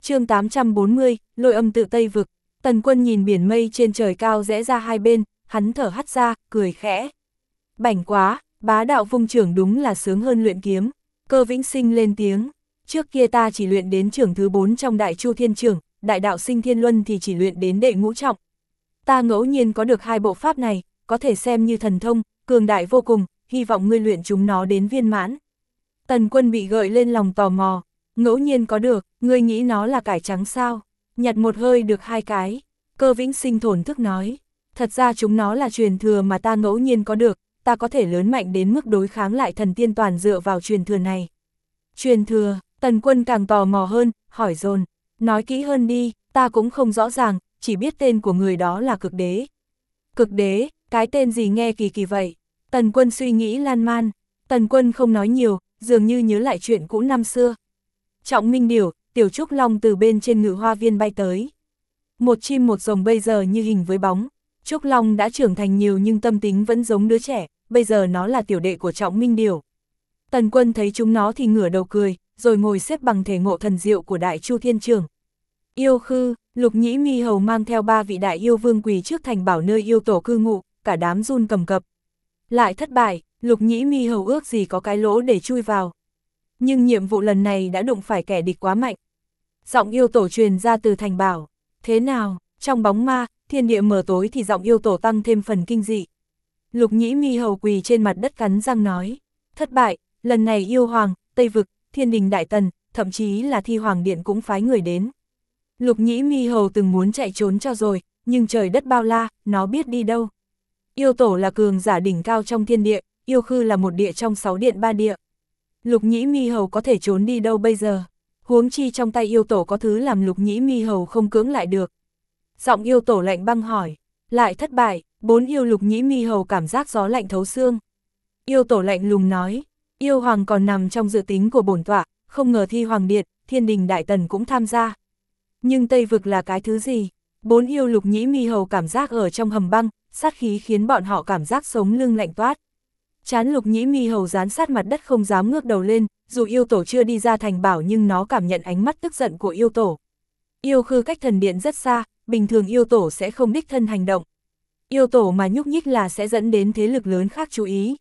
Chương 840, Lôi âm tự Tây vực. Tần Quân nhìn biển mây trên trời cao rẽ ra hai bên, hắn thở hắt ra, cười khẽ. Bảnh quá, bá đạo vung trưởng đúng là sướng hơn luyện kiếm. Cơ Vĩnh Sinh lên tiếng. Trước kia ta chỉ luyện đến trưởng thứ 4 trong Đại Chu Thiên Trưởng, Đại Đạo Sinh Thiên Luân thì chỉ luyện đến đệ ngũ trọng. Ta ngẫu nhiên có được hai bộ pháp này, có thể xem như thần thông, cường đại vô cùng, hy vọng ngươi luyện chúng nó đến viên mãn. Tần Quân bị gợi lên lòng tò mò. Ngẫu nhiên có được, ngươi nghĩ nó là cải trắng sao? Nhặt một hơi được hai cái. Cơ Vĩnh Sinh thổn thức nói. Thật ra chúng nó là truyền thừa mà ta ngẫu nhiên có được, ta có thể lớn mạnh đến mức đối kháng lại thần tiên toàn dựa vào truyền thừa này. Truyền thừa, Tần Quân càng tò mò hơn, hỏi dồn. Nói kỹ hơn đi, ta cũng không rõ ràng, chỉ biết tên của người đó là Cực Đế. Cực Đế, cái tên gì nghe kỳ kỳ vậy? Tần Quân suy nghĩ lan man. Tần Quân không nói nhiều, dường như nhớ lại chuyện cũ năm xưa. Trọng Minh Điểu, Tiểu Trúc Long từ bên trên Ngự Hoa Viên bay tới. Một chim một rồng bây giờ như hình với bóng. Trúc Long đã trưởng thành nhiều nhưng tâm tính vẫn giống đứa trẻ, bây giờ nó là tiểu đệ của Trọng Minh Điểu. Tần Quân thấy chúng nó thì ngửa đầu cười, rồi ngồi xếp bằng thể ngộ thần diệu của Đại Chu Thiên Trưởng. Yêu Khư, Lục Nhĩ Mi Hầu mang theo 3 vị đại yêu vương quỳ trước thành bảo nơi yêu tổ cư ngụ, cả đám run cầm cập. Lại thất bại, Lục Nhĩ Mi Hầu ước gì có cái lỗ để chui vào. Nhưng nhiệm vụ lần này đã đụng phải kẻ địch quá mạnh. Giọng yêu tổ truyền ra từ thành bảo. Thế nào, trong bóng ma, thiên địa mờ tối thì giọng yêu tổ tăng thêm phần kinh dị. Lục Nhĩ Mi Hầu quỳ trên mặt đất cắn răng nói. Thất bại, lần này yêu hoàng, Tây Vực, Thiên Đình Đại Tần, thậm chí là Thi Hoàng Điện cũng phái người đến. Lục Nhĩ Mi Hầu từng muốn chạy trốn cho rồi, nhưng trời đất bao la, nó biết đi đâu. Yêu tổ là cường giả đỉnh cao trong thiên địa, Yêu Khư là một địa trong 6 điện 3 địa. Lục Nhĩ Mi Hầu có thể trốn đi đâu bây giờ? Huống chi trong tay yêu tổ có thứ làm Lục Nhĩ Mi Hầu không cưỡng lại được. Giọng yêu tổ lạnh băng hỏi. Lại thất bại, 4 yêu Lục Nhĩ Mi Hầu cảm giác gió lạnh thấu xương. Yêu tổ lạnh lùng nói. Yêu hoàng còn nằm trong dự tính của bổn tọa, không ngờ Thi Hoàng Điện, Thiên Đình Đại Tần cũng tham gia. Nhưng Tây Vực là cái thứ gì? 4 yêu Lục Nhĩ Mi Hầu cảm giác ở trong hầm băng, sát khí khiến bọn họ cảm giác sống lưng lạnh toát. Trán Lục Nhĩ Mi Hầu dán sát mặt đất không dám ngước đầu lên, dù yêu tổ chưa đi ra thành bảo nhưng nó cảm nhận ánh mắt tức giận của yêu tổ. Yêu Khư cách thần điện rất xa, bình thường yêu tổ sẽ không đích thân hành động. Yêu tổ mà nhúc nhích là sẽ dẫn đến thế lực lớn khác chú ý.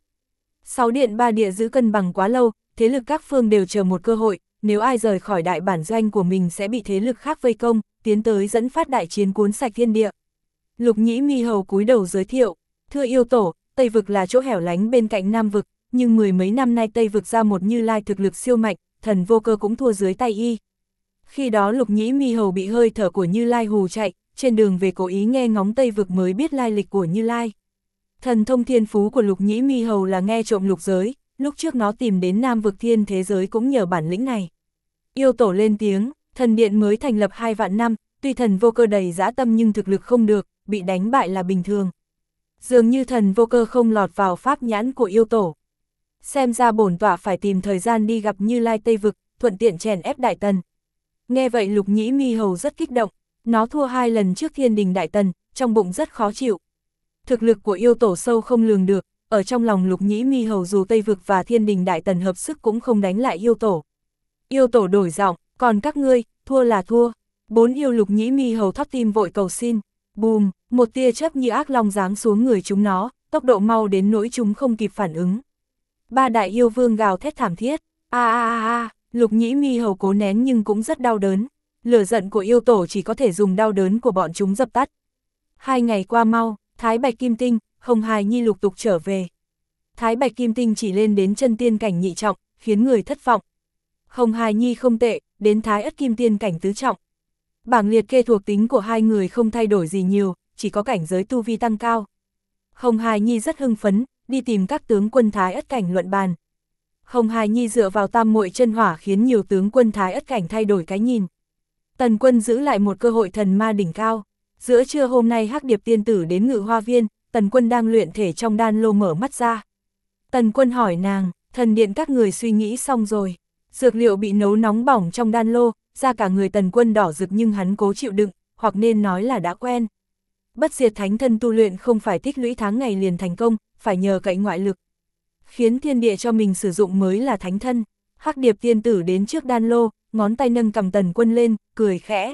6 điện 3 địa giữ cân bằng quá lâu, thế lực các phương đều chờ một cơ hội, nếu ai rời khỏi đại bản doanh của mình sẽ bị thế lực khác vây công, tiến tới dẫn phát đại chiến cuốn sạch thiên địa. Lục Nhĩ Mi Hầu cúi đầu giới thiệu, thưa yêu tổ, Tây Vực là chỗ hẻo lánh bên cạnh Nam Vực, nhưng 10 mấy năm nay Tây Vực ra một Như Lai thực lực siêu mạnh, thần vô cơ cũng thua dưới tay y. Khi đó Lục Nhĩ Mi Hầu bị hơi thở của Như Lai hù chạy, trên đường về cố ý nghe ngóng Tây Vực mới biết lai lịch của Như Lai. Thần thông thiên phú của Lục Nhĩ Mi Hầu là nghe trộm lục giới, lúc trước nó tìm đến Nam Vực thiên thế giới cũng nhờ bản lĩnh này. Yêu tổ lên tiếng, thần điện mới thành lập 2 vạn năm, tuy thần vô cơ đầy dã tâm nhưng thực lực không được, bị đánh bại là bình thường. Dường như thần vô cơ không lọt vào pháp nhãn của yêu tổ. Xem ra bổn tọa phải tìm thời gian đi gặp Như Lai Tây Vực, thuận tiện chèn ép Đại Tần. Nghe vậy Lục Nhĩ Mi Hầu rất kích động, nó thua 2 lần trước Thiên Đình Đại Tần, trong bụng rất khó chịu. Thực lực của yêu tổ sâu không lường được, ở trong lòng Lục Nhĩ Mi Hầu dù Tây Vực và Thiên Đình Đại Tần hợp sức cũng không đánh lại yêu tổ. Yêu tổ đổi giọng, còn các ngươi, thua là thua. 4 yêu Lục Nhĩ Mi Hầu thót tim vội cầu xin. Bùm, một tia chớp như ác long giáng xuống người chúng nó, tốc độ mau đến nỗi chúng không kịp phản ứng. 3 đại yêu vương gào thét thảm thiết. Lục Nhĩ Mi Hầu cố nén nhưng cũng rất đau đớn. Lửa giận của yêu tổ chỉ có thể dùng đau đớn của bọn chúng dập tắt. 2 ngày qua mau, Thái Bạch Kim Tinh, Hồng Hài Nhi lục tục trở về. Thái Bạch Kim Tinh chỉ lên đến chân tiên cảnh nhị trọng, khiến người thất vọng. Hồng Hài Nhi không tệ, đến Thái Ất Kim Tiên cảnh tứ trọng. Bảng liệt kê thuộc tính của hai người không thay đổi gì nhiều, chỉ có cảnh giới tu vi tăng cao. Hồng Hài Nhi rất hưng phấn, đi tìm các tướng quân Thái Ất cảnh luận bàn. Hồng Hài Nhi dựa vào tam muội chân hỏa khiến nhiều tướng quân Thái Ất cảnh thay đổi cái nhìn. Tần Quân giữ lại một cơ hội thần ma đỉnh cao. Giữa trưa hôm nay Hắc Điệp tiên tử đến Ngự Hoa Viên, Tần Quân đang luyện thể trong đan lô mở mắt ra. Tần Quân hỏi nàng, thần điện các người suy nghĩ xong rồi. Dược liệu bị nấu nóng bỏng trong đan lô, da cả người Tần Quân đỏ rực nhưng hắn cố chịu đựng, hoặc nên nói là đã quen. Bất diệt thánh thân tu luyện không phải tích lũy tháng ngày liền thành công, phải nhờ cậy ngoại lực. Khiến thiên địa cho mình sử dụng mới là thánh thân. Hắc Điệp tiên tử đến trước đan lô, ngón tay nâng cầm Tần Quân lên, cười khẽ.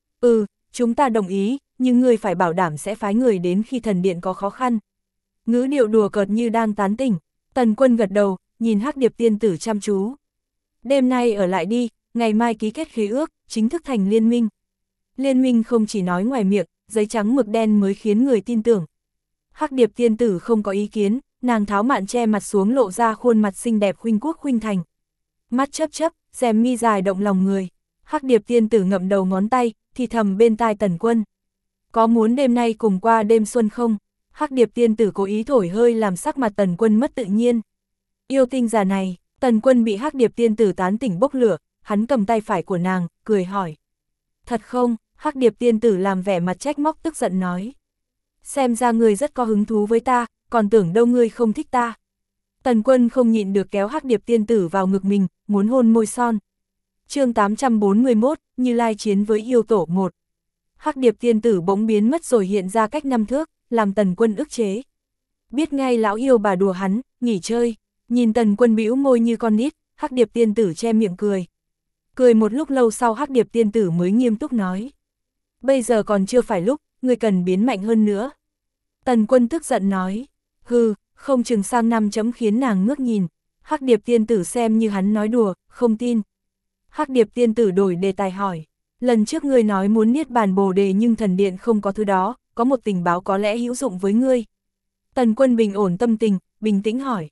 Chúng ta đồng ý, nhưng ngươi phải bảo đảm sẽ phái người đến khi thần điện có khó khăn. Ngữ điệu đùa cợt như đang tán tỉnh. Tần Quân gật đầu, nhìn Hắc Điệp tiên tử chăm chú. Đêm nay ở lại đi, ngày mai ký kết khế ước, chính thức thành liên minh. Liên minh không chỉ nói ngoài miệng, giấy trắng mực đen mới khiến người tin tưởng. Hắc Điệp tiên tử không có ý kiến, nàng tháo mạn che mặt xuống lộ ra khuôn mặt xinh đẹp khuynh quốc khuynh thành. Mắt chớp chớp, rèm mi dài động lòng người. Hắc Điệp tiên tử ngậm đầu ngón tay, thì thầm bên tai Tần Quân. Có muốn đêm nay cùng qua đêm xuân không? Hắc Điệp tiên tử cố ý thổi hơi làm sắc mặt Tần Quân mất tự nhiên. Yêu tinh già này, Tần Quân bị Hắc Điệp tiên tử tán tỉnh bốc lửa, hắn cầm tay phải của nàng, cười hỏi. Thật không? Hắc Điệp tiên tử làm vẻ mặt trách móc tức giận nói. Xem ra ngươi rất có hứng thú với ta, còn tưởng đâu ngươi không thích ta. Tần Quân không nhịn được kéo Hắc Điệp tiên tử vào ngực mình, muốn hôn môi son. Chương 841, Như Lai chiến với yêu tổ 1. Hắc Điệp tiên tử bỗng biến mất rồi hiện ra cách 5 thước, làm Tần Quân ức chế. Biết ngay lão yêu bà đùa hắn, nghỉ chơi. Nhìn Tần Quân bĩu môi như con nít, Hắc Điệp tiên tử che miệng cười. Cười một lúc lâu sau Hắc Điệp tiên tử mới nghiêm túc nói. Bây giờ còn chưa phải lúc, ngươi cần biến mạnh hơn nữa. Tần Quân tức giận nói. Hừ, không chừng sang năm chấm khiến nàng ngước nhìn. Hắc Điệp tiên tử xem như hắn nói đùa, không tin. Hắc Điệp tiên tử đổi đề tài hỏi. Lần trước ngươi nói muốn niết bàn bồ đề nhưng thần điện không có thứ đó, có một tình báo có lẽ hữu dụng với ngươi. Tần Quân bình ổn tâm tình, bình tĩnh hỏi.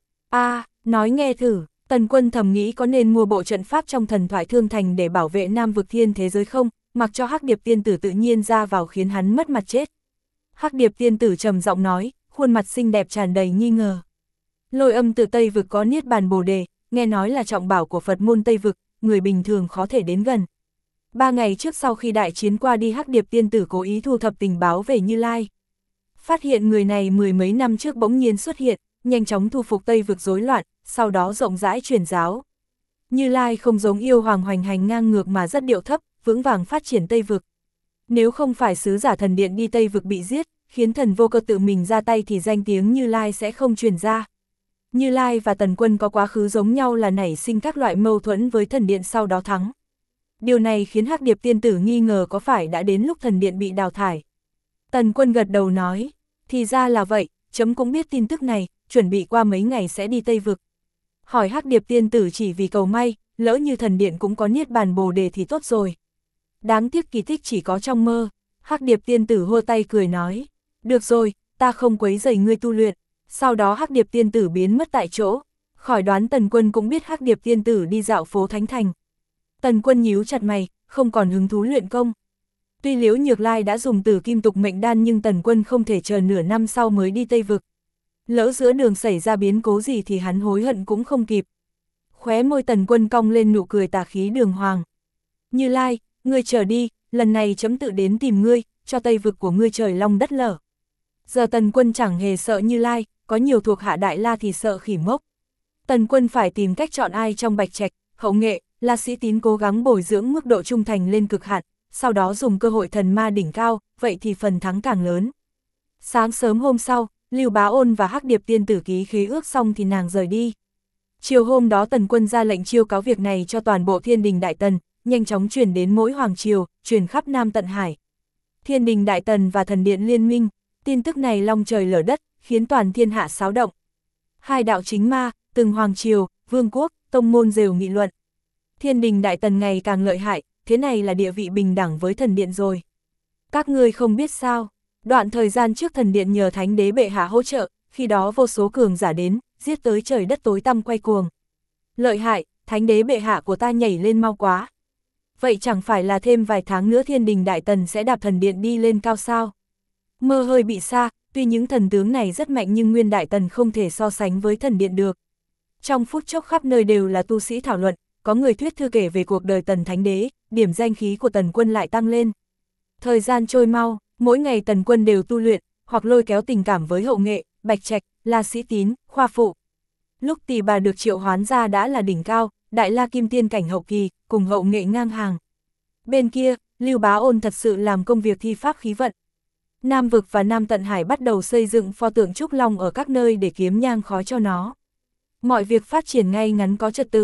Nói nghe thử. Tần Quân thầm nghĩ có nên mua bộ trận pháp trong thần thoại Thương Thành để bảo vệ Nam vực thiên thế giới không, mặc cho Hắc Điệp tiên tử tự nhiên ra vào khiến hắn mất mặt chết. Hắc Điệp tiên tử trầm giọng nói, khuôn mặt xinh đẹp tràn đầy nghi ngờ. Lôi Âm tự Tây vực có niết bàn bồ đề, nghe nói là trọng bảo của Phật môn Tây vực, người bình thường khó thể đến gần. 3 ngày trước sau khi đại chiến qua đi Hắc Điệp tiên tử cố ý thu thập tình báo về Như Lai. Phát hiện người này 10 mấy năm trước bỗng nhiên xuất hiện, nhanh chóng thu phục Tây vực rối loạn, sau đó rộng rãi truyền giáo. Như Lai không giống yêu hoàng hoành hành ngang ngược mà rất điệu thấp, vững vàng phát triển Tây vực. Nếu không phải sứ giả thần điện đi Tây vực bị giết, khiến thần vô cơ tự mình ra tay thì danh tiếng Như Lai sẽ không truyền ra. Như Lai và Tần Quân có quá khứ giống nhau là nảy sinh các loại mâu thuẫn với thần điện sau đó thắng. Điều này khiến Hắc Điệp tiên tử nghi ngờ có phải đã đến lúc thần điện bị đào thải. Tần Quân gật đầu nói, thì ra là vậy, chấm cũng biết tin tức này, chuẩn bị qua mấy ngày sẽ đi Tây vực. Hỏi Hắc Điệp tiên tử chỉ vì cầu may, lỡ như thần điện cũng có niết bàn bồ đề thì tốt rồi. Đáng tiếc kỳ tích chỉ có trong mơ. Hắc Điệp tiên tử hô tay cười nói, được rồi, ta không quấy rầy ngươi tu luyện. Sau đó Hắc Điệp tiên tử biến mất tại chỗ. Khỏi đoán Tần Quân cũng biết Hắc Điệp tiên tử đi dạo phố Thánh Thành. Tần Quân nhíu chặt mày, không còn hứng thú luyện công. Tuy Liễu Nhược Lai đã dùng Tử Kim Tục Mệnh Đan nhưng Tần Quân không thể chờ nửa năm sau mới đi Tây vực. Lỡ giữa đường xảy ra biến cố gì thì hắn hối hận cũng không kịp. Khóe môi Tần Quân cong lên nụ cười tà khí đường hoàng. Như Lai, ngươi chờ đi, lần này chấm tự đến tìm ngươi, cho Tây vực của ngươi trời long đất lở. Giờ Tần Quân chẳng hề sợ Như Lai, có nhiều thuộc hạ Đại La thì sợ Khỉ Mốc. Tần Quân phải tìm cách chọn ai trong Bạch Trạch, Hậu Nghệ, La Sĩ Tín cố gắng bồi dưỡng mức độ trung thành lên cực hạn, sau đó dùng cơ hội thần ma đỉnh cao, vậy thì phần thắng càng lớn. Sáng sớm hôm sau, Lưu Bá Ôn và Hắc Điệp tiên tử ký khế ước xong thì nàng rời đi. Chiều hôm đó Tần Quân ra lệnh chiêu cáo việc này cho toàn bộ Thiên Đình Đại Tần, nhanh chóng truyền đến mỗi hoàng triều, truyền khắp Nam Tận Hải. Thiên Đình Đại Tần và Thần Điện liên minh, tin tức này long trời lở đất, khiến toàn thiên hạ xáo động. Hai đạo chính ma, từng hoàng triều, vương quốc, tông môn đều nghị luận. Thiên Đình Đại Tần ngày càng lợi hại, thế này là địa vị bình đẳng với Thần Điện rồi. Các ngươi không biết sao, đoạn thời gian trước Thần Điện nhờ Thánh Đế bệ hạ hỗ trợ, khi đó vô số cường giả đến, giết tới trời đất tối tăm quay cuồng. Lợi hại, Thánh Đế bệ hạ của ta nhảy lên mau quá. Vậy chẳng phải là thêm vài tháng nữa Thiên Đình Đại Tần sẽ đạp Thần Điện đi lên cao sao? Mơ hơi bị xa, tuy những thần tướng này rất mạnh nhưng Nguyên Đại Tần không thể so sánh với Thần Điện được. Trong phút chốc khắp nơi đều là tu sĩ thảo luận, có người thuyết thư kể về cuộc đời Tần Thánh Đế, điểm danh khí của Tần Quân lại tăng lên. Thời gian trôi mau, mỗi ngày Tần Quân đều tu luyện, hoặc lôi kéo tình cảm với Hậu Nghệ, Bạch Trạch, La Sĩ Tín, Khoa Phụ. Lúc Tỷ Bà được triệu hoán ra đã là đỉnh cao, Đại La Kim Tiên cảnh hậu kỳ, cùng Hậu Nghệ ngang hàng. Bên kia, Lưu Bá Ôn thật sự làm công việc thi pháp khí vận. Nam vực và Nam Tận Hải bắt đầu xây dựng pho tượng Trúc Long ở các nơi để kiếm nhang khói cho nó. Mọi việc phát triển ngay ngắn có trật tự.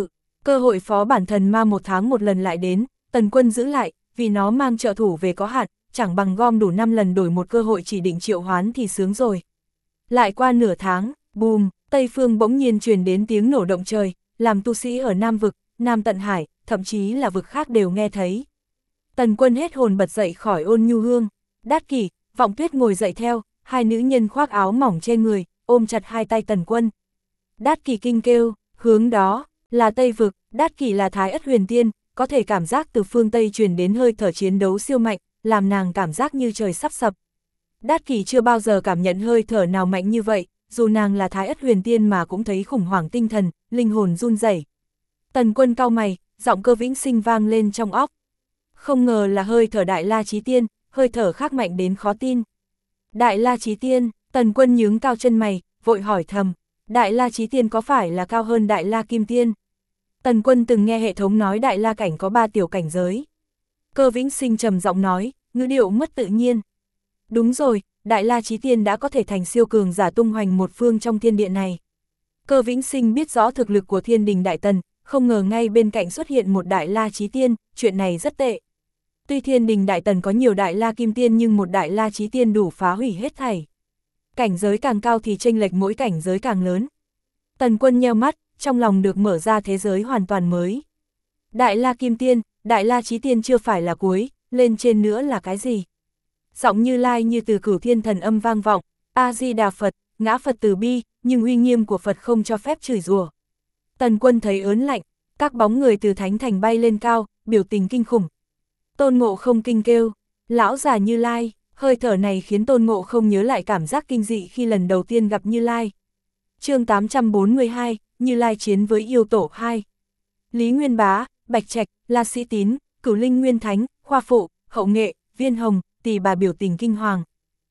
Cơ hội phó bản thần ma 1 tháng một lần lại đến, Tần Quân giữ lại, vì nó mang trợ thủ về có hạn, chẳng bằng gom đủ 5 lần đổi một cơ hội chỉ định triệu hoán thì sướng rồi. Lại qua nửa tháng, bùm, Tây Phương bỗng nhiên truyền đến tiếng nổ động trời, làm tu sĩ ở Nam Vực, Nam Tận Hải, thậm chí là vực khác đều nghe thấy. Tần Quân hết hồn bật dậy khỏi Ôn Nhu Hương, Đát Kỷ, Vọng Tuyết ngồi dậy theo, hai nữ nhân khoác áo mỏng trên người, ôm chặt hai tay Tần Quân. Đát Kỷ kinh kêu, hướng đó, là Tây Vực, Đát Kỷ là Thái Ất Huyền Tiên, có thể cảm giác từ phương Tây truyền đến hơi thở chiến đấu siêu mạnh, làm nàng cảm giác như trời sắp sập. Đát Kỷ chưa bao giờ cảm nhận hơi thở nào mạnh như vậy, dù nàng là Thái Ất Huyền Tiên mà cũng thấy khủng hoảng tinh thần, linh hồn run rẩy. Tần Quân cau mày, giọng Cơ Vĩnh Sinh vang lên trong óc. Không ngờ là hơi thở Đại La Chí Tiên, hơi thở khác mạnh đến khó tin. Đại La Chí Tiên, Tần Quân nhướng cao chân mày, vội hỏi thầm, Đại La Chí Tiên có phải là cao hơn Đại La Kim Tiên? Tần Quân từng nghe hệ thống nói Đại La cảnh có 3 tiểu cảnh giới. Cơ Vĩnh Sinh trầm giọng nói, ngữ điệu mất tự nhiên. Đúng rồi, Đại La Chí Tiên đã có thể thành siêu cường giả tung hoành một phương trong thiên địa này. Cơ Vĩnh Sinh biết rõ thực lực của Thiên Đình Đại Tần, không ngờ ngay bên cạnh xuất hiện một Đại La Chí Tiên, chuyện này rất tệ. Tuy Thiên Đình Đại Tần có nhiều Đại La Kim Tiên nhưng một Đại La Chí Tiên đủ phá hủy hết thảy. Cảnh giới càng cao thì chênh lệch mỗi cảnh giới càng lớn. Tần Quân nheo mắt, trong lòng được mở ra thế giới hoàn toàn mới. Đại La Kim Tiên, Đại La Chí Tiên chưa phải là cuối, lên trên nữa là cái gì? Giọng Như Lai như từ Cửu Thiên Thần Âm vang vọng, A-di-đà Phật, ngã Phật từ bi, nhưng uy nghiêm của Phật không cho phép chửi rủa. Tần Quân thấy ớn lạnh, các bóng người từ Thánh Thành bay lên cao, biểu tình kinh khủng. Tôn Ngộ Không kinh kêu, lão già Như Lai, hơi thở này khiến Tôn Ngộ Không nhớ lại cảm giác kinh dị khi lần đầu tiên gặp Như Lai. Chương 842, Như Lai chiến với yêu tổ 2. Lý Nguyên Bá, Bạch Trạch, La Sĩ Tín, Cửu Linh Nguyên Thánh, Khoa Phụ, Hậu Nghệ, Viên Hồng, Tỳ Bà biểu tình kinh hoàng.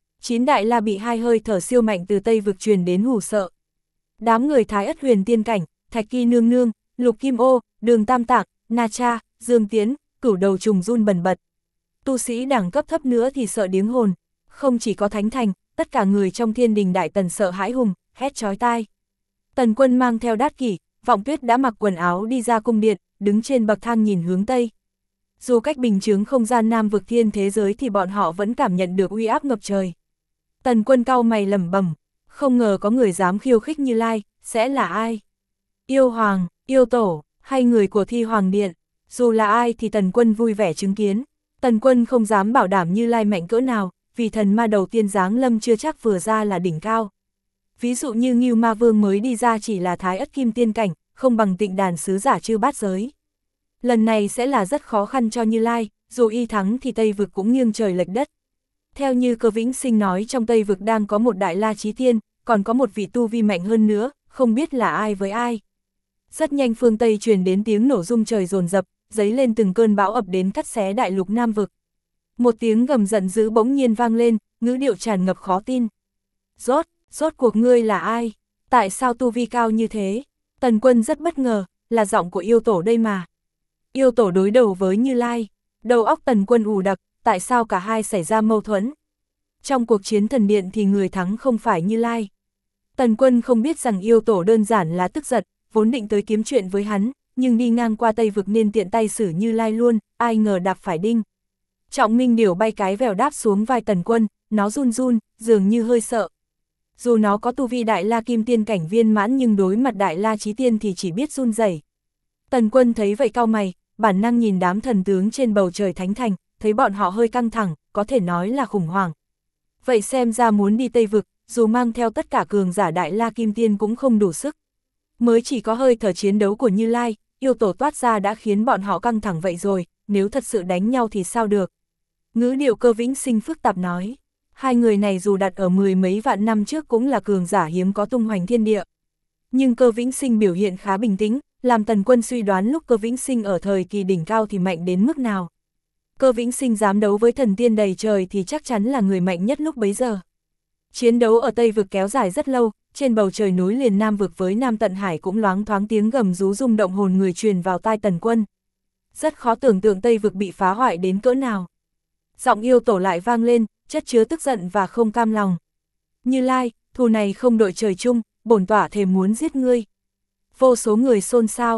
9 Đại La bị hai hơi thở siêu mạnh từ Tây Vực truyền đến hù sợ. Đám người Thái Ất Huyền Tiên cảnh, Thạch Kỳ Nương Nương, Lục Kim Ô, Đường Tam Tạng, Na Cha, Dương Tiến, Cửu Đầu Trùng run bần bật. Tu sĩ đẳng cấp thấp nữa thì sợ điếng hồn. Không chỉ có Thánh Thành, tất cả người trong Thiên Đình Đại Tần sợ hãi hùng, hét chói tai. Tần Quân mang theo Đát Kỷ, Vọng Tuyết đã mặc quần áo đi ra cung điện, đứng trên bậc thang nhìn hướng Tây. Dù cách bình chướng không gian Nam Vực thiên thế giới thì bọn họ vẫn cảm nhận được uy áp ngập trời. Tần Quân cau mày lẩm bẩm, không ngờ có người dám khiêu khích Như Lai, sẽ là ai? Yêu Hoàng, Yêu Tổ, hay người của Thi Hoàng Điện? Dù là ai thì Tần Quân vui vẻ chứng kiến. Tần Quân không dám bảo đảm Như Lai mạnh cỡ nào, vì thần ma đầu tiên giáng lâm chưa chắc vừa ra là đỉnh cao. Ví dụ như Ngưu Ma Vương mới đi ra chỉ là Thái Ất Kim Tiên cảnh, không bằng Tịnh Đàn sứ giả chư bát giới. Lần này sẽ là rất khó khăn cho Như Lai, dù y thắng thì Tây Vực cũng nghiêng trời lệch đất. Theo như Cơ Vĩnh Sinh nói, trong Tây Vực đang có một Đại La Chí Tiên, còn có một vị tu vi mạnh hơn nữa, không biết là ai với ai. Rất nhanh phương Tây truyền đến tiếng nổ rung trời dồn dập, dấy lên từng cơn bão ập đến cắt xé đại lục Nam Vực. Một tiếng gầm giận dữ bỗng nhiên vang lên, ngữ điệu tràn ngập khó tin. Rốt cuộc ngươi là ai? Tại sao tu vi cao như thế? Tần Quân rất bất ngờ, là giọng của Yêu Tổ đây mà. Yêu Tổ đối đầu với Như Lai, đầu óc Tần Quân ù đặc, tại sao cả hai xảy ra mâu thuẫn? Trong cuộc chiến thần điện thì người thắng không phải Như Lai. Tần Quân không biết rằng Yêu Tổ đơn giản là tức giận, vốn định tới kiếm chuyện với hắn, nhưng đi ngang qua Tây Vực nên tiện tay xử Như Lai luôn, ai ngờ đạp phải đinh. Trọng Minh Điểu bay cái vèo đáp xuống vai Tần Quân, nó run run, dường như hơi sợ. Dù nó có tu vi Đại La Kim Tiên cảnh viên mãn nhưng đối mặt Đại La Chí Tiên thì chỉ biết run rẩy. Tần Quân thấy vậy cau mày, bản năng nhìn đám thần tướng trên bầu trời Thánh Thành, thấy bọn họ hơi căng thẳng, có thể nói là khủng hoảng. Vậy xem ra muốn đi Tây Vực, dù mang theo tất cả cường giả Đại La Kim Tiên cũng không đủ sức. Mới chỉ có hơi thở chiến đấu của Như Lai, Yêu Tổ toát ra đã khiến bọn họ căng thẳng vậy rồi, nếu thật sự đánh nhau thì sao được? Ngữ điệu Cơ Vĩnh Sinh phức tạp nói, hai người này dù đặt ở 10 mấy vạn năm trước cũng là cường giả hiếm có tung hoành thiên địa. Nhưng Cơ Vĩnh Sinh biểu hiện khá bình tĩnh, làm Tần Quân suy đoán lúc Cơ Vĩnh Sinh ở thời kỳ đỉnh cao thì mạnh đến mức nào. Cơ Vĩnh Sinh dám đấu với thần tiên đầy trời thì chắc chắn là người mạnh nhất lúc bấy giờ. Chiến đấu ở Tây Vực kéo dài rất lâu, trên bầu trời núi liền Nam Vực với Nam Tận Hải cũng loáng thoáng tiếng gầm rú rung động hồn người truyền vào tai Tần Quân. Rất khó tưởng tượng Tây Vực bị phá hoại đến cỡ nào. Giọng Yêu Tổ lại vang lên, chất chứa tức giận và không cam lòng. Như Lai, thù này không đội trời chung, bổn tọa thề muốn giết ngươi. Vô số người xôn xao,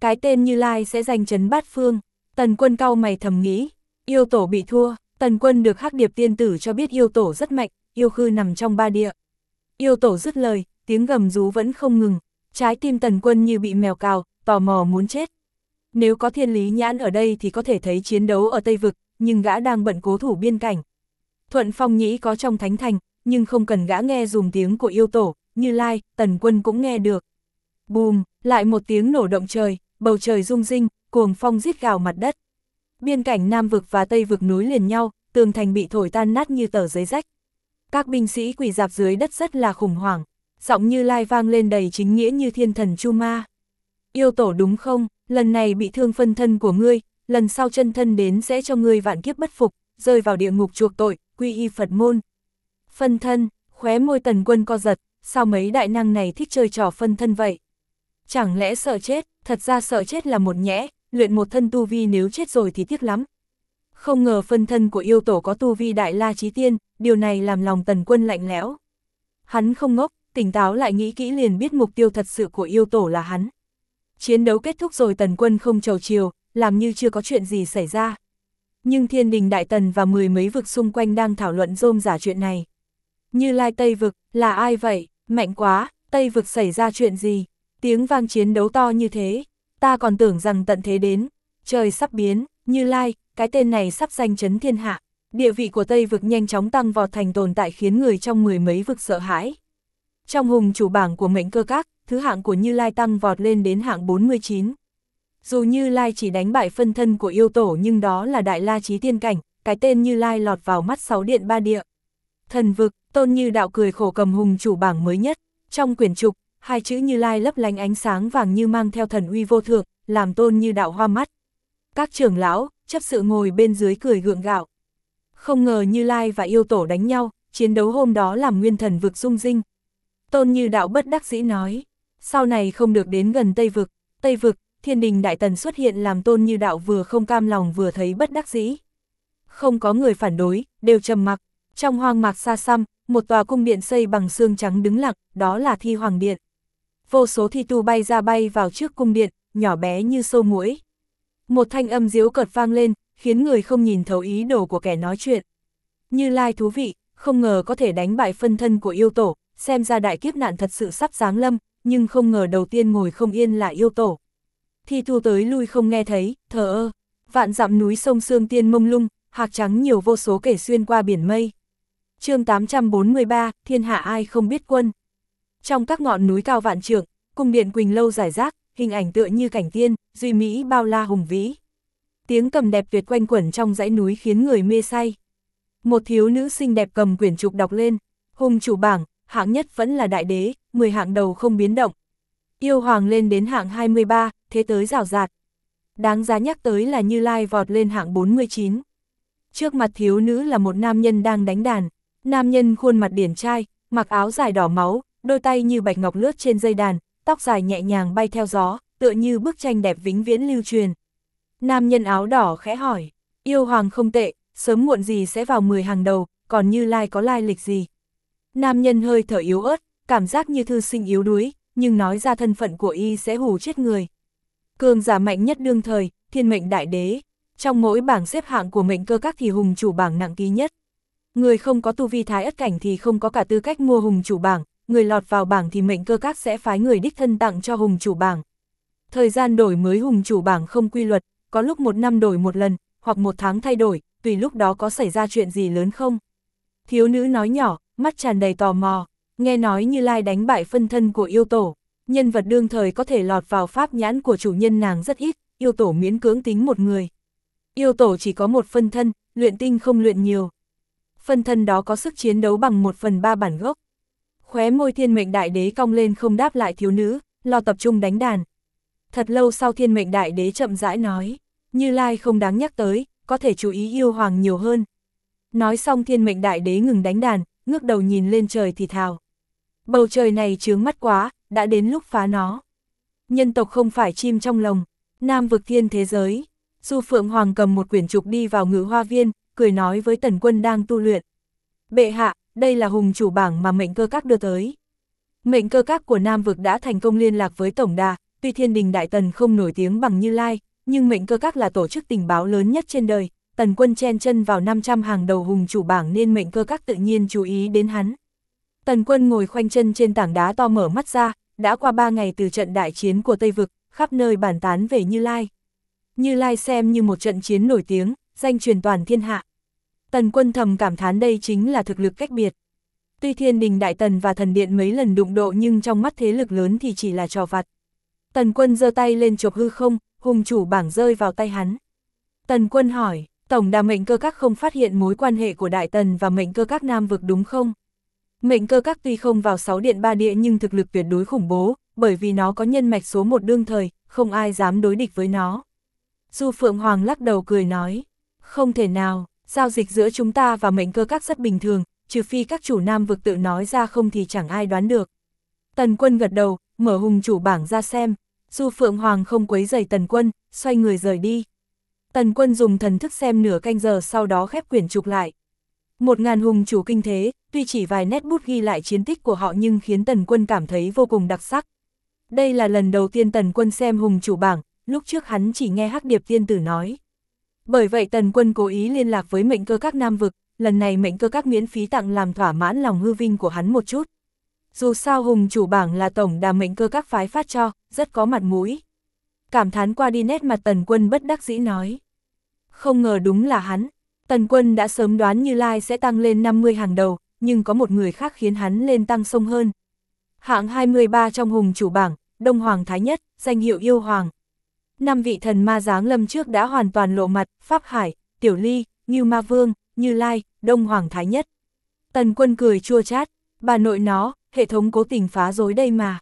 cái tên Như Lai sẽ danh chấn bát phương. Tần Quân cau mày thầm nghĩ, yêu tổ bị thua. Tần Quân được Hắc Điệp tiên tử cho biết yêu tổ rất mạnh, yêu khư nằm trong ba địa. Yêu tổ dứt lời, tiếng gầm rú vẫn không ngừng, trái tim Tần Quân như bị mèo cào, tò mò muốn chết. Nếu có Thiên Lý Nhãn ở đây thì có thể thấy chiến đấu ở Tây Vực, nhưng gã đang bận cố thủ biên cảnh. Thuận Phong Nhĩ có trong thánh thành, nhưng không cần gã nghe dùm tiếng của yêu tổ, Như Lai, Tần Quân cũng nghe được. Bùm, lại một tiếng nổ động trời, bầu trời rung rinh, cuồng phong rít gào mặt đất. Biên cảnh Nam Vực và Tây Vực nối liền nhau, tường thành bị thổi tan nát như tờ giấy rách. Các binh sĩ quỳ rạp dưới đất rất là khủng hoảng, giọng Như Lai vang lên đầy chính nghĩa như thiên thần Chu Ma. Yêu tổ đúng không, lần này bị thương phân thân của ngươi, lần sau chân thân đến sẽ cho ngươi vạn kiếp bất phục, rơi vào địa ngục chuộc tội, quy y Phật môn. Phân thân, khóe môi Tần Quân co giật, sao mấy đại năng này thích chơi trò phân thân vậy? Chẳng lẽ sợ chết, thật ra sợ chết là một nhẽ, luyện một thân tu vi nếu chết rồi thì tiếc lắm. Không ngờ phân thân của yêu tổ có tu vi đại la chí tiên, điều này làm lòng Tần Quân lạnh lẽo. Hắn không ngốc, tỉnh táo lại nghĩ kỹ liền biết mục tiêu thật sự của yêu tổ là hắn. Chiến đấu kết thúc rồi Tần Quân không chầu chiều, làm như chưa có chuyện gì xảy ra. Nhưng Thiên Đình Đại Tần và mười mấy vực xung quanh đang thảo luận rôm rả chuyện này. Như Lai Tây Vực, là ai vậy? Mạnh quá, Tây Vực xảy ra chuyện gì? Tiếng vang chiến đấu to như thế, ta còn tưởng rằng tận thế đến, trời sắp biến, Như Lai, cái tên này sắp danh chấn thiên hạ. Địa vị của Tây Vực nhanh chóng tăng vọt thành tồn tại khiến người trong mười mấy vực sợ hãi. Trong hùng chủ bảng của mệnh cơ các, thứ hạng của Như Lai tăng vọt lên đến hạng 49. Dù Như Lai chỉ đánh bại phân thân của yêu tổ nhưng đó là đại la chí tiên cảnh, cái tên Như Lai lọt vào mắt sáu điện ba địa. Thần vực, Tôn Như Đạo cười khổ cầm hùng chủ bảng mới nhất, trong quyển trục, hai chữ Như Lai lấp lánh ánh sáng vàng như mang theo thần uy vô thượng, làm Tôn Như Đạo hoa mắt. Các trưởng lão, chấp sự ngồi bên dưới cười gượng gạo. Không ngờ Như Lai và yêu tổ đánh nhau, chiến đấu hôm đó làm nguyên thần vực rung rinh. Tôn Như Đạo bất đắc dĩ nói, sau này không được đến gần Tây Vực, Thiên Đình Đại Tần xuất hiện làm Tôn Như Đạo vừa không cam lòng vừa thấy bất đắc dĩ. Không có người phản đối, đều trầm mặc. Trong hoang mạc xa xăm, một tòa cung điện xây bằng xương trắng đứng lặng, đó là Thi Hoàng Điện. Vô số thi tu bay ra bay vào trước cung điện, nhỏ bé như sâu muỗi. Một thanh âm giễu cợt vang lên, khiến người không nhìn thấu ý đồ của kẻ nói chuyện. Như Lai thú vị, không ngờ có thể đánh bại phân thân của yêu tổ, xem ra đại kiếp nạn thật sự sắp giáng lâm, nhưng không ngờ đầu tiên ngồi không yên là yêu tổ. Thi tu tới lui không nghe thấy, thờ ơ, vạn dặm núi sông sương tiên mông lung, hạc trắng nhiều vô số kể xuyên qua biển mây. Chương 843, thiên hạ ai không biết quân. Trong các ngọn núi cao vạn trượng, cung điện Quỳnh Lâu rải rác, hình ảnh tựa như cảnh tiên, duy mỹ bao la hùng vĩ. Tiếng cầm đẹp tuyệt quanh quẩn trong dãy núi khiến người mê say. Một thiếu nữ xinh đẹp cầm quyển trục đọc lên, hùng chủ bảng, hạng nhất vẫn là đại đế, 10 hạng đầu không biến động. Yêu hoàng lên đến hạng 23, thế tới rào rạt. Đáng giá nhắc tới là Như Lai vọt lên hạng 49. Trước mặt thiếu nữ là một nam nhân đang đánh đàn. Nam nhân khuôn mặt điển trai, mặc áo dài đỏ máu, đôi tay như bạch ngọc lướt trên dây đàn, tóc dài nhẹ nhàng bay theo gió, tựa như bức tranh đẹp vĩnh viễn lưu truyền. Nam nhân áo đỏ khẽ hỏi, yêu hoàng không tệ, sớm muộn gì sẽ vào 10 hàng đầu, còn Như Lai có lai lịch gì? Nam nhân hơi thở yếu ớt, cảm giác như thư sinh yếu đuối, nhưng nói ra thân phận của y sẽ hù chết người. Cường giả mạnh nhất đương thời, thiên mệnh đại đế. Trong mỗi bảng xếp hạng của mệnh cơ các thì hùng chủ bảng nặng ký nhất. Người không có tu vi thái ất cảnh thì không có cả tư cách mua hùng chủ bảng, người lọt vào bảng thì mệnh cơ các sẽ phái người đích thân tặng cho hùng chủ bảng. Thời gian đổi mới hùng chủ bảng không quy luật, có lúc một năm đổi một lần, hoặc một tháng thay đổi, tùy lúc đó có xảy ra chuyện gì lớn không. Thiếu nữ nói nhỏ, mắt tràn đầy tò mò, nghe nói Như Lai đánh bại phân thân của yêu tổ. Nhân vật đương thời có thể lọt vào pháp nhãn của chủ nhân nàng rất ít, yêu tổ miễn cưỡng tính một người. Yêu tổ chỉ có một phân thân, luyện tinh không luyện nhiều. Phân thân đó có sức chiến đấu bằng 1/3 bản gốc. Khóe môi thiên mệnh đại đế cong lên không đáp lại thiếu nữ, lo tập trung đánh đàn. Thật lâu sau thiên mệnh đại đế chậm rãi nói, Như Lai không đáng nhắc tới, có thể chú ý yêu hoàng nhiều hơn. Nói xong thiên mệnh đại đế ngừng đánh đàn, ngước đầu nhìn lên trời thì thào. Bầu trời này chướng mắt quá, đã đến lúc phá nó. Nhân tộc không phải chim trong lồng, Nam vực thiên thế giới. Du Phượng Hoàng cầm một quyển trục đi vào Ngự Hoa Viên, cười nói với Tần Quân đang tu luyện. Bệ hạ, đây là hùng chủ bảng mà mệnh cơ các đưa tới. Mệnh cơ các của Nam vực đã thành công liên lạc với tổng đà, tuy Thiên Đình Đại Tần không nổi tiếng bằng Như Lai, nhưng Mệnh Cơ Các là tổ chức tình báo lớn nhất trên đời, Tần Quân chen chân vào 500 hàng đầu hùng chủ bảng nên Mệnh Cơ Các tự nhiên chú ý đến hắn. Tần Quân ngồi khoanh chân trên tảng đá to mở mắt ra, đã qua 3 ngày từ trận đại chiến của Tây Vực, khắp nơi bàn tán về Như Lai. Như Lai xem như một trận chiến nổi tiếng, danh truyền toàn thiên hạ. Tần Quân thầm cảm thán đây chính là thực lực cách biệt. Tuy Thiên Đình Đại Tần và Thần Điện mấy lần đụng độ nhưng trong mắt thế lực lớn thì chỉ là trò vặt. Tần Quân giơ tay lên chộp hư không, hùng chủ bảng rơi vào tay hắn. Tần Quân hỏi, Tổng đà Mệnh Cơ Các không phát hiện mối quan hệ của Đại Tần và Mệnh Cơ Các Nam Vực đúng không? Mệnh Cơ Các tuy không vào 6 điện 3 địa nhưng thực lực tuyệt đối khủng bố, bởi vì nó có nhân mạch số 1 đương thời, không ai dám đối địch với nó. Du Phượng Hoàng lắc đầu cười nói, không thể nào, giao dịch giữa chúng ta và Mệnh Cơ Các rất bình thường, trừ phi các chủ Nam Vực tự nói ra không thì chẳng ai đoán được. Tần Quân gật đầu, mở hùng chủ bảng ra xem. Du Phượng Hoàng không quấy rầy Tần Quân, xoay người rời đi. Tần Quân dùng thần thức xem nửa canh giờ sau đó khép quyển trục lại. 1000 hùng chủ kinh thế, tuy chỉ vài nét bút ghi lại chiến tích của họ nhưng khiến Tần Quân cảm thấy vô cùng đặc sắc. Đây là lần đầu tiên Tần Quân xem hùng chủ bảng, lúc trước hắn chỉ nghe Hắc Điệp Tiên Tử nói. Bởi vậy Tần Quân cố ý liên lạc với Mệnh Cơ Các Nam Vực, lần này Mệnh Cơ Các miễn phí tặng làm thỏa mãn lòng hư vinh của hắn một chút. Dù sao hùng chủ bảng là tổng đà Mệnh Cơ Các phái phát cho, rất có mặt mũi. Cảm thán qua đi nét mặt Tần Quân bất đắc dĩ nói. Không ngờ đúng là hắn. Tần Quân đã sớm đoán Như Lai sẽ tăng lên 50 hàng đầu, nhưng có một người khác khiến hắn lên tăng sông hơn. Hạng 23 trong hùng chủ bảng, Đông Hoàng Thái Nhất, danh hiệu Yêu Hoàng. 5 vị thần ma giáng lâm trước đã hoàn toàn lộ mặt, Pháp Hải, Tiểu Ly, Ngưu Ma Vương, Như Lai, Đông Hoàng Thái Nhất. Tần Quân cười chua chát, bà nội nó, hệ thống cố tình phá rối đây mà.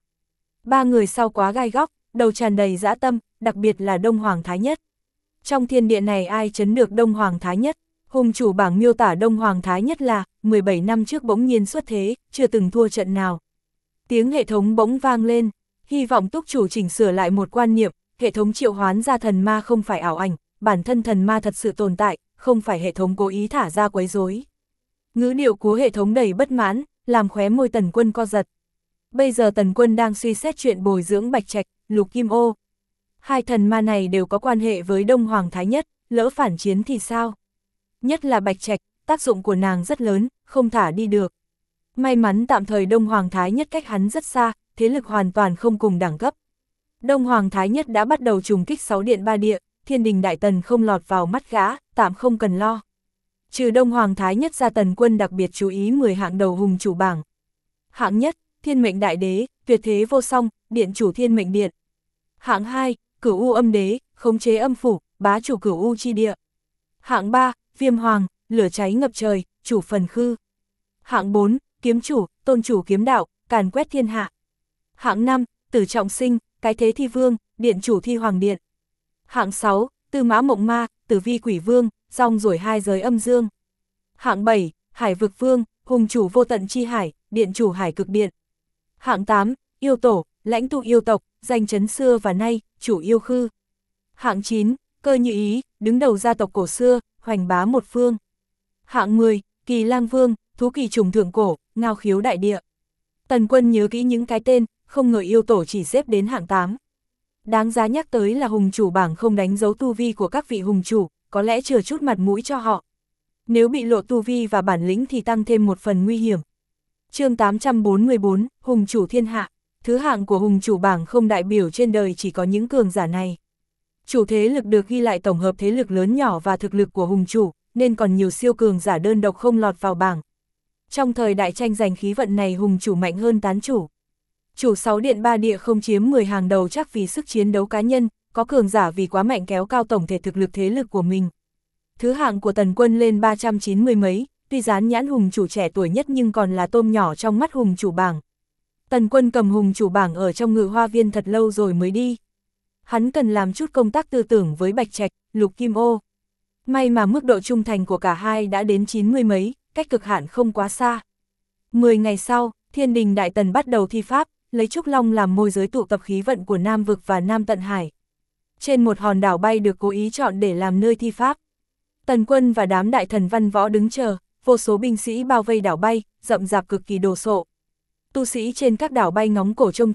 3 người sau quá gai góc, đầu tràn đầy dã tâm, đặc biệt là Đông Hoàng Thái Nhất. Trong thiên địa này ai chấn được Đông Hoàng Thái Nhất? Hùng chủ bảng miêu tả Đông Hoàng Thái Nhất là 17 năm trước bỗng nhiên xuất thế, chưa từng thua trận nào. Tiếng hệ thống bỗng vang lên, hy vọng túc chủ chỉnh sửa lại một quan niệm, hệ thống triệu hoán ra thần ma không phải ảo ảnh, bản thân thần ma thật sự tồn tại, không phải hệ thống cố ý thả ra quấy rối. Ngữ điệu của hệ thống đầy bất mãn, làm khóe môi Tần Quân co giật. Bây giờ Tần Quân đang suy xét chuyện bồi dưỡng Bạch Trạch, Lục Kim Ô. Hai thần ma này đều có quan hệ với Đông Hoàng Thái Nhất, lỡ phản chiến thì sao? Nhất là Bạch Trạch, tác dụng của nàng rất lớn, không thả đi được. May mắn tạm thời Đông Hoàng Thái Nhất cách hắn rất xa, thế lực hoàn toàn không cùng đẳng cấp. Đông Hoàng Thái Nhất đã bắt đầu trùng kích 6 điện 3 địa, Thiên Đình Đại Tần không lọt vào mắt gã, tạm không cần lo. Trừ Đông Hoàng Thái Nhất ra, Tần Quân đặc biệt chú ý 10 hạng đầu hùng chủ bảng. Hạng nhất, Thiên Mệnh Đại Đế, tuyệt thế vô song, điện chủ Thiên Mệnh Điện. Hạng 2, Cửu U Âm Đế, khống chế âm phủ, bá chủ Cửu U chi địa. Hạng 3, Viêm Hoàng, lửa cháy ngập trời, chủ phần khư. Hạng 4, Kiếm chủ, tôn chủ kiếm đạo, càn quét thiên hạ. Hạng 5, Tử Trọng Sinh, cái thế thi vương, điện chủ Thi Hoàng Điện. Hạng 6, Tư Mã Mộng Ma, Tử Vi Quỷ Vương, rong ruổi hai giới âm dương. Hạng 7, Hải Vực Vương, hùng chủ vô tận chi hải, điện chủ Hải Cực Điện. Hạng 8, Yêu Tổ, lãnh tụ yêu tộc, danh chấn xưa và nay, chủ yêu khư. Hạng 9, Cơ Như Ý, đứng đầu gia tộc cổ xưa, hoành bá một phương. Hạng 10, Kỳ Lang Vương, thú kỳ trùng thượng cổ, ngao khiếu đại địa. Tần Quân nhớ kỹ những cái tên, không ngờ Yêu Tổ chỉ xếp đến hạng 8. Đáng giá nhắc tới là hùng chủ bảng không đánh dấu tu vi của các vị hùng chủ, có lẽ chừa chút mặt mũi cho họ. Nếu bị lộ tu vi và bản lĩnh thì tăng thêm một phần nguy hiểm. Chương 844, hùng chủ thiên hạ. Thứ hạng của hùng chủ bảng không đại biểu trên đời chỉ có những cường giả này. Chủ thế lực được ghi lại tổng hợp thế lực lớn nhỏ và thực lực của hùng chủ, nên còn nhiều siêu cường giả đơn độc không lọt vào bảng. Trong thời đại tranh giành khí vận này, hùng chủ mạnh hơn tán chủ. Chủ 6 điện 3 địa không chiếm 10 hàng đầu chắc vì sức chiến đấu cá nhân, có cường giả vì quá mạnh kéo cao tổng thể thực lực thế lực của mình. Thứ hạng của Tần Quân lên 390 mấy, tuy dán nhãn hùng chủ trẻ tuổi nhất nhưng còn là tôm nhỏ trong mắt hùng chủ bảng. Tần Quân cầm hùng chủ bảng ở trong Ngự Hoa Viên thật lâu rồi mới đi. Hắn cần làm chút công tác tư tưởng với Bạch Trạch, Lục Kim Ô. May mà mức độ trung thành của cả hai đã đến 90 mấy, cách cực hạn không quá xa. 10 ngày sau, Thiên Đình Đại Tần bắt đầu thi pháp, lấy Trúc Long làm môi giới tụ tập khí vận của Nam Vực và Nam Tận Hải. Trên một hòn đảo bay được cố ý chọn để làm nơi thi pháp. Tần Quân và đám đại thần văn võ đứng chờ, vô số binh sĩ bao vây đảo bay, rậm rạp cực kỳ đồ sộ. Tu sĩ trên các đảo bay ngóng cổ trông chờ,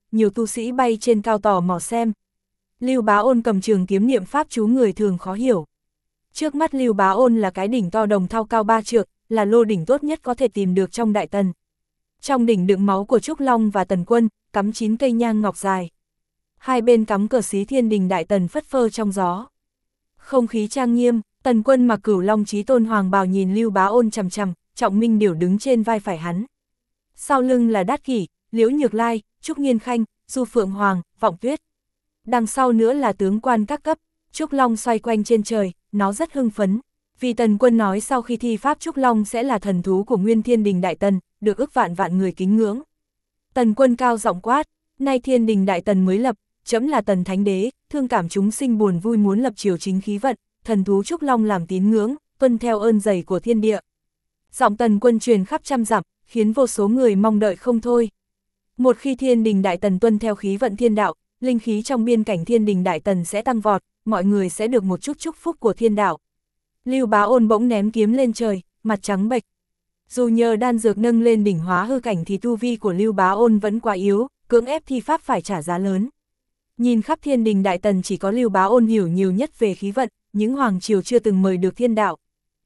nhiều tu sĩ bay trên cao tò mò xem. Lưu Bá Ôn cầm trường kiếm niệm pháp chú người thường khó hiểu. Trước mắt Lưu Bá Ôn là cái đỉnh to đồng thau cao 3 trượng, là lô đỉnh tốt nhất có thể tìm được trong Đại Tần. Trong đỉnh đựng máu của Trúc Long và Tần Quân, cắm 9 cây nhang ngọc dài. Hai bên cắm cờ xí Thiên Đình Đại Tần phất phơ trong gió. Không khí trang nghiêm, Tần Quân mặc Cửu Long Chí Tôn hoàng bào nhìn Lưu Bá Ôn chằm chằm, Trọng Minh Điểu đứng trên vai phải hắn. Sau lưng là Đát Kỷ, Liễu Nhược Lai, Trúc Nghiên Khanh, Du Phượng Hoàng, Vọng Tuyết. Đằng sau nữa là tướng quan các cấp. Trúc Long xoay quanh trên trời, nó rất hưng phấn. Vì Tần Quân nói sau khi thi pháp Trúc Long sẽ là thần thú của Nguyên Thiên Đình Đại Tần, được ức vạn vạn người kính ngưỡng. Tần Quân cao giọng quát, nay Thiên Đình Đại Tần mới lập, trẫm là Tần Thánh Đế, thương cảm chúng sinh buồn vui muốn lập triều chính khí vận, thần thú Trúc Long làm tín ngưỡng, tuân theo ơn dày của thiên địa. Giọng Tần Quân truyền khắp trăm dặm, khiến vô số người mong đợi không thôi. Một khi Thiên Đình Đại Tần tuân theo khí vận thiên đạo, linh khí trong biên cảnh Thiên Đình Đại Tần sẽ tăng vọt, mọi người sẽ được một chút chúc phúc của thiên đạo. Lưu Bá Ôn bỗng ném kiếm lên trời, mặt trắng bệch. Dù nhờ đan dược nâng lên đỉnh hóa hư cảnh thì tu vi của Lưu Bá Ôn vẫn quá yếu, cưỡng ép thi pháp phải trả giá lớn. Nhìn khắp Thiên Đình Đại Tần chỉ có Lưu Bá Ôn hiểu nhiều nhất về khí vận, những hoàng triều chưa từng mời được thiên đạo.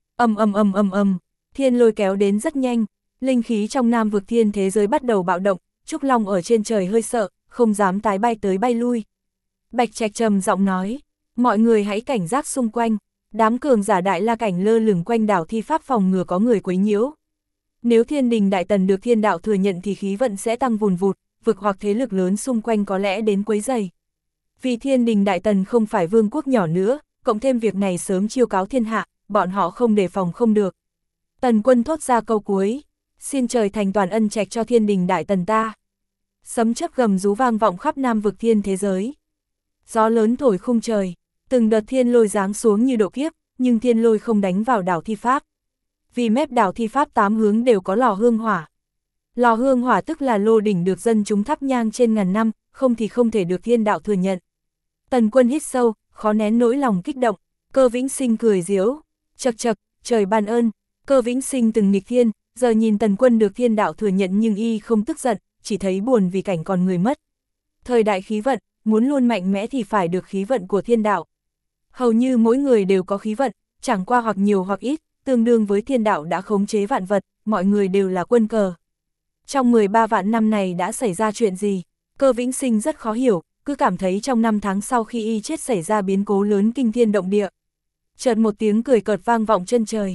Thiên lôi kéo đến rất nhanh, linh khí trong Nam vực thiên thế giới bắt đầu bạo động, Trúc Long ở trên trời hơi sợ, không dám tái bay tới bay lui. Bạch Trạch trầm giọng nói, mọi người hãy cảnh giác xung quanh, đám cường giả Đại La cảnh lơ lửng quanh đảo thi pháp phòng ngừa có người quấy nhiễu. Nếu Thiên Đình Đại Tần được thiên đạo thừa nhận thì khí vận sẽ tăng vùn vụt, vực hoặc thế lực lớn xung quanh có lẽ đến quấy rầy. Vì Thiên Đình Đại Tần không phải vương quốc nhỏ nữa, cộng thêm việc này sớm chiêu cáo thiên hạ, bọn họ không đề phòng không được. Tần Quân thốt ra câu cuối, xin trời thành toàn ân trạch cho Thiên Đình Đại Tần ta. Sấm chớp gầm rú vang vọng khắp Nam vực thiên thế giới. Gió lớn thổi khung trời, từng đợt thiên lôi giáng xuống như độ kiếp, nhưng thiên lôi không đánh vào đảo thi pháp. Vì mép đảo thi pháp 8 hướng đều có lò hương hỏa. Lò hương hỏa tức là lô đỉnh được dân chúng thắp nhang trên ngàn năm, không thì không thể được thiên đạo thừa nhận. Tần Quân hít sâu, khó nén nỗi lòng kích động, Cơ Vĩnh Sinh cười giễu, chậc chậc, trời ban ơn. Cơ Vĩnh Sinh từng nghịch thiên, giờ nhìn Tần Quân được thiên đạo thừa nhận nhưng y không tức giận, chỉ thấy buồn vì cảnh còn người mất. Thời đại khí vận, muốn luôn mạnh mẽ thì phải được khí vận của thiên đạo. Hầu như mỗi người đều có khí vận, chẳng qua hoặc nhiều hoặc ít, tương đương với thiên đạo đã khống chế vạn vật, mọi người đều là quân cờ. Trong 13 vạn năm này đã xảy ra chuyện gì? Cơ Vĩnh Sinh rất khó hiểu, cứ cảm thấy trong 5 tháng sau khi y chết xảy ra biến cố lớn kinh thiên động địa. Chợt một tiếng cười cợt vang vọng chân trời.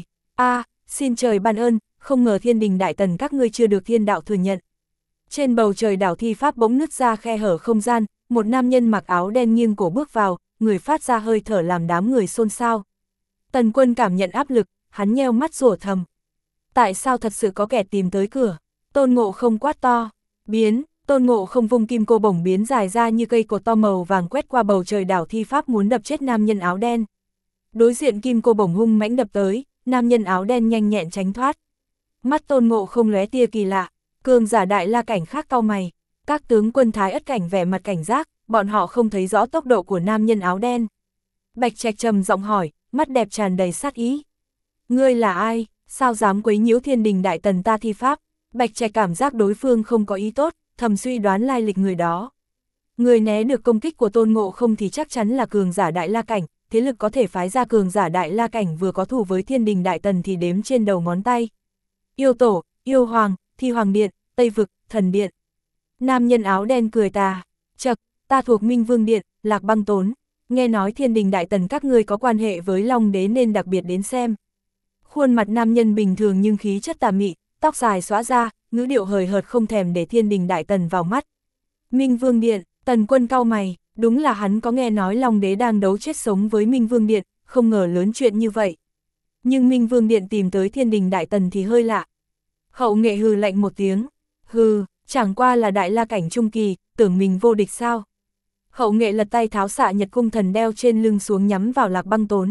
Xin trời ban ơn, không ngờ Thiên Đình Đại Tần các ngươi chưa được thiên đạo thừa nhận. Trên bầu trời đảo thi pháp bỗng nứt ra khe hở không gian, một nam nhân mặc áo đen nghiêng cổ bước vào, người phát ra hơi thở làm đám người xôn xao. Tần Quân cảm nhận áp lực, hắn nheo mắt rủa thầm. Tại sao thật sự có kẻ tìm tới cửa? Tôn Ngộ Không quát to, biến, Tôn Ngộ Không vung kim cô bổng biến dài ra như cây cột to màu vàng quét qua bầu trời đảo thi pháp muốn đập chết nam nhân áo đen. Đối diện kim cô bổng hung mãnh đập tới, nam nhân áo đen nhanh nhẹn tránh thoát. Mắt Tôn Ngộ Không lóe tia kỳ lạ, cường giả Đại La cảnh khác cau mày, các tướng quân Thái Ất cảnh vẻ mặt cảnh giác, bọn họ không thấy rõ tốc độ của nam nhân áo đen. Bạch Trạch trầm giọng hỏi, mắt đẹp tràn đầy sát ý. Ngươi là ai, sao dám quấy nhiễu Thiên Đình Đại Tần ta thi pháp? Bạch Trạch cảm giác đối phương không có ý tốt, thầm suy đoán lai lịch người đó. Người né được công kích của Tôn Ngộ Không thì chắc chắn là cường giả Đại La cảnh, thế lực có thể phái ra cường giả Đại La cảnh vừa có thù với Thiên Đình Đại Tần thì đếm trên đầu ngón tay. Yêu Tổ, Yêu Hoàng, Thi Hoàng Điện, Tây Vực, Thần Điện. Nam nhân áo đen cười tà, chậc, ta thuộc Minh Vương Điện, Lạc Băng Tốn, nghe nói Thiên Đình Đại Tần các ngươi có quan hệ với Long Đế nên đặc biệt đến xem. Khuôn mặt nam nhân bình thường nhưng khí chất tà mị, tóc dài xõa ra, ngữ điệu hời hợt không thèm để Thiên Đình Đại Tần vào mắt. Minh Vương Điện, Tần Quân cau mày, đúng là hắn có nghe nói Long Đế đang đấu chết sống với Minh Vương Điện, không ngờ lớn chuyện như vậy. Nhưng Minh Vương Điện tìm tới Thiên Đình Đại Tần thì hơi lạ. Hậu Nghệ hừ lạnh một tiếng, hừ, chẳng qua là Đại La cảnh trung kỳ, tưởng mình vô địch sao. Hậu Nghệ lật tay tháo xạ nhật cung thần đeo trên lưng xuống nhắm vào Lạc Băng Tốn.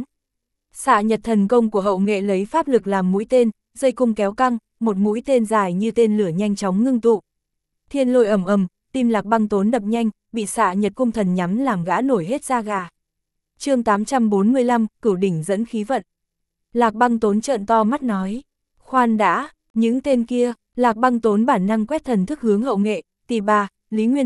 Xạ nhật thần công của Hậu Nghệ lấy pháp lực làm mũi tên, dây cung kéo căng, một mũi tên dài như tên lửa nhanh chóng ngưng tụ. Thiên lôi ầm ầm, tim Lạc Băng Tốn đập nhanh, bị xạ nhật cung thần nhắm làm gã nổi hết da gà. Chương 845, Cửu đỉnh dẫn khí vận. Lạc Băng Tốn trợn to mắt nói, khoan đã, những tên kia. Lạc Băng Tốn bản năng quét thần thức hướng Hậu Nghệ, Tỷ Bà, Lý Nguyên Bá,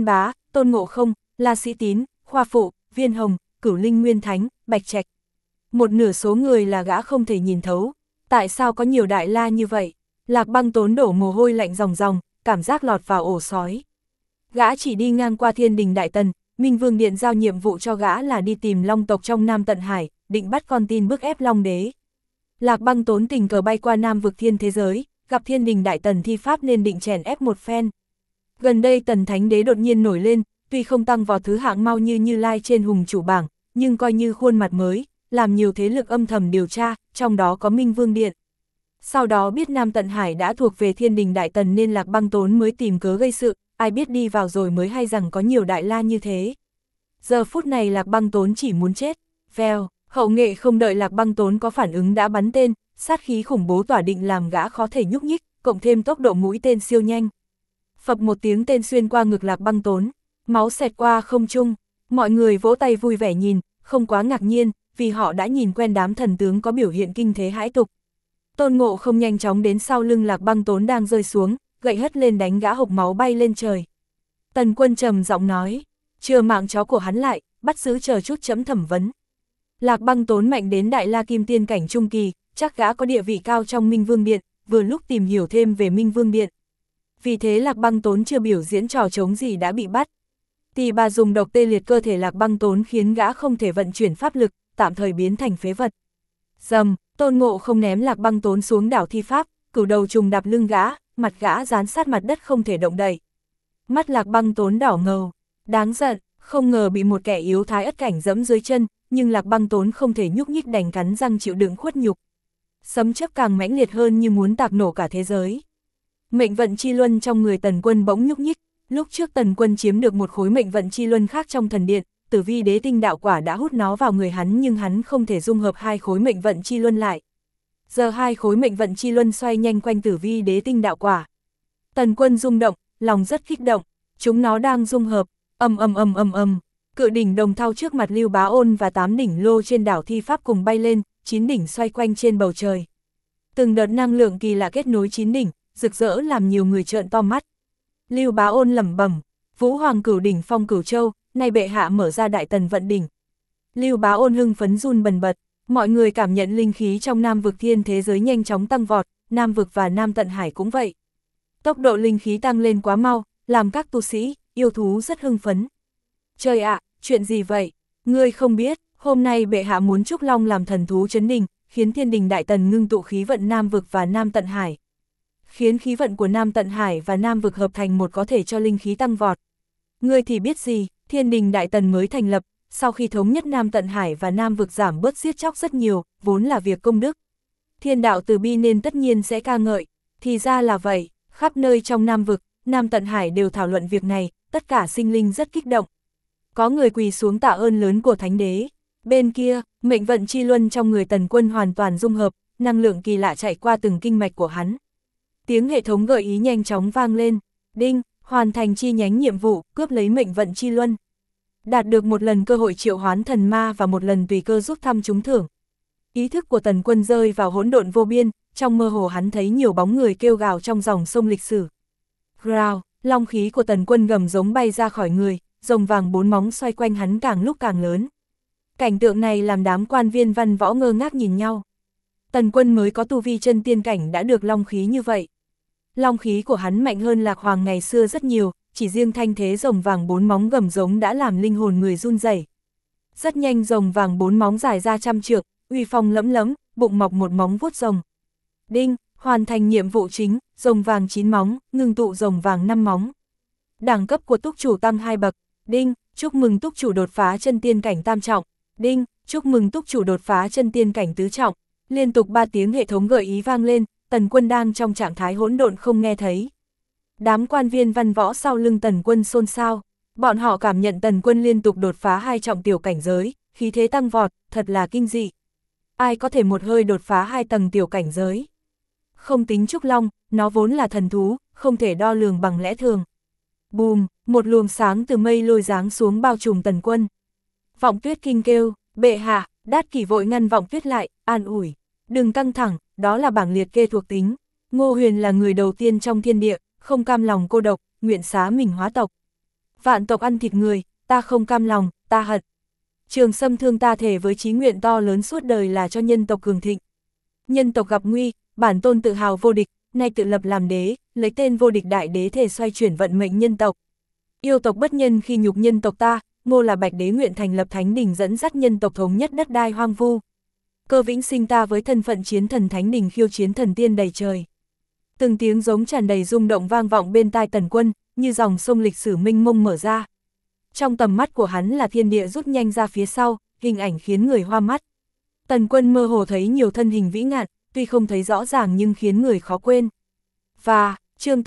Tôn Ngộ Không, La Sĩ Tín, Khoa Phụ, Viên Hồng, Cửu Linh Nguyên Thánh, Bạch Trạch. Một nửa số người là gã không thể nhìn thấu. Tại sao có nhiều đại la như vậy? Lạc Băng Tốn đổ mồ hôi lạnh ròng ròng, cảm giác lọt vào ổ sói. Gã chỉ đi ngang qua Thiên Đình Đại Tần, Minh Vương Điện giao nhiệm vụ cho gã là đi tìm Long tộc trong Nam Tận Hải, định bắt con tin bức ép Long Đế. Lạc Băng Tốn tình cờ bay qua Nam vực thiên thế giới, gặp Thiên Đình Đại Tần thi pháp nên định chèn ép một phen. Gần đây Tần Thánh Đế đột nhiên nổi lên, tuy không tăng vào thứ hạng mau như Như Lai trên hùng chủ bảng, nhưng coi như khuôn mặt mới, làm nhiều thế lực âm thầm điều tra, trong đó có Minh Vương Điện. Sau đó biết Nam Tận Hải đã thuộc về Thiên Đình Đại Tần nên Lạc Băng Tốn mới tìm cớ gây sự, ai biết đi vào rồi mới hay rằng có nhiều đại la như thế. Giờ phút này Lạc Băng Tốn chỉ muốn chết. Vèo, hậu nghệ không đợi Lạc Băng Tốn có phản ứng đã bắn tên, sát khí khủng bố tỏa định làm gã khó thể nhúc nhích, cộng thêm tốc độ mũi tên siêu nhanh. Phập một tiếng tên xuyên qua ngực Lạc Băng Tốn, máu xẹt qua không trung, mọi người vỗ tay vui vẻ nhìn, không quá ngạc nhiên, vì họ đã nhìn quen đám thần tướng có biểu hiện kinh thế hãi tục. Tôn Ngộ Không nhanh chóng đến sau lưng Lạc Băng Tốn đang rơi xuống, gậy hất lên đánh gã hộc máu bay lên trời. Tần Quân trầm giọng nói, chừa mạng chó của hắn lại, bắt giữ chờ chút chấm thẩm vấn. Lạc Băng Tốn mạnh đến Đại La Kim Tiên cảnh trung kỳ, chắc gã có địa vị cao trong Minh Vương Điện, vừa lúc tìm hiểu thêm về Minh Vương Điện. Vì thế Lạc Băng Tốn chưa biểu diễn trò trống gì đã bị bắt. Tỳ bà dùng độc tê liệt cơ thể Lạc Băng Tốn khiến gã không thể vận chuyển pháp lực, tạm thời biến thành phế vật. Dầm, Tôn Ngộ Không ném Lạc Băng Tốn xuống đảo thi pháp, cửu đầu trùng đạp lưng gã, mặt gã dán sát mặt đất không thể động đậy. Mắt Lạc Băng Tốn đỏ ngầu, đáng giận, không ngờ bị một kẻ yếu thái ất cảnh dẫm dưới chân, nhưng Lạc Băng Tốn không thể nhúc nhích đành cắn răng chịu đựng khuất nhục. Sấm chớp càng mãnh liệt hơn như muốn tạc nổ cả thế giới. Mệnh vận chi luân trong người Tần Quân bỗng nhúc nhích, lúc trước Tần Quân chiếm được một khối mệnh vận chi luân khác trong thần điện, Tử Vi Đế Tinh đạo quả đã hút nó vào người hắn nhưng hắn không thể dung hợp hai khối mệnh vận chi luân lại. Giờ hai khối mệnh vận chi luân xoay nhanh quanh Tử Vi Đế Tinh đạo quả. Tần Quân rung động, lòng rất kích động, chúng nó đang dung hợp, cự đỉnh đồng thau trước mặt Lưu Bá Ôn và 8 đỉnh lô trên đảo thi pháp cùng bay lên, 9 đỉnh xoay quanh trên bầu trời. Từng đợt năng lượng kỳ lạ kết nối 9 đỉnh, rực rỡ làm nhiều người trợn to mắt. Lưu Bá Ôn lẩm bẩm, Vũ Hoàng Cửu đỉnh phong Cửu Châu, nay bệ hạ mở ra Đại Tần vận đỉnh. Lưu Bá Ôn hưng phấn run bần bật, mọi người cảm nhận linh khí trong Nam vực thiên thế giới nhanh chóng tăng vọt, Nam vực và Nam Tận Hải cũng vậy. Tốc độ linh khí tăng lên quá mau, làm các tu sĩ, yêu thú rất hưng phấn. Trời ạ, chuyện gì vậy? Ngươi không biết, hôm nay bệ hạ muốn Trúc Long làm thần thú trấn đình, khiến Thiên Đình Đại Tần ngưng tụ khí vận Nam vực và Nam Tận Hải. Khiến khí vận của Nam Tận Hải và Nam vực hợp thành một có thể cho linh khí tăng vọt. Ngươi thì biết gì, Thiên Đình Đại Tần mới thành lập, sau khi thống nhất Nam Tận Hải và Nam vực giảm bớt giết chóc rất nhiều, vốn là việc công đức. Thiên đạo từ bi nên tất nhiên sẽ ca ngợi, thì ra là vậy, khắp nơi trong Nam vực, Nam Tận Hải đều thảo luận việc này, tất cả sinh linh rất kích động. Có người quỳ xuống tạ ơn lớn của Thánh Đế. Bên kia, mệnh vận chi luân trong người Tần Quân hoàn toàn dung hợp, năng lượng kỳ lạ chạy qua từng kinh mạch của hắn. Tiếng hệ thống gợi ý nhanh chóng vang lên, đinh, hoàn thành chi nhánh nhiệm vụ, cướp lấy mệnh vận chi luân. Đạt được một lần cơ hội triệu hoán thần ma và một lần tùy cơ rút thăm trúng thưởng. Ý thức của Tần Quân rơi vào hỗn độn vô biên, trong mơ hồ hắn thấy nhiều bóng người kêu gào trong dòng sông lịch sử. Growl, long khí của Tần Quân gầm giống bay ra khỏi người, rồng vàng 4 móng xoay quanh hắn càng lúc càng lớn. Cảnh tượng này làm đám quan viên văn võ ngơ ngác nhìn nhau. Tần Quân mới có tu vi chân tiên cảnh đã được long khí như vậy. Long khí của hắn mạnh hơn Lạc Hoàng ngày xưa rất nhiều, chỉ riêng thanh thế rồng vàng 4 móng gầm giống đã làm linh hồn người run rẩy. Rất nhanh rồng vàng 4 móng dài ra trăm trượng, uy phong lẫm lẫm, bụng mọc một móng vuốt rồng. Đinh, hoàn thành nhiệm vụ chính, rồng vàng 9 móng, ngưng tụ rồng vàng 5 móng. Đẳng cấp của túc chủ tăng 2 bậc. Đinh, chúc mừng túc chủ đột phá chân tiên cảnh tam trọng. Đinh, chúc mừng túc chủ đột phá chân tiên cảnh tứ trọng. Liên tục 3 tiếng hệ thống gợi ý vang lên, Tần Quân đang trong trạng thái hỗn độn không nghe thấy. Đám quan viên văn võ sau lưng Tần Quân xôn xao, bọn họ cảm nhận Tần Quân liên tục đột phá 2 trọng tiểu cảnh giới, khí thế tăng vọt, thật là kinh dị. Ai có thể một hơi đột phá 2 tầng tiểu cảnh giới? Không tính Trúc Long, nó vốn là thần thú, không thể đo lường bằng lẽ thường. Bùm, một luồng sáng từ mây lôi giáng xuống bao trùm Tần Quân. Vọng Tuyết kinh kêu, bệ hạ, Đát Kỷ vội ngăn Vọng Tuyết lại, an ủi. Đừng căng thẳng, đó là bảng liệt kê thuộc tính. Ngô Huyền là người đầu tiên trong thiên địa, không cam lòng cô độc, nguyện xá mình hóa tộc. Vạn tộc ăn thịt người, ta không cam lòng, ta hận. Trường Sâm Thương ta thể với chí nguyện to lớn suốt đời là cho nhân tộc cường thịnh. Nhân tộc gặp nguy, bản tôn tự hào vô địch, nay tự lập làm đế, lấy tên vô địch đại đế thể xoay chuyển vận mệnh nhân tộc. Yêu tộc bất nhân khi nhục nhân tộc ta, Ngô là Bạch đế nguyện thành lập thánh đình dẫn dắt nhân tộc thống nhất đất đai hoang vu. Cơ Vĩnh Sinh ta với thân phận chiến thần thánh đình khiêu chiến thần tiên đầy trời. Từng tiếng giống tràn đầy rung động vang vọng bên tai Tần Quân, như dòng sông lịch sử mênh mông mở ra. Trong tầm mắt của hắn là thiên địa rút nhanh ra phía sau, hình ảnh khiến người hoa mắt. Tần Quân mơ hồ thấy nhiều thân hình vĩ ngạn, tuy không thấy rõ ràng nhưng khiến người khó quên. Và, chương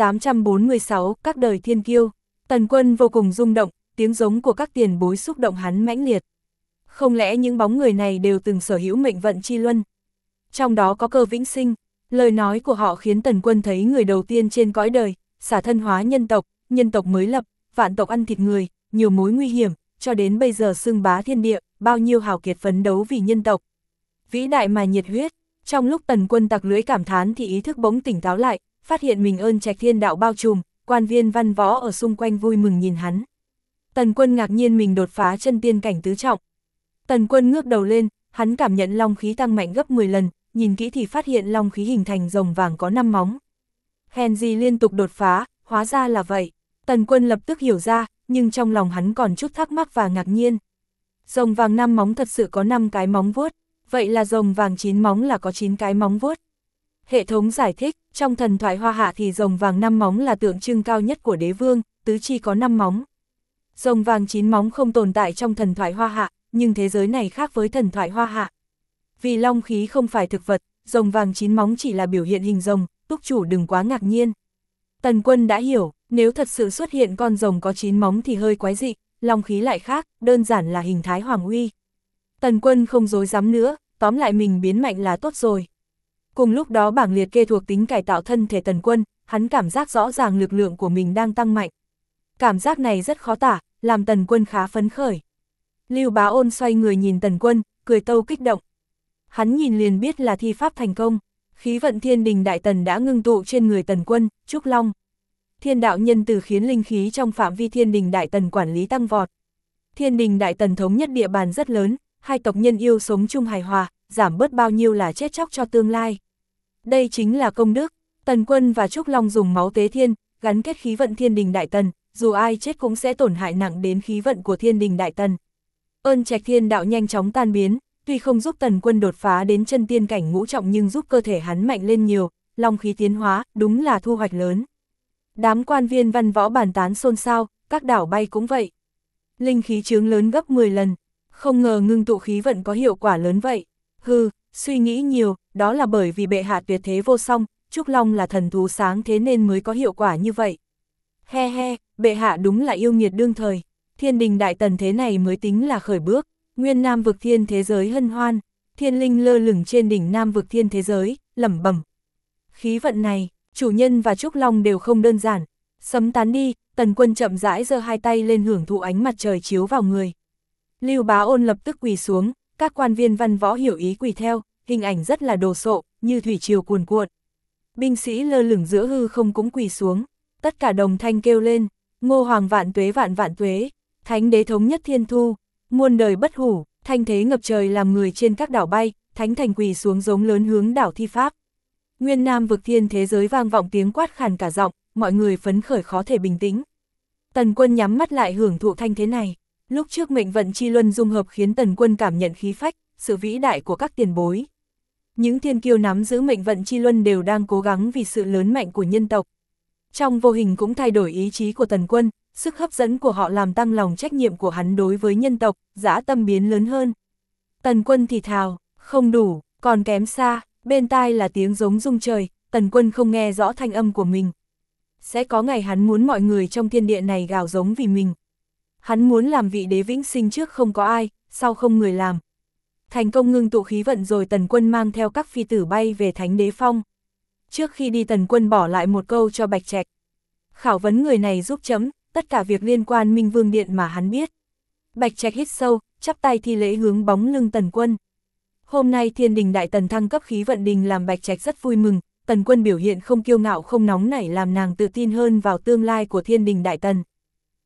846, các đời thiên kiêu, Tần Quân vô cùng rung động, tiếng giống của các tiền bối xúc động hắn mãnh liệt. Không lẽ những bóng người này đều từng sở hữu mệnh vận chi luân? Trong đó có Cơ Vĩnh Sinh, lời nói của họ khiến Tần Quân thấy người đầu tiên trên cõi đời, xả thân hóa nhân tộc mới lập, vạn tộc ăn thịt người, nhiều mối nguy hiểm, cho đến bây giờ xưng bá thiên địa, bao nhiêu hào kiệt phấn đấu vì nhân tộc. Vĩ đại mà nhiệt huyết, trong lúc Tần Quân tặc lưỡi cảm thán thì ý thức bỗng tỉnh táo lại, phát hiện mình ơn trạch thiên đạo bao trùm, quan viên văn võ ở xung quanh vui mừng nhìn hắn. Tần Quân ngạc nhiên mình đột phá chân tiên cảnh tứ trọng. Tần Quân ngước đầu lên, hắn cảm nhận long khí tăng mạnh gấp 10 lần, nhìn kỹ thì phát hiện long khí hình thành rồng vàng có 5 móng. Hèn gì liên tục đột phá, hóa ra là vậy. Tần Quân lập tức hiểu ra, nhưng trong lòng hắn còn chút thắc mắc và ngạc nhiên. Rồng vàng 5 móng thật sự có 5 cái móng vuốt, vậy là rồng vàng 9 móng là có 9 cái móng vuốt. Hệ thống giải thích, trong thần thoại Hoa Hạ thì rồng vàng 5 móng là tượng trưng cao nhất của đế vương, tứ chi có 5 móng. Rồng vàng 9 móng không tồn tại trong thần thoại Hoa Hạ, nhưng thế giới này khác với thần thoại Hoa Hạ. Vì long khí không phải thực vật, rồng vàng 9 móng chỉ là biểu hiện hình rồng, túc chủ đừng quá ngạc nhiên. Tần Quân đã hiểu, nếu thật sự xuất hiện con rồng có 9 móng thì hơi quái dị, long khí lại khác, đơn giản là hình thái hoàng uy. Tần Quân không dối dám nữa, tóm lại mình biến mạnh là tốt rồi. Cùng lúc đó bảng liệt kê thuộc tính cải tạo thân thể Tần Quân, hắn cảm giác rõ ràng lực lượng của mình đang tăng mạnh. Cảm giác này rất khó tả, làm Tần Quân khá phấn khởi. Lưu Bá Ôn xoay người nhìn Tần Quân, cười tâu kích động. Hắn nhìn liền biết là thi pháp thành công, khí vận thiên đình đại tần đã ngưng tụ trên người Tần Quân, Trúc Long. Thiên đạo nhân từ khiến linh khí trong phạm vi thiên đình đại tần quản lý tăng vọt. Thiên đình đại tần thống nhất địa bàn rất lớn, hai tộc nhân yêu sống chung hài hòa, giảm bớt bao nhiêu là chết chóc cho tương lai. Đây chính là công đức, Tần Quân và Trúc Long dùng máu tế thiên, gắn kết khí vận thiên đình đại tần, dù ai chết cũng sẽ tổn hại nặng đến khí vận của thiên đình đại tần. Ơn trạch thiên đạo nhanh chóng tan biến, tuy không giúp Tần Quân đột phá đến chân tiên cảnh ngũ trọng nhưng giúp cơ thể hắn mạnh lên nhiều, long khí tiến hóa, đúng là thu hoạch lớn. Đám quan viên văn võ bàn tán xôn xao, các đảo bay cũng vậy. Linh khí chướng lớn gấp 10 lần, không ngờ ngưng tụ khí vận có hiệu quả lớn vậy. Hừ, suy nghĩ nhiều, đó là bởi vì bệ hạ tuyệt thế vô song, Trúc Long là thần thú sáng thế nên mới có hiệu quả như vậy. He he, bệ hạ đúng là yêu nghiệt đương thời, thiên đình đại tần thế này mới tính là khởi bước, nguyên nam vực thiên thế giới hân hoan, thiên linh lơ lửng trên đỉnh nam vực thiên thế giới, lẩm bẩm. Khí vận này, chủ nhân và Trúc Long đều không đơn giản, sấm tán đi, Tần Quân chậm rãi giơ hai tay lên hưởng thụ ánh mặt trời chiếu vào người. Lưu Bá Ôn lập tức quỳ xuống, các quan viên văn võ hiểu ý quỳ theo, hình ảnh rất là đồ sộ, như thủy triều cuồn cuộn. Binh sĩ lơ lửng giữa hư không cũng quỳ xuống, tất cả đồng thanh kêu lên, Ngô Hoàng vạn tuế vạn vạn tuế, Thánh đế thống nhất thiên thu, muôn đời bất hủ, thanh thế ngập trời làm người trên các đảo bay, thánh thành quỳ xuống giống lớn hướng đảo thi pháp. Nguyên nam vực thiên thế giới vang vọng tiếng quát khàn cả giọng, mọi người phấn khởi khó thể bình tĩnh. Tần Quân nhắm mắt lại hưởng thụ thanh thế này, lúc trước mệnh vận chi luân dung hợp khiến Tần Quân cảm nhận khí phách, sự vĩ đại của các tiền bối. Những thiên kiêu nắm giữ mệnh vận chi luân đều đang cố gắng vì sự lớn mạnh của nhân tộc. Trong vô hình cũng thay đổi ý chí của Tần Quân, sức hấp dẫn của họ làm tăng lòng trách nhiệm của hắn đối với nhân tộc, dã tâm biến lớn hơn. Tần Quân thì thào, không đủ, còn kém xa, bên tai là tiếng giống rung trời, Tần Quân không nghe rõ thanh âm của mình. Sẽ có ngày hắn muốn mọi người trong thiên địa này gào giống vì mình. Hắn muốn làm vị đế vĩnh sinh trước không có ai, sau không người làm. Thành công ngưng tụ khí vận rồi Tần Quân mang theo các phi tử bay về Thánh Đế Phong. Trước khi đi Tần Quân bỏ lại một câu cho Bạch Trạch. Khảo vấn người này giúp chấm, tất cả việc liên quan Minh Vương Điện mà hắn biết. Bạch Trạch hít sâu, chắp tay thi lễ hướng bóng lưng Tần Quân. Hôm nay Thiên Đình Đại Tần thăng cấp khí vận đình làm Bạch Trạch rất vui mừng, Tần Quân biểu hiện không kiêu ngạo không nóng nảy làm nàng tự tin hơn vào tương lai của Thiên Đình Đại Tần.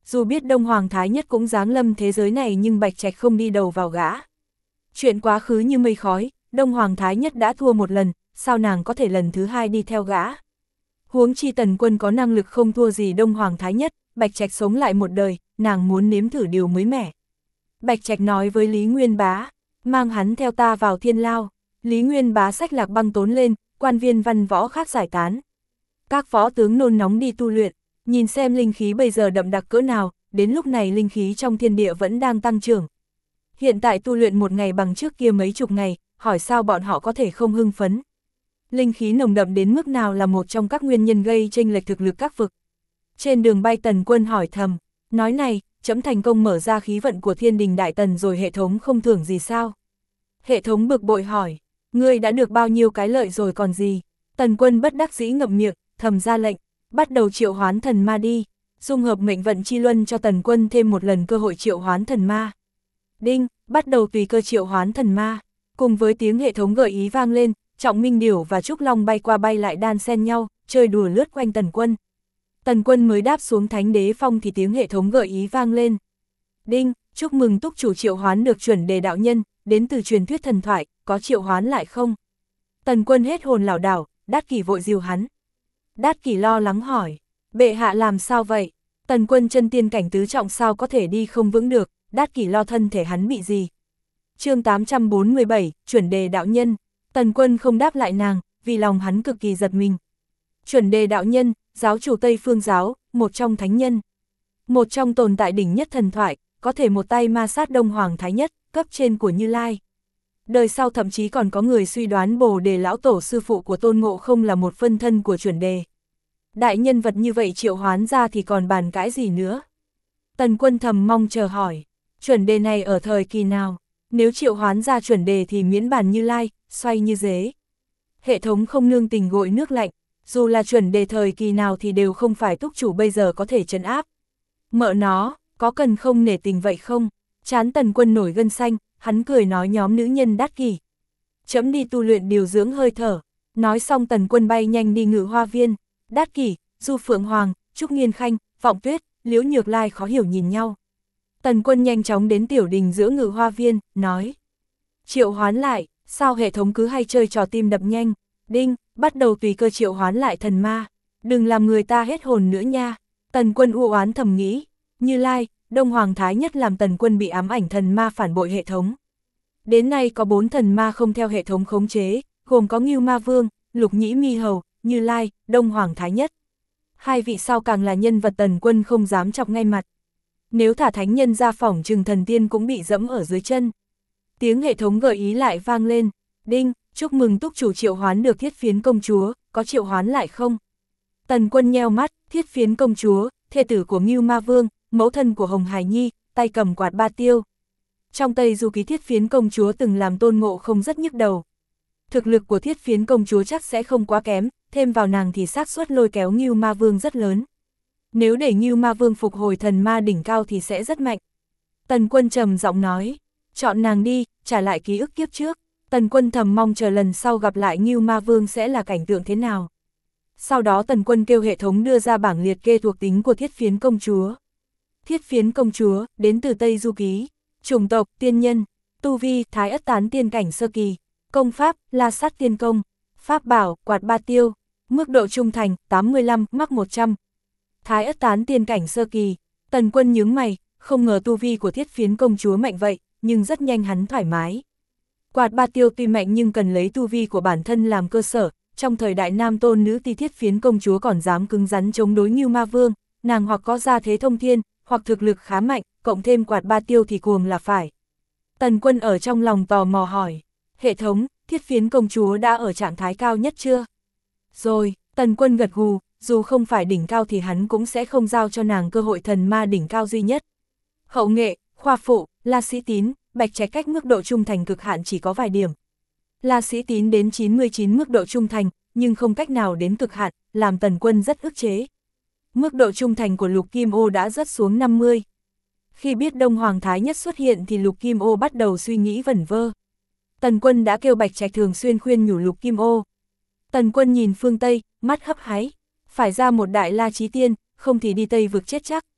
dù biết Đông Hoàng Thái Nhất cũng giáng lâm thế giới này nhưng Bạch Trạch không đi đầu vào gã. Chuyện quá khứ như mây khói, Đông Hoàng Thái Nhất đã thua một lần, sao nàng có thể lần thứ hai đi theo gã. Huống chi Tần Quân có năng lực không thua gì Đông Hoàng Thái Nhất, Bạch Trạch sống lại một đời, nàng muốn nếm thử điều mới mẻ. Bạch Trạch nói với Lý Nguyên Bá, mang hắn theo ta vào Thiên Lao. Lý Nguyên Bá xách Lạc Băng Tốn lên, quan viên văn võ khác giải tán. Các võ tướng nôn nóng đi tu luyện, nhìn xem linh khí bây giờ đậm đặc cỡ nào, đến lúc này linh khí trong thiên địa vẫn đang tăng trưởng. Hiện tại tu luyện một ngày bằng trước kia mấy chục ngày, hỏi sao bọn họ có thể không hưng phấn. Linh khí nồng đậm đến mức nào là một trong các nguyên nhân gây chênh lệch thực lực các vực. Trên đường bay Tần Quân hỏi thầm, nói này, trẫm thành công mở ra khí vận của Thiên Đình Đại Tần rồi hệ thống không thưởng gì sao? Hệ thống bực bội hỏi, ngươi đã được bao nhiêu cái lợi rồi còn gì? Tần Quân bất đắc dĩ ngậm miệng, thầm ra lệnh, bắt đầu triệu hoán thần ma đi, dung hợp mệnh vận chi luân cho Tần Quân thêm một lần cơ hội triệu hoán thần ma. Đinh, bắt đầu tùy cơ triệu hoán thần ma, cùng với tiếng hệ thống gợi ý vang lên, Trọng Minh Điểu và Trúc Long bay qua bay lại đan xen nhau, chơi đùa lướt quanh Tần Quân. Tần Quân mới đáp xuống Thánh Đế Phong thì tiếng hệ thống gợi ý vang lên. Đinh, chúc mừng túc chủ triệu hoán được chuẩn đề đạo nhân, đến từ truyền thuyết thần thoại, có triệu hoán lại không? Tần Quân hết hồn lảo đảo, Đát Kỷ vội dìu hắn. Đát Kỷ lo lắng hỏi, bệ hạ làm sao vậy? Tần Quân chân tiên cảnh tứ trọng sao có thể đi không vững được, Đát Kỷ lo thân thể hắn bị gì? Chương 847, chuẩn đề đạo nhân. Tần Quân không đáp lại nàng, vì lòng hắn cực kỳ giật mình. Chuẩn đề đạo nhân, giáo chủ Tây Phương giáo, một trong thánh nhân. Một trong tồn tại đỉnh nhất thần thoại, có thể một tay ma sát Đông Hoàng Thái Nhất, cấp trên của Như Lai. Đời sau thậm chí còn có người suy đoán Bồ Đề lão tổ sư phụ của Tôn Ngộ Không là một phân thân của chuẩn đề. Đại nhân vật như vậy triệu hoán ra thì còn bàn cãi gì nữa? Tần Quân thầm mong chờ hỏi, chuẩn đề này ở thời kỳ nào? Nếu triệu hoán ra chuẩn đề thì miễn bàn Như Lai, xoay như dế. Hệ thống không nương tình gội nước lạnh, dù là chuẩn đề thời kỳ nào thì đều không phải túc chủ bây giờ có thể trấn áp. Mợ nó, có cần không nể tình vậy không? Chán Tần Quân nổi gân xanh, hắn cười nói nhóm nữ nhân Đát Kỷ. Chấm đi tu luyện điều dưỡng hơi thở. Nói xong Tần Quân bay nhanh đi Ngự Hoa Viên. Đát Kỷ, Du Phượng Hoàng, Trúc Nghiên Khanh, Vọng Tuyết, Liễu Nhược Lai khó hiểu nhìn nhau. Tần Quân nhanh chóng đến tiểu đình giữa Ngự Hoa Viên, nói. Triệu hoán lại, sao hệ thống cứ hay chơi trò tim đập nhanh? Đinh, bắt đầu tùy cơ triệu hoán lại thần ma. Đừng làm người ta hết hồn nữa nha. Tần Quân u oán thầm nghĩ. Như Lai, Đông Hoàng Thái Nhất làm Tần Quân bị ám ảnh thần ma phản bội hệ thống. Đến nay có 4 thần ma không theo hệ thống khống chế, gồm có Ngưu Ma Vương, Lục Nhĩ Mi Hầu, Như Lai, Đông Hoàng Thái Nhất. Hai vị sau càng là nhân vật Tần Quân không dám chọc ngay mặt. Nếu thả thánh nhân ra phỏng chừng thần tiên cũng bị dẫm ở dưới chân. Tiếng hệ thống gợi ý lại vang lên. Đinh, chúc mừng túc chủ triệu hoán được Thiết Phiến công chúa, có triệu hoán lại không? Tần Quân nheo mắt, Thiết Phiến công chúa, thê tử của Ngưu Ma Vương, mẫu thân của Hồng Hải Nhi, tay cầm quạt ba tiêu. Trong Tây Du Ký Thiết Phiến công chúa từng làm Tôn Ngộ Không rất nhức đầu. Thực lực của Thiết Phiến công chúa chắc sẽ không quá kém, thêm vào nàng thì xác suất lôi kéo Ngưu Ma Vương rất lớn. Nếu để Ngưu Ma Vương phục hồi thần ma đỉnh cao thì sẽ rất mạnh. Tần Quân trầm giọng nói, chọn nàng đi, trả lại ký ức kiếp trước. Tần Quân thầm mong chờ lần sau gặp lại Ngưu Ma Vương sẽ là cảnh tượng thế nào. Sau đó Tần Quân kêu hệ thống đưa ra bảng liệt kê thuộc tính của Thiết Phiến công chúa. Thiết Phiến công chúa, đến từ Tây Du Ký, chủng tộc, tiên nhân, tu vi, Thái Ất Tán tiên cảnh sơ kỳ, công pháp, La Sát tiên công, pháp bảo, quạt ba tiêu, mức độ trung thành, 85, mắc 100. Thái Ất Tán tiên cảnh sơ kỳ, Tần Quân nhướng mày, không ngờ tu vi của Thiết Phiến công chúa mạnh vậy, nhưng rất nhanh hắn thoải mái. Quạt ba tiêu tuy mạnh nhưng cần lấy tu vi của bản thân làm cơ sở, trong thời đại nam tôn nữ ti Thiết Phiến công chúa còn dám cứng rắn chống đối Ngưu Ma Vương, nàng hoặc có gia thế thông thiên, hoặc thực lực khá mạnh, cộng thêm quạt ba tiêu thì cuồng là phải. Tần Quân ở trong lòng tò mò hỏi, hệ thống, Thiết Phiến công chúa đã ở trạng thái cao nhất chưa? Rồi, Tần Quân gật gù, dù không phải đỉnh cao thì hắn cũng sẽ không giao cho nàng cơ hội thần ma đỉnh cao duy nhất. Hậu nghệ, khoa phụ, La Sĩ Tín, Bạch Trạch cách mức độ trung thành cực hạn chỉ có vài điểm. La Sĩ Tín đến 99 mức độ trung thành, nhưng không cách nào đến cực hạn, làm Tần Quân rất ức chế. Mức độ trung thành của Lục Kim Ô đã rớt xuống 50. Khi biết Đông Hoàng Thái Nhất xuất hiện thì Lục Kim Ô bắt đầu suy nghĩ vẩn vơ. Tần Quân đã kêu Bạch Trạch thường xuyên khuyên nhủ Lục Kim Ô. Tần Quân nhìn phương Tây, mắt hấp háy, phải ra một đại La Chí Tiên, không thì đi Tây vực chết chắc.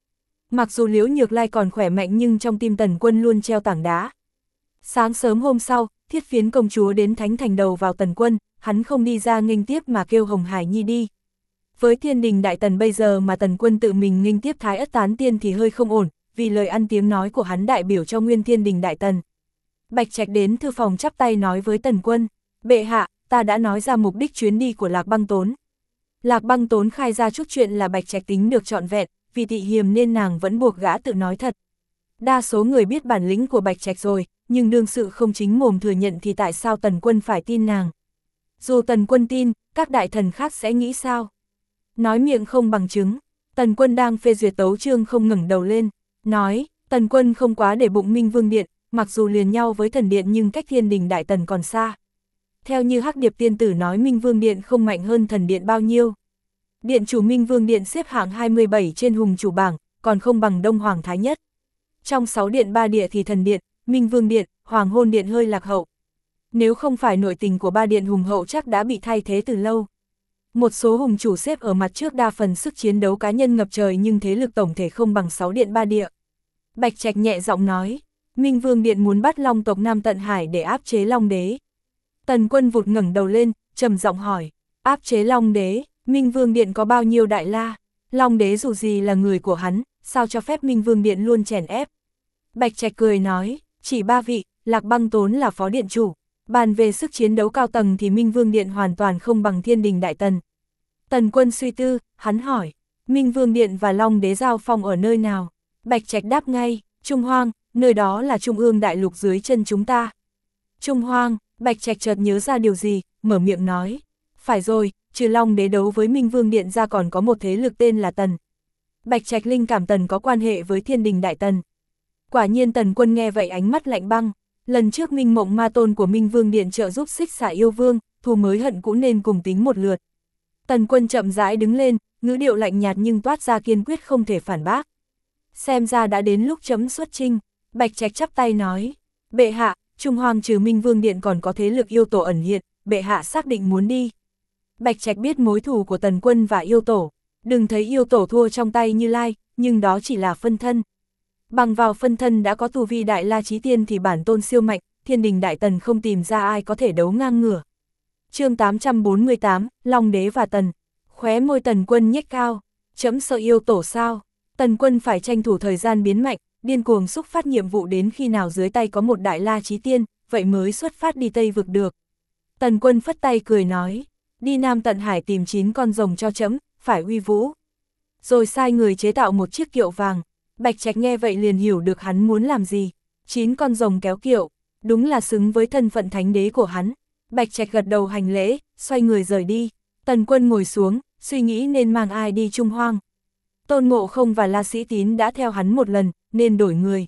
Mặc dù Liễu Nhược Lai còn khỏe mạnh nhưng trong tim Tần Quân luôn treo tảng đá. Sáng sớm hôm sau, Thiết Phiến công chúa đến Thánh Thành đầu vào Tần Quân, hắn không đi ra nghênh tiếp mà kêu Hồng Hải Nhi đi. Với Thiên Đình Đại Tần bây giờ mà Tần Quân tự mình nghênh tiếp Thái Ất Tán Tiên thì hơi không ổn, vì lời ăn tiếng nói của hắn đại biểu cho nguyên Thiên Đình Đại Tần. Bạch Trạch đến thư phòng chắp tay nói với Tần Quân, bệ hạ, ta đã nói ra mục đích chuyến đi của Lạc Băng Tốn. Lạc Băng Tốn khai ra chút chuyện là Bạch Trạch tính được trọn vẹn, vì Tị Hiềm nên nàng vẫn buộc gã tự nói thật. Đa số người biết bản lĩnh của Bạch Trạch rồi, nhưng đương sự không chính mồm thừa nhận thì tại sao Tần Quân phải tin nàng? Dù Tần Quân tin, các đại thần khác sẽ nghĩ sao? Nói miệng không bằng chứng. Tần Quân đang phê duyệt tấu chương không ngẩng đầu lên, nói, Tần Quân không quá để bụng Minh Vương Điện, mặc dù liền nhau với thần điện nhưng cách Thiên Đình Đại Tần còn xa. Theo như Hắc Điệp tiên tử nói, Minh Vương Điện không mạnh hơn thần điện bao nhiêu. Điện chủ Minh Vương Điện xếp hạng 27 trên hùng chủ bảng, còn không bằng Đông Hoàng Thái Nhất. Trong 6 điện 3 địa thì thần điện, Minh Vương Điện, Hoàng Hôn Điện hơi lạc hậu. Nếu không phải nội tình của 3 điện hùng hậu chắc đã bị thay thế từ lâu. Một số hùng chủ xếp ở mặt trước đa phần sức chiến đấu cá nhân ngập trời nhưng thế lực tổng thể không bằng 6 điện 3 địa. Bạch Trạch nhẹ giọng nói, Minh Vương Điện muốn bắt Long tộc Nam Tận Hải để áp chế Long Đế. Tần Quân vụt ngẩng đầu lên, trầm giọng hỏi, áp chế Long Đế, Minh Vương Điện có bao nhiêu đại la? Long Đế dù gì là người của hắn, sao cho phép Minh Vương Điện luôn chèn ép? Bạch Trạch cười nói, chỉ 3 vị, Lạc Băng Tốn là phó điện chủ. Bàn về sức chiến đấu cao tầng thì Minh Vương Điện hoàn toàn không bằng Thiên Đình Đại Tần. Tần Quân suy tư, hắn hỏi, Minh Vương Điện và Long Đế giao phong ở nơi nào? Bạch Trạch đáp ngay, Trung Hoang, nơi đó là Trung ương đại lục dưới chân chúng ta. Trung Hoang, Bạch Trạch chợt nhớ ra điều gì, mở miệng nói, phải rồi, trừ Long Đế đấu với Minh Vương Điện ra còn có một thế lực tên là Tần. Bạch Trạch linh cảm Tần có quan hệ với Thiên Đình Đại Tần. Quả nhiên Tần Quân nghe vậy ánh mắt lạnh băng. Lần trước Minh Mộng Ma Tôn của Minh Vương Điện trợ giúp Xích Xả Yêu Vương, thù mới hận cũ nên cùng tính một lượt. Tần Quân chậm rãi đứng lên, ngữ điệu lạnh nhạt nhưng toát ra kiên quyết không thể phản bác. Xem ra đã đến lúc chấm xuất chinh. Bạch Trạch chắp tay nói, bệ hạ, Trung Hoang trừ Minh Vương Điện còn có thế lực yêu tổ ẩn hiện, bệ hạ xác định muốn đi. Bạch Trạch biết mối thù của Tần Quân và yêu tổ, đừng thấy yêu tổ thua trong tay Như Lai, nhưng đó chỉ là phân thân. Bằng vào phân thân đã có tu vi Đại La Chí Tiên thì bản tôn siêu mạnh, Thiên Đình Đại Tần không tìm ra ai có thể đấu ngang ngửa. Chương 848, Long Đế và Tần. Khóe môi Tần Quân nhếch cao, chấm sợ yêu tổ sao? Tần Quân phải tranh thủ thời gian biến mạnh, điên cuồng xúc phát nhiệm vụ đến khi nào dưới tay có một Đại La Chí Tiên, vậy mới xuất phát đi Tây vực được. Tần Quân phất tay cười nói, đi Nam Tận Hải tìm 9 con rồng cho chấm, phải uy vũ. Rồi sai người chế tạo một chiếc kiệu vàng. Bạch Trạch nghe vậy liền hiểu được hắn muốn làm gì. 9 con rồng kéo kiệu, đúng là xứng với thân phận thánh đế của hắn. Bạch Trạch gật đầu hành lễ, xoay người rời đi. Tần Quân ngồi xuống, suy nghĩ nên mang ai đi Trung Hoang. Tôn Ngộ Không và La Sĩ Tín đã theo hắn một lần, nên đổi người.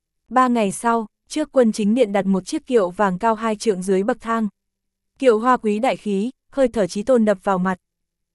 3 ngày sau, trước Quân Chính Điện đặt một chiếc kiệu vàng cao 2 trượng dưới bậc thang. Kiệu hoa quý đại khí, hơi thở chí tôn đập vào mặt.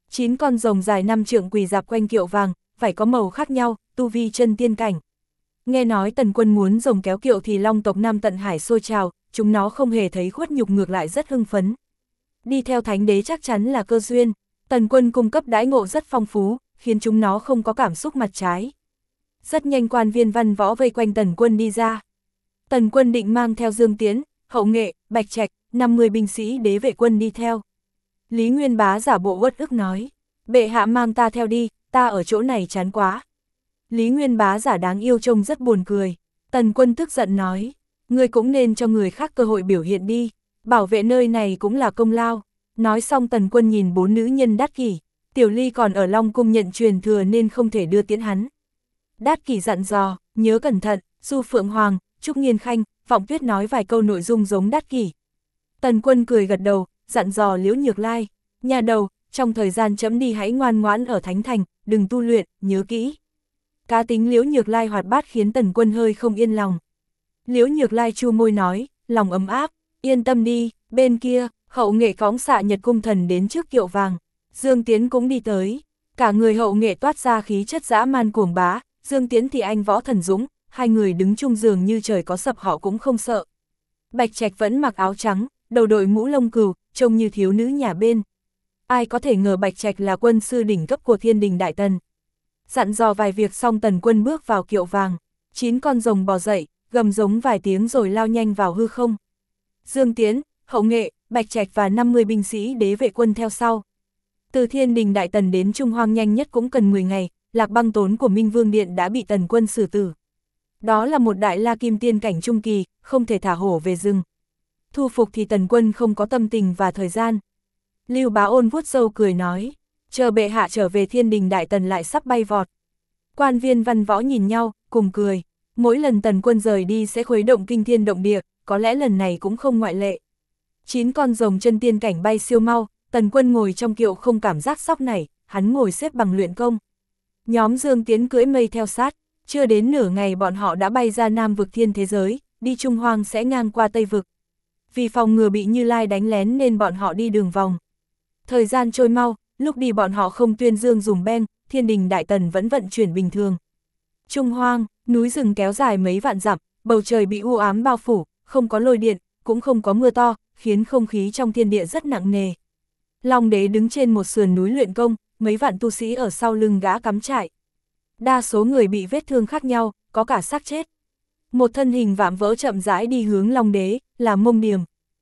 9 con rồng dài 5 trượng quỳ dạp quanh kiệu vàng, phải có màu khác nhau, tu vi chân tiên cảnh. Nghe nói Tần Quân muốn rồng kéo kiệu thì Long tộc Nam Tận Hải sôi trào, chúng nó không hề thấy khuất nhục ngược lại rất hưng phấn. Đi theo thánh đế chắc chắn là cơ duyên, Tần Quân cung cấp đãi ngộ rất phong phú, khiến chúng nó không có cảm xúc mặt trái. Rất nhanh quan viên văn võ vây quanh Tần Quân đi ra. Tần Quân định mang theo Dương Tiến, Hậu Nghệ, Bạch Trạch, 50 binh sĩ đế vệ quân đi theo. Lý Nguyên Bá giả bộ uất ức nói, bệ hạ mang ta theo đi, ta ở chỗ này chán quá. Lý Nguyên Bá giả đáng yêu trông rất buồn cười. Tần Quân tức giận nói, ngươi cũng nên cho người khác cơ hội biểu hiện đi, bảo vệ nơi này cũng là công lao. Nói xong Tần Quân nhìn 4 nữ nhân Đát Kỷ, Tiểu Ly còn ở Long Cung nhận truyền thừa nên không thể đưa tiễn hắn. Đát Kỷ dặn dò, nhớ cẩn thận, Du Phượng Hoàng, Trúc Nghiên Khanh, Vọng Tuyết nói vài câu nội dung giống Đát Kỷ. Tần Quân cười gật đầu, dặn dò Liễu Nhược Lai, nhà đầu, trong thời gian chấm đi hãy ngoan ngoãn ở Thánh Thành, đừng tu luyện, nhớ kỹ. Cá tính Liễu Nhược Lai hoạt bát khiến Tần Quân hơi không yên lòng. Liễu Nhược Lai chu môi nói, lòng ấm áp, yên tâm đi. Bên kia, Hậu Nghệ cõng xạ Nhật cung thần đến trước kiệu vàng. Dương Tiến cũng đi tới. Cả người Hậu Nghệ toát ra khí chất dã man cuồng bá, Dương Tiến thì anh võ thần dũng, hai người đứng chung giường như trời có sập họ cũng không sợ. Bạch Trạch vẫn mặc áo trắng, đầu đội mũ lông cừu, trông như thiếu nữ nhà bên. Ai có thể ngờ Bạch Trạch là quân sư đỉnh cấp của Thiên Đình Đại Tần. Dặn dò vài việc xong Tần Quân bước vào kiệu vàng, 9 con rồng bò dậy, gầm giống vài tiếng rồi lao nhanh vào hư không. Dương Tiến, Hậu Nghệ, Bạch Trạch và 50 binh sĩ đế vệ quân theo sau. Từ Thiên Đình Đại Tần đến Trung Hoang nhanh nhất cũng cần 10 ngày, Lạc Băng Tốn của Minh Vương Điện đã bị Tần Quân xử tử. Đó là một đại la kim tiên cảnh trung kỳ, không thể thả hổ về rừng. Thu phục thì Tần Quân không có tâm tình và thời gian. Lưu Bá Ôn vuốt râu cười nói, chờ bệ hạ trở về Thiên Đình Đại Tần lại sắp bay vọt. Quan viên văn võ nhìn nhau, cùng cười. Mỗi lần Tần Quân rời đi sẽ khuấy động kinh thiên động địa, có lẽ lần này cũng không ngoại lệ. 9 con rồng chân tiên cảnh bay siêu mau, Tần Quân ngồi trong kiệu không cảm giác sóc này, hắn ngồi xếp bằng luyện công. Nhóm Dương Tiến cưỡi mây theo sát, chưa đến nửa ngày bọn họ đã bay ra Nam vực thiên thế giới, đi Trung Hoang sẽ ngang qua Tây vực. Vì phòng ngừa bị Như Lai đánh lén nên bọn họ đi đường vòng. Thời gian trôi mau, lúc đi bọn họ không tuyên dương dùng beng, Thiên Đình Đại Tần vẫn vận chuyển bình thường. Trung Hoang, núi rừng kéo dài mấy vạn dặm, bầu trời bị u ám bao phủ, không có lôi điện, cũng không có mưa to, khiến không khí trong thiên địa rất nặng nề. Long Đế đứng trên một sườn núi luyện công, mấy vạn tu sĩ ở sau lưng gã cắm trại. Đa số người bị vết thương khác nhau, có cả xác chết. Một thân hình vạm vỡ chậm rãi đi hướng Long Đế, là Mông Điềm.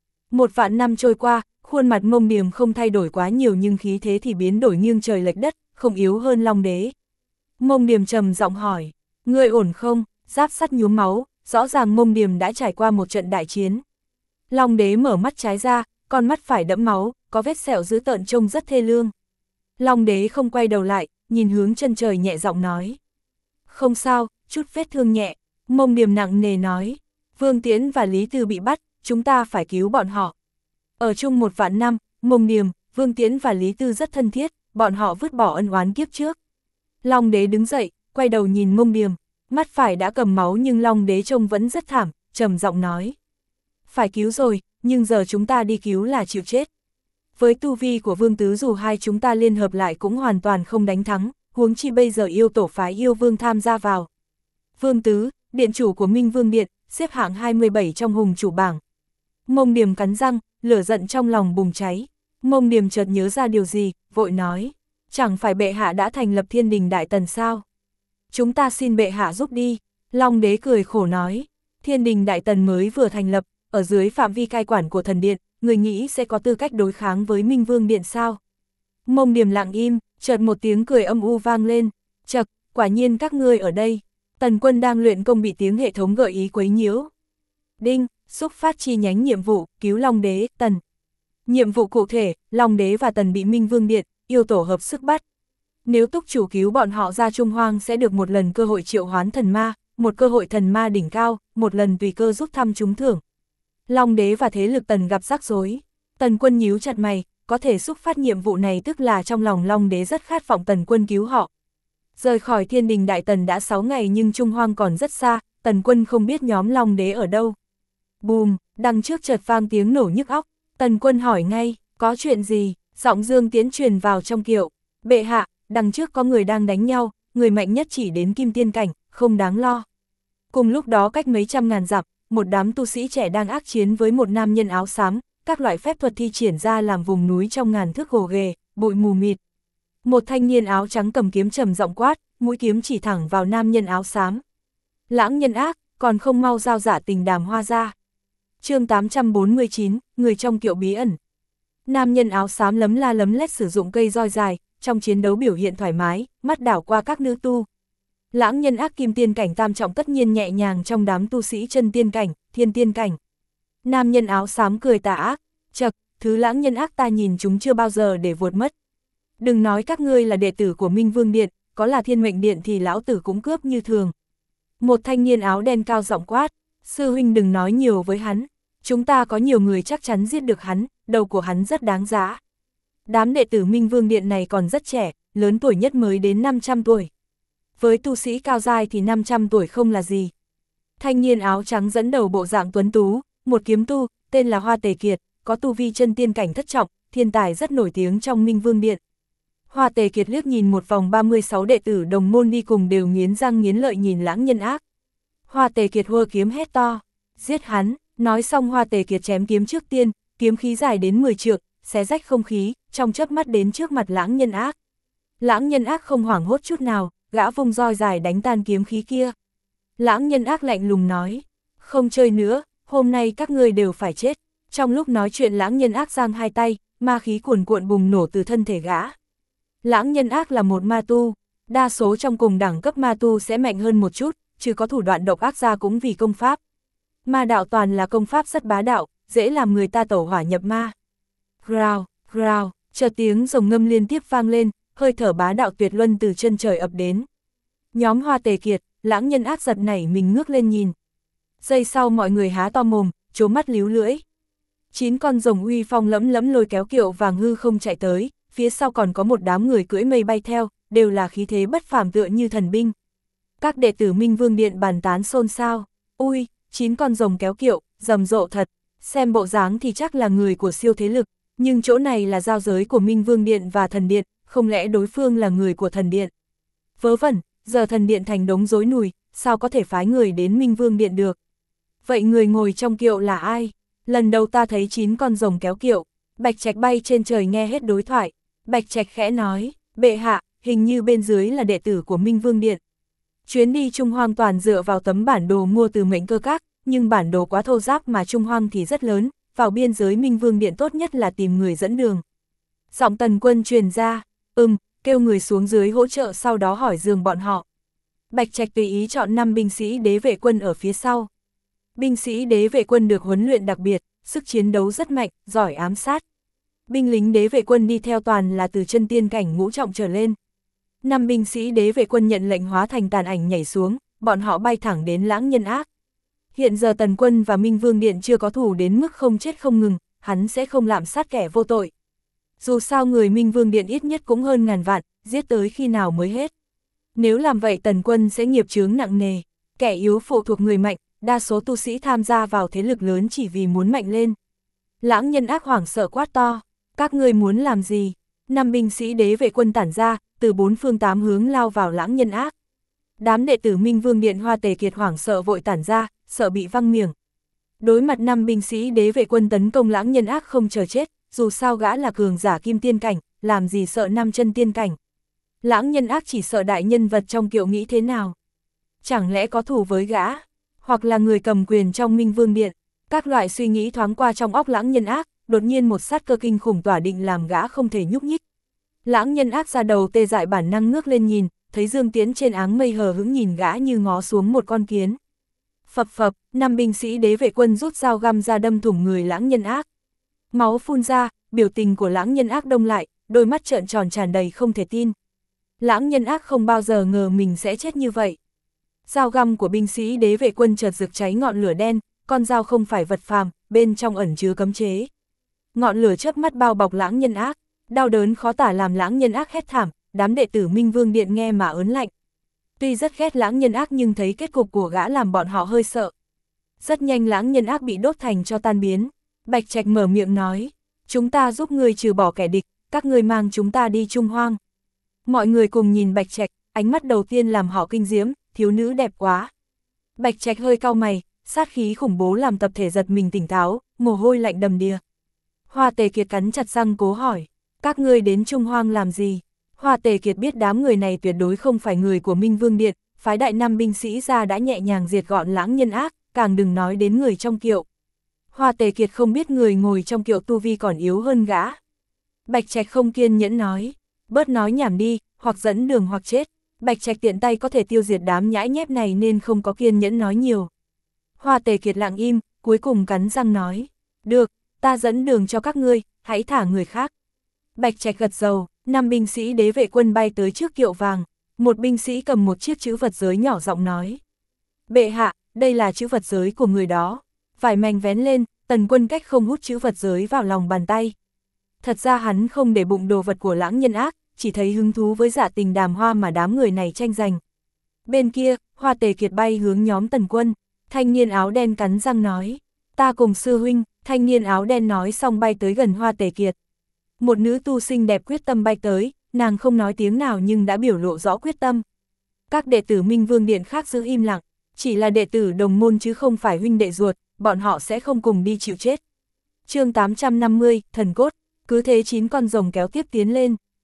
1 vạn năm trôi qua, khuôn mặt Mông Điềm không thay đổi quá nhiều nhưng khí thế thì biến đổi nghiêng trời lệch đất, không yếu hơn Long Đế. Mông Điềm trầm giọng hỏi, ngươi ổn không? Giáp sắt nhuốm máu, rõ ràng Mông Điềm đã trải qua một trận đại chiến. Long Đế mở mắt trái ra, con mắt phải đẫm máu, có vết sẹo dữ tợn trông rất thê lương. Long Đế không quay đầu lại, nhìn hướng chân trời nhẹ giọng nói. Không sao, chút vết thương nhẹ. Mông Điềm nặng nề nói, Vương Tiễn và Lý Tư bị bắt, chúng ta phải cứu bọn họ. Ở chung 1 vạn năm, Mông Điềm, Vương Tiễn và Lý Tư rất thân thiết, bọn họ vứt bỏ ân oán kiếp trước. Long Đế đứng dậy, quay đầu nhìn Mông Điềm, mắt phải đã cầm máu nhưng Long Đế trông vẫn rất thảm, trầm giọng nói. Phải cứu rồi, nhưng giờ chúng ta đi cứu là chịu chết. Với tu vi của Vương Tứ dù hai chúng ta liên hợp lại cũng hoàn toàn không đánh thắng, huống chi bây giờ yêu tổ phái yêu vương tham gia vào. Vương Tứ, điện chủ của Minh Vương Điện, xếp hạng 27 trong hùng chủ bảng. Mông Điềm cắn răng, lửa giận trong lòng bùng cháy. Mông Điềm chợt nhớ ra điều gì, vội nói, chẳng phải bệ hạ đã thành lập Thiên Đình Đại Tần sao? Chúng ta xin bệ hạ giúp đi. Long Đế cười khổ nói, Thiên Đình Đại Tần mới vừa thành lập, ở dưới phạm vi cai quản của thần điện, người nghĩ sẽ có tư cách đối kháng với Minh Vương Điện sao? Mông Điềm lặng im, chợt một tiếng cười âm u vang lên, chậc, quả nhiên các ngươi ở đây. Tần Quân đang luyện công bị tiếng hệ thống gợi ý quấy nhiễu. Đinh, xúc phát chi nhánh nhiệm vụ, cứu Long Đế, Tần. Nhiệm vụ cụ thể, Long Đế và Tần bị Minh Vương Điện, yêu tổ hợp sức bắt. Nếu túc chủ cứu bọn họ ra Trung Hoang sẽ được một lần cơ hội triệu hoán thần ma, một cơ hội thần ma đỉnh cao, một lần tùy cơ rút thăm trúng thưởng. Long Đế và thế lực Tần gặp rắc rối. Tần Quân nhíu chặt mày, có thể xúc phát nhiệm vụ này tức là trong lòng Long Đế rất khát vọng Tần Quân cứu họ. Rời khỏi Thiên Đình Đại Tần đã 6 ngày nhưng Trung Hoang còn rất xa, Tần Quân không biết nhóm Long Đế ở đâu. Bùm, đằng trước chợt vang tiếng nổ nhức óc, Tần Quân hỏi ngay, có chuyện gì? Giọng Dương Tiến truyền vào trong kiệu, bệ hạ, đằng trước có người đang đánh nhau, người mạnh nhất chỉ đến kim tiên cảnh, không đáng lo. Cùng lúc đó cách mấy trăm ngàn dặm, một đám tu sĩ trẻ đang ác chiến với một nam nhân áo xám, các loại phép thuật thi triển ra làm vùng núi trong ngàn thước gồ ghề, bụi mù mịt. Một thanh niên áo trắng cầm kiếm trầm giọng quát, mũi kiếm chỉ thẳng vào nam nhân áo xám. Lãng nhân ác, còn không mau giao giả tình đàm hoa ra. Chương 849, người trong kiệu bí ẩn. Nam nhân áo xám lấm la lấm lét sử dụng cây roi dài, trong chiến đấu biểu hiện thoải mái, mắt đảo qua các nữ tu. Lãng nhân ác kim tiên cảnh tam trọng tất nhiên nhẹ nhàng trong đám tu sĩ chân tiên cảnh, thiên tiên cảnh. Nam nhân áo xám cười tà ác, chậc, thứ lãng nhân ác ta nhìn chúng chưa bao giờ để vụt mất. Đừng nói các ngươi là đệ tử của Minh Vương Điện, có là Thiên Mệnh Điện thì lão tử cũng cướp như thường. Một thanh niên áo đen cao giọng quát, sư huynh đừng nói nhiều với hắn, chúng ta có nhiều người chắc chắn giết được hắn, đầu của hắn rất đáng giá. Đám đệ tử Minh Vương Điện này còn rất trẻ, lớn tuổi nhất mới đến 500 tuổi. Với tu sĩ cao giai thì 500 tuổi không là gì. Thanh niên áo trắng dẫn đầu bộ dạng tuấn tú, một kiếm tu, tên là Hoa Tề Kiệt, có tu vi chân tiên cảnh thất trọng, thiên tài rất nổi tiếng trong Minh Vương Điện. Hoa Tề Kiệt liếc nhìn một vòng 36 đệ tử đồng môn đi cùng đều nghiến răng nghiến lợi nhìn lãng nhân ác. Hoa Tề Kiệt hô kiếm hét to, giết hắn, nói xong Hoa Tề Kiệt chém kiếm trước tiên, kiếm khí dài đến 10 trượng, xé rách không khí, trong chớp mắt đến trước mặt lãng nhân ác. Lãng nhân ác không hoảng hốt chút nào, gã vung roi dài đánh tan kiếm khí kia. Lãng Nhân Ác lạnh lùng nói, không chơi nữa, hôm nay các ngươi đều phải chết. Trong lúc nói chuyện Lãng Nhân Ác giang hai tay, ma khí cuồn cuộn bùng nổ từ thân thể gã. Lãng Nhân Ác là một ma tu, đa số trong cùng đẳng cấp ma tu sẽ mạnh hơn một chút, chứ có thủ đoạn độc ác ra cũng vì công pháp. Ma đạo toàn là công pháp rất bá đạo, dễ làm người ta tẩu hỏa nhập ma. Growl, growl, chợt tiếng rồng ngâm liên tiếp vang lên, hơi thở bá đạo tuyệt luân từ chân trời ập đến. Nhóm Hoa Tề Kiệt, Lãng Nhân Ác giật nảy mình ngước lên nhìn. Giây sau mọi người há to mồm, trố mắt líu lưỡi. 9 con rồng uy phong lẫm lẫm lôi kéo kiệu vàng hư không chạy tới, phía sau còn có một đám người cưỡi mây bay theo, đều là khí thế bất phàm tựa như thần binh. Các đệ tử Minh Vương Điện bàn tán xôn xao, ui, 9 con rồng kéo kiệu, rầm rộ thật, xem bộ dáng thì chắc là người của siêu thế lực, nhưng chỗ này là giao giới của Minh Vương Điện và Thần Điện, không lẽ đối phương là người của Thần Điện? Vớ vẩn, giờ Thần Điện thành đống rối nùi, sao có thể phái người đến Minh Vương Điện được? Vậy người ngồi trong kiệu là ai? Lần đầu ta thấy 9 con rồng kéo kiệu. Bạch Trạch bay trên trời nghe hết đối thoại. Bạch Trạch khẽ nói, bệ hạ, hình như bên dưới là đệ tử của Minh Vương Điện. Chuyến đi Trung Hoang toàn dựa vào tấm bản đồ mua từ Mệnh Cơ Các, nhưng bản đồ quá thô ráp mà Trung Hoang thì rất lớn, vào biên giới Minh Vương Điện tốt nhất là tìm người dẫn đường. Giọng Tần Quân truyền ra, kêu người xuống dưới hỗ trợ sau đó hỏi dường bọn họ. Bạch Trạch tùy ý chọn 5 binh sĩ đế vệ quân ở phía sau. Binh sĩ đế vệ quân được huấn luyện đặc biệt, sức chiến đấu rất mạnh, giỏi ám sát. Binh lính đế vệ quân đi theo toàn là từ chân tiên cảnh ngũ trọng trở lên. 5 binh sĩ đế vệ quân nhận lệnh hóa thành tàn ảnh nhảy xuống, bọn họ bay thẳng đến Lãng Nhân Ác. Hiện giờ Tần Quân và Minh Vương Điện chưa có thủ đến mức không chết không ngừng, hắn sẽ không lạm sát kẻ vô tội. Dù sao người Minh Vương Điện ít nhất cũng hơn ngàn vạn, giết tới khi nào mới hết. Nếu làm vậy Tần Quân sẽ nghiệp chướng nặng nề, kẻ yếu phụ thuộc người mạnh, đa số tu sĩ tham gia vào thế lực lớn chỉ vì muốn mạnh lên. Lãng Nhân Ác hoảng sợ quát to, các ngươi muốn làm gì? 5 binh sĩ đế vệ quân tản ra, từ 4 phương 8 hướng lao vào Lãng Nhân Ác. Đám đệ tử Minh Vương Điện Hoa Tề Kiệt hoảng sợ vội tản ra, sợ bị văng miệng. Đối mặt 5 binh sĩ đế vệ quân tấn công Lãng Nhân Ác không chờ chết, dù sao gã là cường giả kim tiên cảnh, làm gì sợ 5 chân tiên cảnh. Lãng Nhân Ác chỉ sợ đại nhân vật trong kiệu nghĩ thế nào. Chẳng lẽ có thù với gã, hoặc là người cầm quyền trong Minh Vương Điện. Các loại suy nghĩ thoáng qua trong óc Lãng Nhân Ác, đột nhiên một sát cơ kinh khủng tỏa định làm gã không thể nhúc nhích. Lãng Nhân Ác ra đầu tê dại bản năng ngước lên nhìn, thấy Dương Tiễn trên áng mây hờ hững nhìn gã như ngó xuống một con kiến. Phập phập, 5 binh sĩ đế vệ quân rút dao găm ra đâm thủng người Lãng Nhân Ác. Máu phun ra, biểu tình của Lãng Nhân Ác đông lại, đôi mắt trợn tròn tràn đầy không thể tin. Lãng Nhân Ác không bao giờ ngờ mình sẽ chết như vậy. Dao găm của binh sĩ đế vệ quân chợt rực cháy ngọn lửa đen, con dao không phải vật phàm, bên trong ẩn chứa cấm chế. Ngọn lửa chớp mắt bao bọc Lãng Nhân Ác, đau đớn khó tả làm Lãng Nhân Ác hét thảm, đám đệ tử Minh Vương Điện nghe mà ớn lạnh. Tuy rất ghét Lãng Nhân Ác nhưng thấy kết cục của gã làm bọn họ hơi sợ. Rất nhanh Lãng Nhân Ác bị đốt thành cho tan biến. Bạch Trạch mở miệng nói, chúng ta giúp ngươi trừ bỏ kẻ địch, các ngươi mang chúng ta đi Trung Hoang. Mọi người cùng nhìn Bạch Trạch, ánh mắt đầu tiên làm họ kinh diễm, thiếu nữ đẹp quá. Bạch Trạch hơi cau mày, sát khí khủng bố làm tập thể giật mình tỉnh táo, mồ hôi lạnh đầm đìa. Hoa Tề Kiệt cắn chặt răng cố hỏi, các ngươi đến Trung Hoang làm gì? Hoa Tề Kiệt biết đám người này tuyệt đối không phải người của Minh Vương Điện, phái đại 5 binh sĩ ra đã nhẹ nhàng diệt gọn Lãng Nhân Ác, càng đừng nói đến người trong kiệu. Hoa Tề Kiệt không biết người ngồi trong kiệu tu vi còn yếu hơn gã. Bạch Trạch không kiên nhẫn nói, bớt nói nhảm đi, hoặc dẫn đường hoặc chết. Bạch Trạch tiện tay có thể tiêu diệt đám nhãi nhép này nên không có kiên nhẫn nói nhiều. Hoa Tề Kiệt lặng im, cuối cùng cắn răng nói, được, ta dẫn đường cho các ngươi, hãy thả người khác. Bạch Trạch gật đầu, 5 binh sĩ đế vệ quân bay tới trước kiệu vàng, một binh sĩ cầm một chiếc chữ vật giới nhỏ giọng nói. Bệ hạ, đây là chữ vật giới của người đó. Vải mảnh vén lên, Tần Quân cách không hút chữ vật giới vào lòng bàn tay. Thật ra hắn không để bụng đồ vật của Lãng Nhân Ác, chỉ thấy hứng thú với Dạ Tình Đàm Hoa mà đám người này tranh giành. Bên kia, Hoa Tề Kiệt bay hướng nhóm Tần Quân, thanh niên áo đen cắn răng nói, ta cùng sư huynh. Thanh niên áo đen nói xong bay tới gần Hoa Tề Kiệt. Một nữ tu xinh đẹp quyết tâm bay tới, nàng không nói tiếng nào nhưng đã biểu lộ rõ quyết tâm. Các đệ tử Minh Vương Điện khác giữ im lặng, chỉ là đệ tử đồng môn chứ không phải huynh đệ ruột, bọn họ sẽ không cùng đi chịu chết. Chương 850, thần cốt, cứ thế 9 con rồng kéo tiếp tiến lên.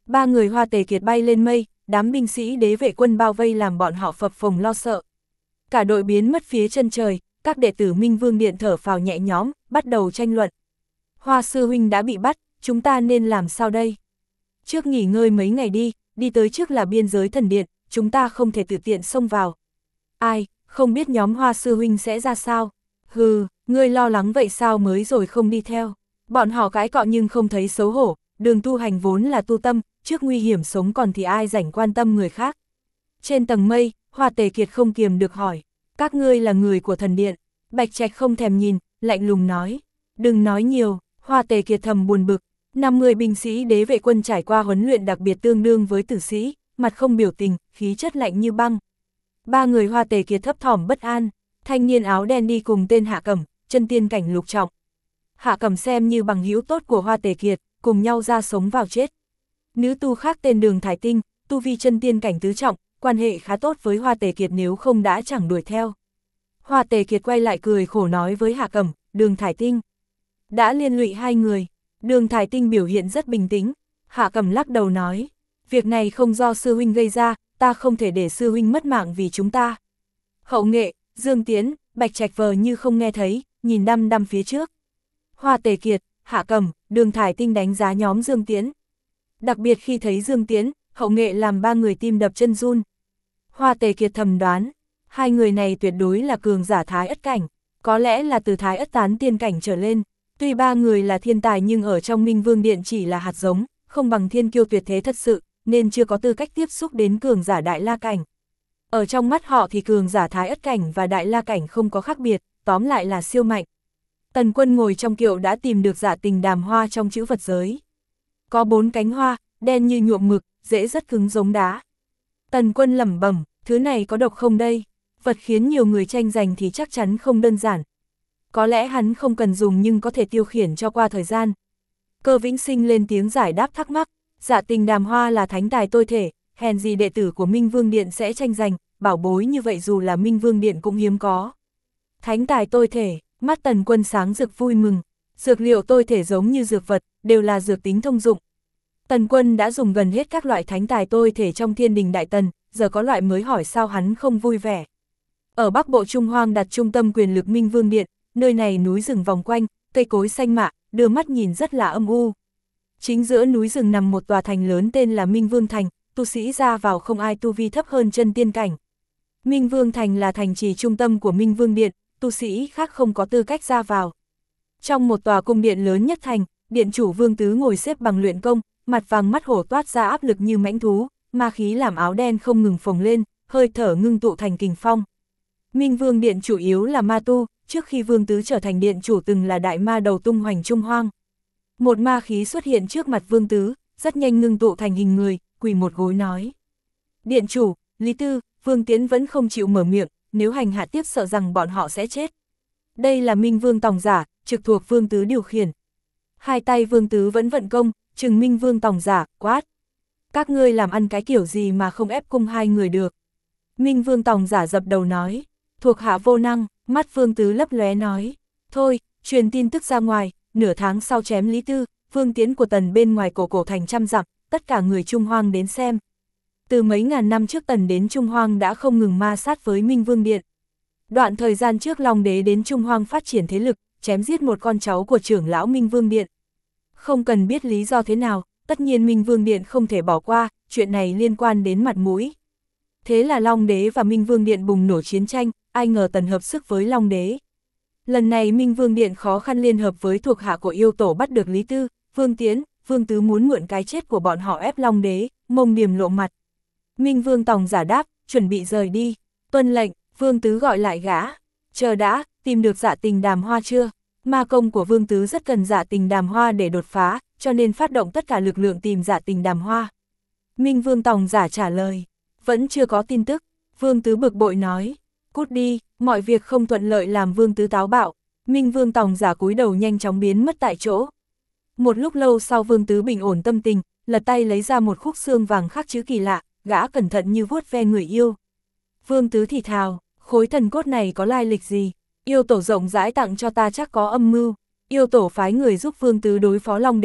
Ba người Hoa Tề Kiệt bay lên mây, đám binh sĩ đế vệ quân bao vây làm bọn họ phập phồng lo sợ. Cả đội biến mất phía chân trời, các đệ tử Minh Vương Điện thở phào nhẹ nhõm, bắt đầu tranh luận. Hoa sư huynh đã bị bắt, chúng ta nên làm sao đây? Trước nghỉ ngơi mấy ngày đi tới trước là biên giới thần điện, chúng ta không thể tự tiện xông vào. Ai, không biết nhóm Hoa sư huynh sẽ ra sao? Hừ, ngươi lo lắng vậy sao mới rồi không đi theo? Bọn họ cãi cọ nhưng không thấy xấu hổ, đường tu hành vốn là tu tâm, trước nguy hiểm sống còn thì ai rảnh quan tâm người khác. Trên tầng mây, Hoa Tề Kiệt không kiềm được hỏi, các ngươi là người của thần điện. Bạch Trạch không thèm nhìn, lạnh lùng nói, đừng nói nhiều. Hoa Tề Kiệt thầm buồn bực, 50 binh sĩ đế vệ quân trải qua huấn luyện đặc biệt tương đương với tử sĩ, mặt không biểu tình, khí chất lạnh như băng. Ba người Hoa Tề Kiệt thấp thỏm bất an, thanh niên áo đen đi cùng tên Hạ Cẩm, chân tiên cảnh lục trọng. Hạ Cẩm xem như bằng hữu tốt của Hoa Tề Kiệt, cùng nhau ra sống vào chết. Nữ tu khác tên Đường Thải Tinh, tu vi chân tiên cảnh tứ trọng, quan hệ khá tốt với Hoa Tề Kiệt nếu không đã chẳng đuổi theo. Hoa Tề Kiệt quay lại cười khổ nói với Hạ Cẩm, Đường Thải Tinh đã liên lụy hai người. Đường Thải Tinh biểu hiện rất bình tĩnh. Hạ Cẩm lắc đầu nói, việc này không do sư huynh gây ra, ta không thể để sư huynh mất mạng vì chúng ta. Hậu Nghệ, Dương Tiến, Bạch Trạch vờ như không nghe thấy, nhìn đăm đăm phía trước. Hoa Tề Kiệt, Hạ Cẩm, Đường Thải Tinh đánh giá nhóm Dương Tiến. Đặc biệt khi thấy Dương Tiến, Hậu Nghệ làm ba người tim đập chân run. Hoa Tề Kiệt thầm đoán, hai người này tuyệt đối là cường giả Thái Ất cảnh, có lẽ là từ Thái Ất tán tiên cảnh trở lên. Tuy ba người là thiên tài nhưng ở trong Minh Vương Điện chỉ là hạt giống, không bằng thiên kiêu tuyệt thế thật sự, nên chưa có tư cách tiếp xúc đến cường giả Đại La cảnh. Ở trong mắt họ thì cường giả Thái Ất cảnh và Đại La cảnh không có khác biệt, tóm lại là siêu mạnh. Tần Quân ngồi trong kiệu đã tìm được Dạ Tình Đàm hoa trong chữ vật giới. Có 4 cánh hoa, đen như nhuộm mực, rễ rất cứng giống đá. Tần Quân lẩm bẩm, thứ này có độc không đây? Vật khiến nhiều người tranh giành thì chắc chắn không đơn giản. Có lẽ hắn không cần dùng nhưng có thể tiêu khiển cho qua thời gian. Cơ Vĩnh Sinh lên tiếng giải đáp thắc mắc, Dạ Tình Đàm hoa là thánh tài tôi thể, hèn gì đệ tử của Minh Vương Điện sẽ tranh giành, bảo bối như vậy dù là Minh Vương Điện cũng hiếm có. Thánh tài tôi thể, mắt Tần Quân sáng rực vui mừng, dược liệu tôi thể giống như dược vật, đều là dược tính thông dụng. Tần Quân đã dùng gần hết các loại thánh tài tôi thể trong Thiên Đình Đại Tần, giờ có loại mới hỏi sao hắn không vui vẻ. Ở Bắc Bộ Trung Hoang đặt trung tâm quyền lực Minh Vương Điện, nơi này núi rừng vòng quanh, cây cối xanh mạ, đưa mắt nhìn rất là âm u. Chính giữa núi rừng nằm một tòa thành lớn tên là Minh Vương Thành, tu sĩ ra vào không ai tu vi thấp hơn chân tiên cảnh. Minh Vương Thành là thành trì trung tâm của Minh Vương Điện, tu sĩ khác không có tư cách ra vào. Trong một tòa cung điện lớn nhất thành, điện chủ Vương Tứ ngồi xếp bằng luyện công, mặt vàng mắt hổ toát ra áp lực như mãnh thú, ma khí làm áo đen không ngừng phồng lên, hơi thở ngưng tụ thành kình phong. Minh Vương Điện chủ yếu là ma tu, trước khi Vương Tứ trở thành điện chủ từng là đại ma đầu tung hoành Trung Hoang. Một ma khí xuất hiện trước mặt Vương Tứ, rất nhanh ngưng tụ thành hình người, quỳ một gối nói. Điện chủ, Lý Tư, Vương Tiến vẫn không chịu mở miệng, nếu hành hạ tiếp sợ rằng bọn họ sẽ chết. Đây là Minh Vương Tòng Giả, trực thuộc Vương Tứ điều khiển. Hai tay Vương Tứ vẫn vận công, trừng Minh Vương Tòng Giả, quát. Các ngươi làm ăn cái kiểu gì mà không ép cung hai người được. Minh Vương Tòng Giả dập đầu nói, thuộc hạ vô năng, mắt Vương Tứ lấp lóe nói. Thôi, truyền tin tức ra ngoài, nửa tháng sau chém Lý Tư, Vương Tiến của Tần bên ngoài cổ thành trăm dặm, tất cả người Trung Hoang đến xem. Từ mấy ngàn năm trước Tần đến Trung Hoang đã không ngừng ma sát với Minh Vương Điện. Đoạn thời gian trước Long Đế đến Trung Hoang phát triển thế lực, chém giết một con cháu của trưởng lão Minh Vương Điện. Không cần biết lý do thế nào, tất nhiên Minh Vương Điện không thể bỏ qua, chuyện này liên quan đến mặt mũi. Thế là Long Đế và Minh Vương Điện bùng nổ chiến tranh, ai ngờ Tần hợp sức với Long Đế. Lần này Minh Vương Điện khó khăn liên hợp với thuộc hạ của yêu tổ bắt được Lý Tư, Vương Tiến, Vương Tứ muốn mượn cái chết của bọn họ ép Long Đế, Mông Điềm lộ mặt. Minh Vương Tòng Giả đáp, chuẩn bị rời đi, tuân lệnh. Vương Tứ gọi lại gã, chờ đã, tìm được Dạ Tình Đàm hoa chưa? Ma công của Vương Tứ rất cần Dạ Tình Đàm hoa để đột phá, cho nên phát động tất cả lực lượng tìm Dạ Tình Đàm hoa. Minh Vương Tòng Giả trả lời, vẫn chưa có tin tức. Vương Tứ bực bội nói, cút đi, mọi việc không thuận lợi làm Vương Tứ táo bạo. Minh Vương Tòng Giả cúi đầu nhanh chóng biến mất tại chỗ. Một lúc lâu sau Vương Tứ bình ổn tâm tình, lật tay lấy ra một khúc xương vàng khắc chữ kỳ lạ, gã cẩn thận như vuốt ve người yêu. Vương Tứ thì thào, khối thần cốt này có lai lịch gì? Yêu tổ rộng rãi tặng cho ta chắc có âm mưu. Yêu tổ phái người giúp Vương Tứ đối phó Long Đế,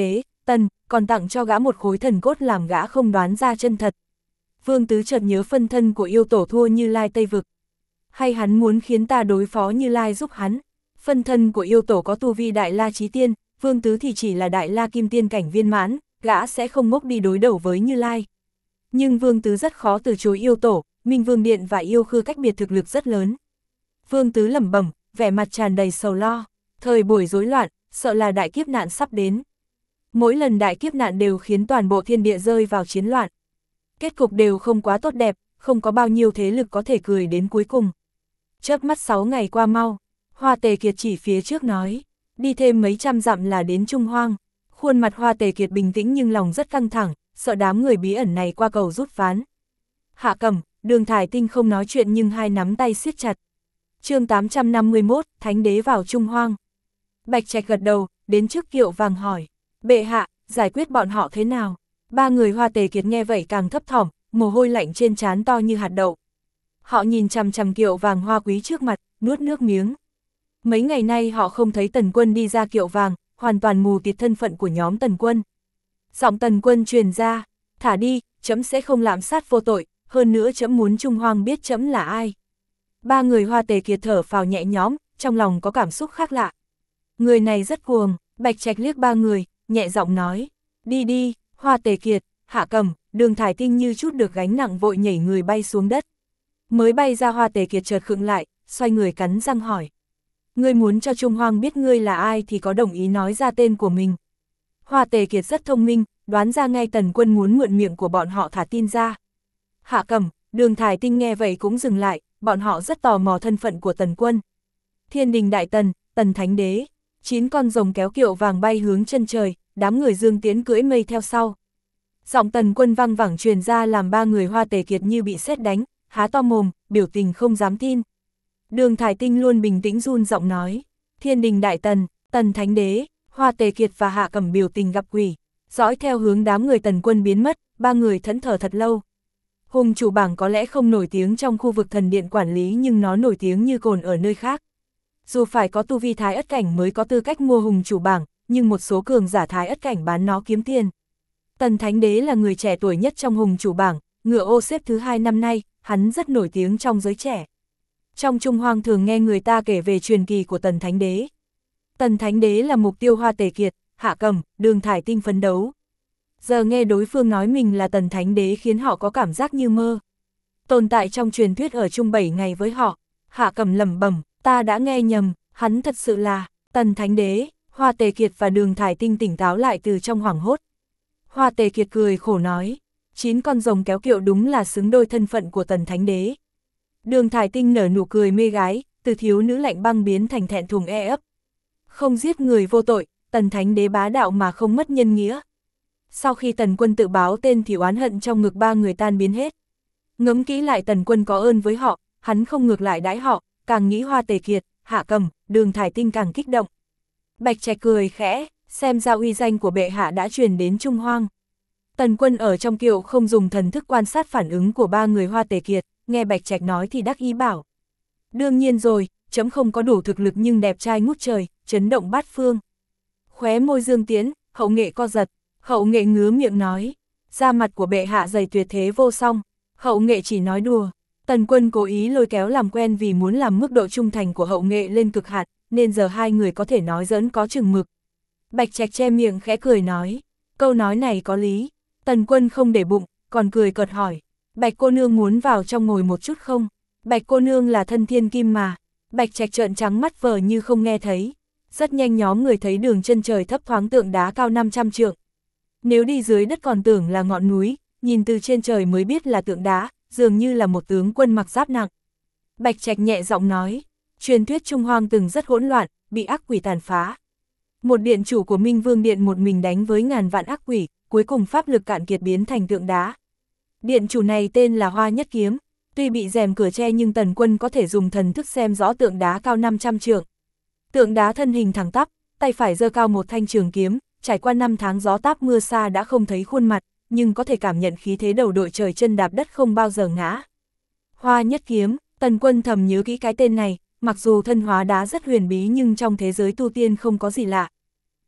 còn tặng cho gã một khối thần cốt làm gã không đoán ra chân thật. Vương Tứ chợt nhớ phân thân của yêu tổ thua Như Lai Tây Vực. Hay hắn muốn khiến ta đối phó Như Lai giúp hắn? Phân thân của yêu tổ có tu vi Đại La Chí Tiên, Vương Tứ thì chỉ là Đại La Kim Tiên cảnh viên mãn, gã sẽ không ngốc đi đối đầu với Như Lai. Nhưng Vương Tứ rất khó từ chối yêu tổ, Minh Vương Điện và yêu khư cách biệt thực lực rất lớn. Vương Tứ lẩm bẩm, vẻ mặt tràn đầy sầu lo, thời buổi rối loạn, sợ là đại kiếp nạn sắp đến. Mỗi lần đại kiếp nạn đều khiến toàn bộ thiên địa rơi vào chiến loạn. Kết cục đều không quá tốt đẹp, không có bao nhiêu thế lực có thể cười đến cuối cùng. Chớp mắt 6 ngày qua mau, Hoa Tề Kiệt chỉ phía trước nói, đi thêm mấy trăm dặm là đến Trung Hoang. Khuôn mặt Hoa Tề Kiệt bình tĩnh nhưng lòng rất căng thẳng, sợ đám người bí ẩn này qua cầu rút ván. Hạ Cẩm, Đường Thải Tinh không nói chuyện nhưng hai nắm tay siết chặt. Chương 851, Thánh Đế vào Trung Hoang. Bạch Trạch gật đầu, đến trước Kiệu Vàng hỏi, bệ hạ, giải quyết bọn họ thế nào? Ba người Hoa Tề Kiệt nghe vậy càng thấp thỏm, mồ hôi lạnh trên trán to như hạt đậu. Họ nhìn chằm chằm Kiệu Vàng Hoa Quý trước mặt, nuốt nước miếng. Mấy ngày nay họ không thấy Tần Quân đi ra Kiệu Vàng, hoàn toàn mù tịt thân phận của nhóm Tần Quân. Giọng Tần Quân truyền ra, thả đi, trẫm sẽ không lạm sát vô tội, hơn nữa trẫm muốn Trung Hoang biết trẫm là ai. Ba người Hoa Tề Kiệt thở phào nhẹ nhõm, trong lòng có cảm xúc khác lạ. Người này rất cuồng, Bạch Trạch liếc ba người, nhẹ giọng nói, đi đi. Hoa Tề Kiệt, Hạ Cẩm, Đường Thải Tinh như chút được gánh nặng vội nhảy người bay xuống đất. Mới bay ra Hoa Tề Kiệt chợt khựng lại, xoay người cắn răng hỏi. Ngươi muốn cho Trung Hoang biết ngươi là ai thì có đồng ý nói ra tên của mình. Hoa Tề Kiệt rất thông minh, đoán ra ngay Tần Quân muốn mượn miệng của bọn họ thả tin ra. Hạ Cẩm, Đường Thải Tinh nghe vậy cũng dừng lại, bọn họ rất tò mò thân phận của Tần Quân. Thiên Đình Đại Tần, Tần Thánh Đế, 9 con rồng kéo Kiệu Vàng bay hướng chân trời, đám người Dương Tiến cưỡi mây theo sau. Giọng Tần Quân vang vẳng truyền ra làm ba người Hoa Tề Kiệt như bị sét đánh, há to mồm, biểu tình không dám tin. Đường Thải Tinh luôn bình tĩnh run giọng nói, Thiên Đình Đại Tần, Tần Thánh Đế. Hoa Tề Kiệt và Hạ Cẩm biểu tình gặp quỷ, dõi theo hướng đám người Tần Quân biến mất, ba người thẫn thờ thật lâu. Hùng chủ bảng có lẽ không nổi tiếng trong khu vực thần điện quản lý nhưng nó nổi tiếng như cồn ở nơi khác. Dù phải có tu vi thái ất cảnh mới có tư cách mua hùng chủ bảng, nhưng một số cường giả thái ất cảnh bán nó kiếm tiền. Tần Thánh Đế là người trẻ tuổi nhất trong hùng chủ bảng, ngựa ô xếp thứ 2 năm nay, hắn rất nổi tiếng trong giới trẻ. Trong Trung Hoang thường nghe người ta kể về truyền kỳ của Tần Thánh Đế. Tần Thánh Đế là mục tiêu Hoa Tề Kiệt, Hạ Cẩm, Đường Thải Tinh phấn đấu. Giờ nghe đối phương nói mình là Tần Thánh Đế khiến họ có cảm giác như mơ. Tồn tại trong truyền thuyết ở chung 7 ngày với họ. Hạ Cẩm lẩm bẩm, ta đã nghe nhầm, hắn thật sự là Tần Thánh Đế. Hoa Tề Kiệt và Đường Thải Tinh tỉnh táo lại từ trong hoảng hốt. Hoa Tề Kiệt cười khổ nói, 9 con rồng kéo kiệu đúng là xứng đôi thân phận của Tần Thánh Đế. Đường Thải Tinh nở nụ cười mê gái, từ thiếu nữ lạnh băng biến thành thẹn thùng e ấp. Không giết người vô tội, Tần Thánh Đế bá đạo mà không mất nhân nghĩa. Sau khi Tần Quân tự báo tên thì oán hận trong ngực ba người tan biến hết. Ngẫm kỹ lại Tần Quân có ơn với họ, hắn không ngược lại đãi họ, càng nghĩ Hoa Tề Kiệt, Hạ Cẩm, Đường Thải Tinh càng kích động. Bạch Trạch cười khẽ, xem ra uy danh của bệ hạ đã truyền đến Trung Hoang. Tần Quân ở trong kiệu không dùng thần thức quan sát phản ứng của ba người Hoa Tề Kiệt, nghe Bạch Trạch nói thì đắc ý bảo. Đương nhiên rồi, chấm không có đủ thực lực nhưng đẹp trai ngút trời, chấn động bát phương. Khóe môi Dương Tiến, Hậu Nghệ co giật, Hậu Nghệ ngứa miệng nói, da mặt của bệ hạ dày tuyệt thế vô song. Hậu Nghệ chỉ nói đùa. Tần Quân cố ý lôi kéo làm quen vì muốn làm mức độ trung thành của Hậu Nghệ lên cực hạn, nên giờ hai người có thể nói giỡn có chừng mực. Bạch Trạch che miệng khẽ cười nói, câu nói này có lý. Tần Quân không để bụng, còn cười cợt hỏi, Bạch cô nương muốn vào trong ngồi một chút không? Bạch cô nương là thân thiên kim mà. Bạch Trạch trợn trắng mắt vờ như không nghe thấy. Rất nhanh nhóm người thấy đường chân trời thấp thoáng tượng đá cao 500 trượng. Nếu đi dưới đất còn tưởng là ngọn núi, nhìn từ trên trời mới biết là tượng đá, dường như là một tướng quân mặc giáp nặng. Bạch Trạch nhẹ giọng nói, truyền thuyết Trung Hoang từng rất hỗn loạn, bị ác quỷ tàn phá. Một điện chủ của Minh Vương Điện một mình đánh với ngàn vạn ác quỷ, cuối cùng pháp lực cạn kiệt biến thành tượng đá. Điện chủ này tên là Hoa Nhất Kiếm, tuy bị rèm cửa che nhưng Tần Quân có thể dùng thần thức xem rõ tượng đá cao 500 trượng. Tượng đá thân hình thẳng tắp, tay phải giơ cao một thanh trường kiếm, trải qua 5 tháng gió táp mưa xa đã không thấy khuôn mặt, nhưng có thể cảm nhận khí thế đầu đội trời chân đạp đất không bao giờ ngã. Hoa Nhất Kiếm, Tần Quân thầm nhớ kỹ cái tên này, mặc dù thân hóa đá rất huyền bí nhưng trong thế giới tu tiên không có gì lạ.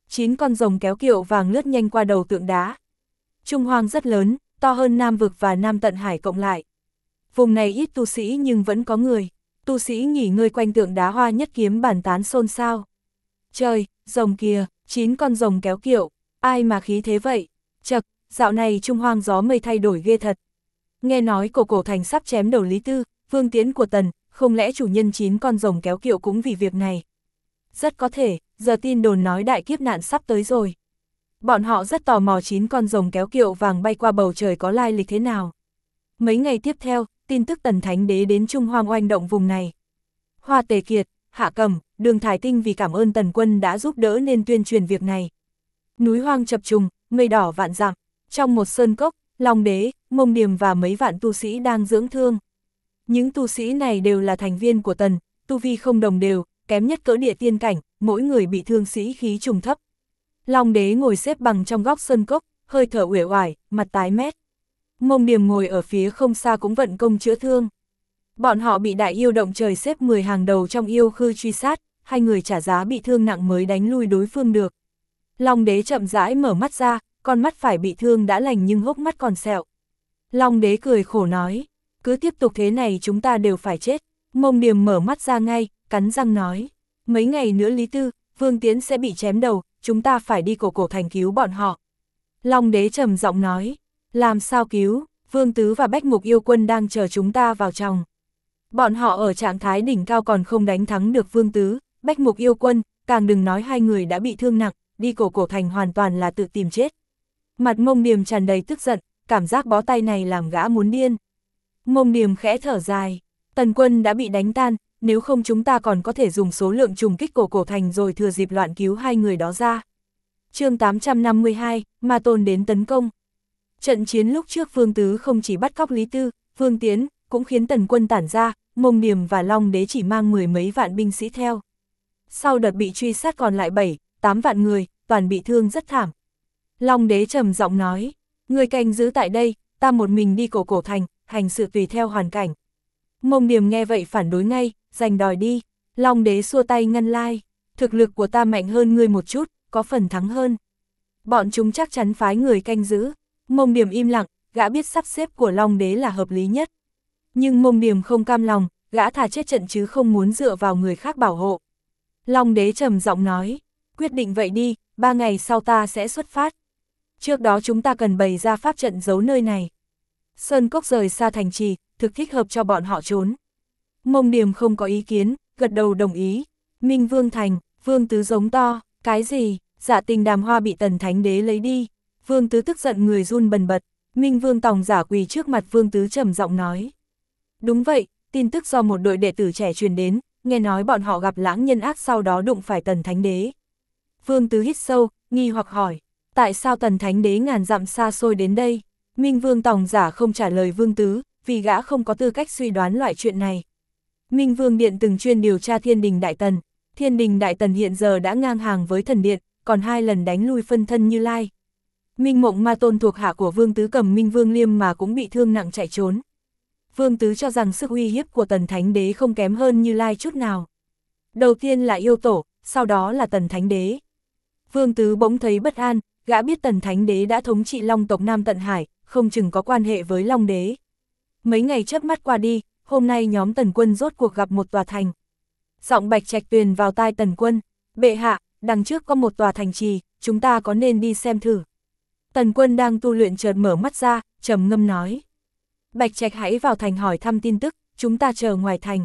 9 con rồng kéo kiệu vàng lướt nhanh qua đầu tượng đá. Trung Hoang rất lớn, to hơn Nam Vực và Nam Tận Hải cộng lại. Vùng này ít tu sĩ nhưng vẫn có người. Tu sĩ nghỉ ngơi quanh tượng đá Hoa Nhất Kiếm bàn tán xôn xao. Trời, rồng kìa, 9 con rồng kéo kiệu, ai mà khí thế vậy? Chậc, dạo này Trung Hoang gió mây thay đổi ghê thật. Nghe nói cổ thành sắp chém đầu Lý Tư, Vương Tiến của Tần, không lẽ chủ nhân 9 con rồng kéo kiệu cũng vì việc này? Rất có thể, giờ tin đồn nói đại kiếp nạn sắp tới rồi. Bọn họ rất tò mò 9 con rồng kéo kiệu vàng bay qua bầu trời có lai lịch thế nào. Mấy ngày tiếp theo, tin tức Tần Thánh Đế đến Trung Hoang oanh động vùng này. Hoa Tề Kiệt, Hạ Cầm, Đường Thải Tinh vì cảm ơn Tần Quân đã giúp đỡ nên tuyên truyền việc này. Núi hoang chập trùng, mây đỏ vạn dặm, trong một sơn cốc, Long Đế, Mông Điềm và mấy vạn tu sĩ đang dưỡng thương. Những tu sĩ này đều là thành viên của Tần, tu vi không đồng đều, kém nhất cỡ địa tiên cảnh, mỗi người bị thương sĩ khí trùng thấp. Long Đế ngồi xếp bằng trong góc sơn cốc, hơi thở uể oải, mặt tái mét. Mông Điềm ngồi ở phía không xa cũng vận công chữa thương. Bọn họ bị đại yêu động trời xếp 10 hàng đầu trong yêu khư truy sát, hai người trả giá bị thương nặng mới đánh lui đối phương được. Long Đế chậm rãi mở mắt ra, con mắt phải bị thương đã lành nhưng hốc mắt còn sẹo. Long Đế cười khổ nói, cứ tiếp tục thế này chúng ta đều phải chết. Mông Điềm mở mắt ra ngay, cắn răng nói, mấy ngày nữa Lý Tư, Vương Tiến sẽ bị chém đầu, chúng ta phải đi cổ thành cứu bọn họ. Long Đế trầm giọng nói, làm sao cứu, Vương Tứ và Bách Mục yêu quân đang chờ chúng ta vào trong. Bọn họ ở trạng thái đỉnh cao còn không đánh thắng được Vương Tứ, Bách Mục yêu quân, càng đừng nói hai người đã bị thương nặng, đi cổ thành hoàn toàn là tự tìm chết. Mặt Mông Điềm tràn đầy tức giận, cảm giác bó tay này làm gã muốn điên. Mông Điềm khẽ thở dài, Tần Quân đã bị đánh tan, nếu không chúng ta còn có thể dùng số lượng trùng kích cổ thành rồi thừa dịp loạn cứu hai người đó ra. Chương 852, Ma Tôn đến tấn công. Trận chiến lúc trước Vương Tứ không chỉ bắt cóc Lý Tư, Vương Tiến, cũng khiến Tần Quân tản ra, Mông Điềm và Long Đế chỉ mang 10 mấy vạn binh sĩ theo. Sau đợt bị truy sát còn lại 7-8 vạn người, toàn bị thương rất thảm. Long Đế trầm giọng nói, người canh giữ tại đây, ta một mình đi cổ thành, hành sự tùy theo hoàn cảnh. Mông Điềm nghe vậy phản đối ngay, giành đòi đi. Long Đế xua tay ngăn lai, thực lực của ta mạnh hơn ngươi một chút, có phần thắng hơn. Bọn chúng chắc chắn phái người canh giữ. Mông Điềm im lặng, gã biết sắp xếp của Long Đế là hợp lý nhất. Nhưng Mông Điềm không cam lòng, gã thà chết trận chứ không muốn dựa vào người khác bảo hộ. Long Đế trầm giọng nói, quyết định vậy đi, 3 ngày sau ta sẽ xuất phát. Trước đó chúng ta cần bày ra pháp trận giấu nơi này. Sơn cốc rời xa thành trì, thực thích hợp cho bọn họ trốn. Mông Điềm không có ý kiến, gật đầu đồng ý. Minh Vương Thành, Vương Tứ giống to, cái gì, Dạ Tình Đàm Hoa bị Tần Thánh Đế lấy đi. Vương Tứ tức giận người run bần bật, Minh Vương Tòng giả quỳ trước mặt Vương Tứ trầm giọng nói. Đúng vậy, tin tức do một đội đệ tử trẻ truyền đến, nghe nói bọn họ gặp lãng nhân ác sau đó đụng phải Tần Thánh Đế. Vương Tứ hít sâu, nghi hoặc hỏi, tại sao Tần Thánh Đế ngàn dặm xa xôi đến đây? Minh Vương Tòng giả không trả lời Vương Tứ, vì gã không có tư cách suy đoán loại chuyện này. Minh Vương Điện từng chuyên điều tra Thiên Đình Đại Tần. Thiên Đình Đại Tần hiện giờ đã ngang hàng với Thần Điện, còn 2 lần đánh lui phân thân Như Lai. Minh Mộng Ma Tôn thuộc hạ của Vương Tứ cầm Minh Vương Liêm mà cũng bị thương nặng chạy trốn. Vương Tứ cho rằng sức uy hiếp của Tần Thánh Đế không kém hơn Như Lai chút nào. Đầu tiên là yêu tổ, sau đó là Tần Thánh Đế. Vương Tứ bỗng thấy bất an, gã biết Tần Thánh Đế đã thống trị Long tộc Nam Tận Hải, không chừng có quan hệ với Long Đế. Mấy ngày chớp mắt qua đi, hôm nay nhóm Tần Quân rốt cuộc gặp một tòa thành. Giọng Bạch Trạch Tuyền vào tai Tần Quân, bệ hạ, đằng trước có một tòa thành trì, chúng ta có nên đi xem thử. Tần Quân đang tu luyện chợt mở mắt ra, trầm ngâm nói. Bạch Trạch hãy vào thành hỏi thăm tin tức, chúng ta chờ ngoài thành.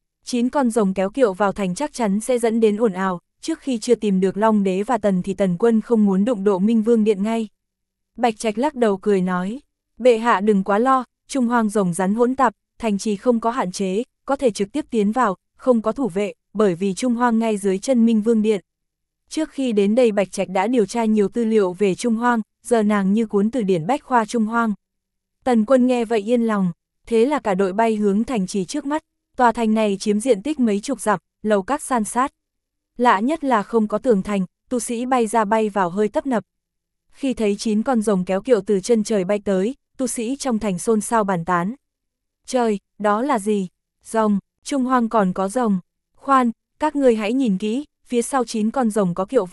9 con rồng kéo kiệu vào thành chắc chắn sẽ dẫn đến ồn ào, trước khi chưa tìm được Long Đế và Tần thì Tần Quân không muốn đụng độ Minh Vương Điện ngay. Bạch Trạch lắc đầu cười nói, bệ hạ đừng quá lo, Trung Hoang rồng rắn hỗn tạp, thành trì không có hạn chế, có thể trực tiếp tiến vào, không có thủ vệ, bởi vì Trung Hoang ngay dưới chân Minh Vương Điện. Trước khi đến đây Bạch Trạch đã điều tra nhiều tư liệu về Trung Hoang, giờ nàng như cuốn từ điển bách khoa Trung Hoang. Tần Quân nghe vậy yên lòng, thế là cả đội bay hướng thành trì trước mắt, tòa thành này chiếm diện tích mấy chục dặm, lầu các san sát. Lạ nhất là không có tường thành, tu sĩ bay ra bay vào hơi tấp nập. Khi thấy 9 con rồng kéo kiệu từ chân trời bay tới, tu sĩ trong thành xôn xao bàn tán. Trời, đó là gì? Rồng, Trung Hoang còn có rồng. Khoan, các ngươi hãy nhìn kỹ, phía sau 9 con rồng có kiệu vàng,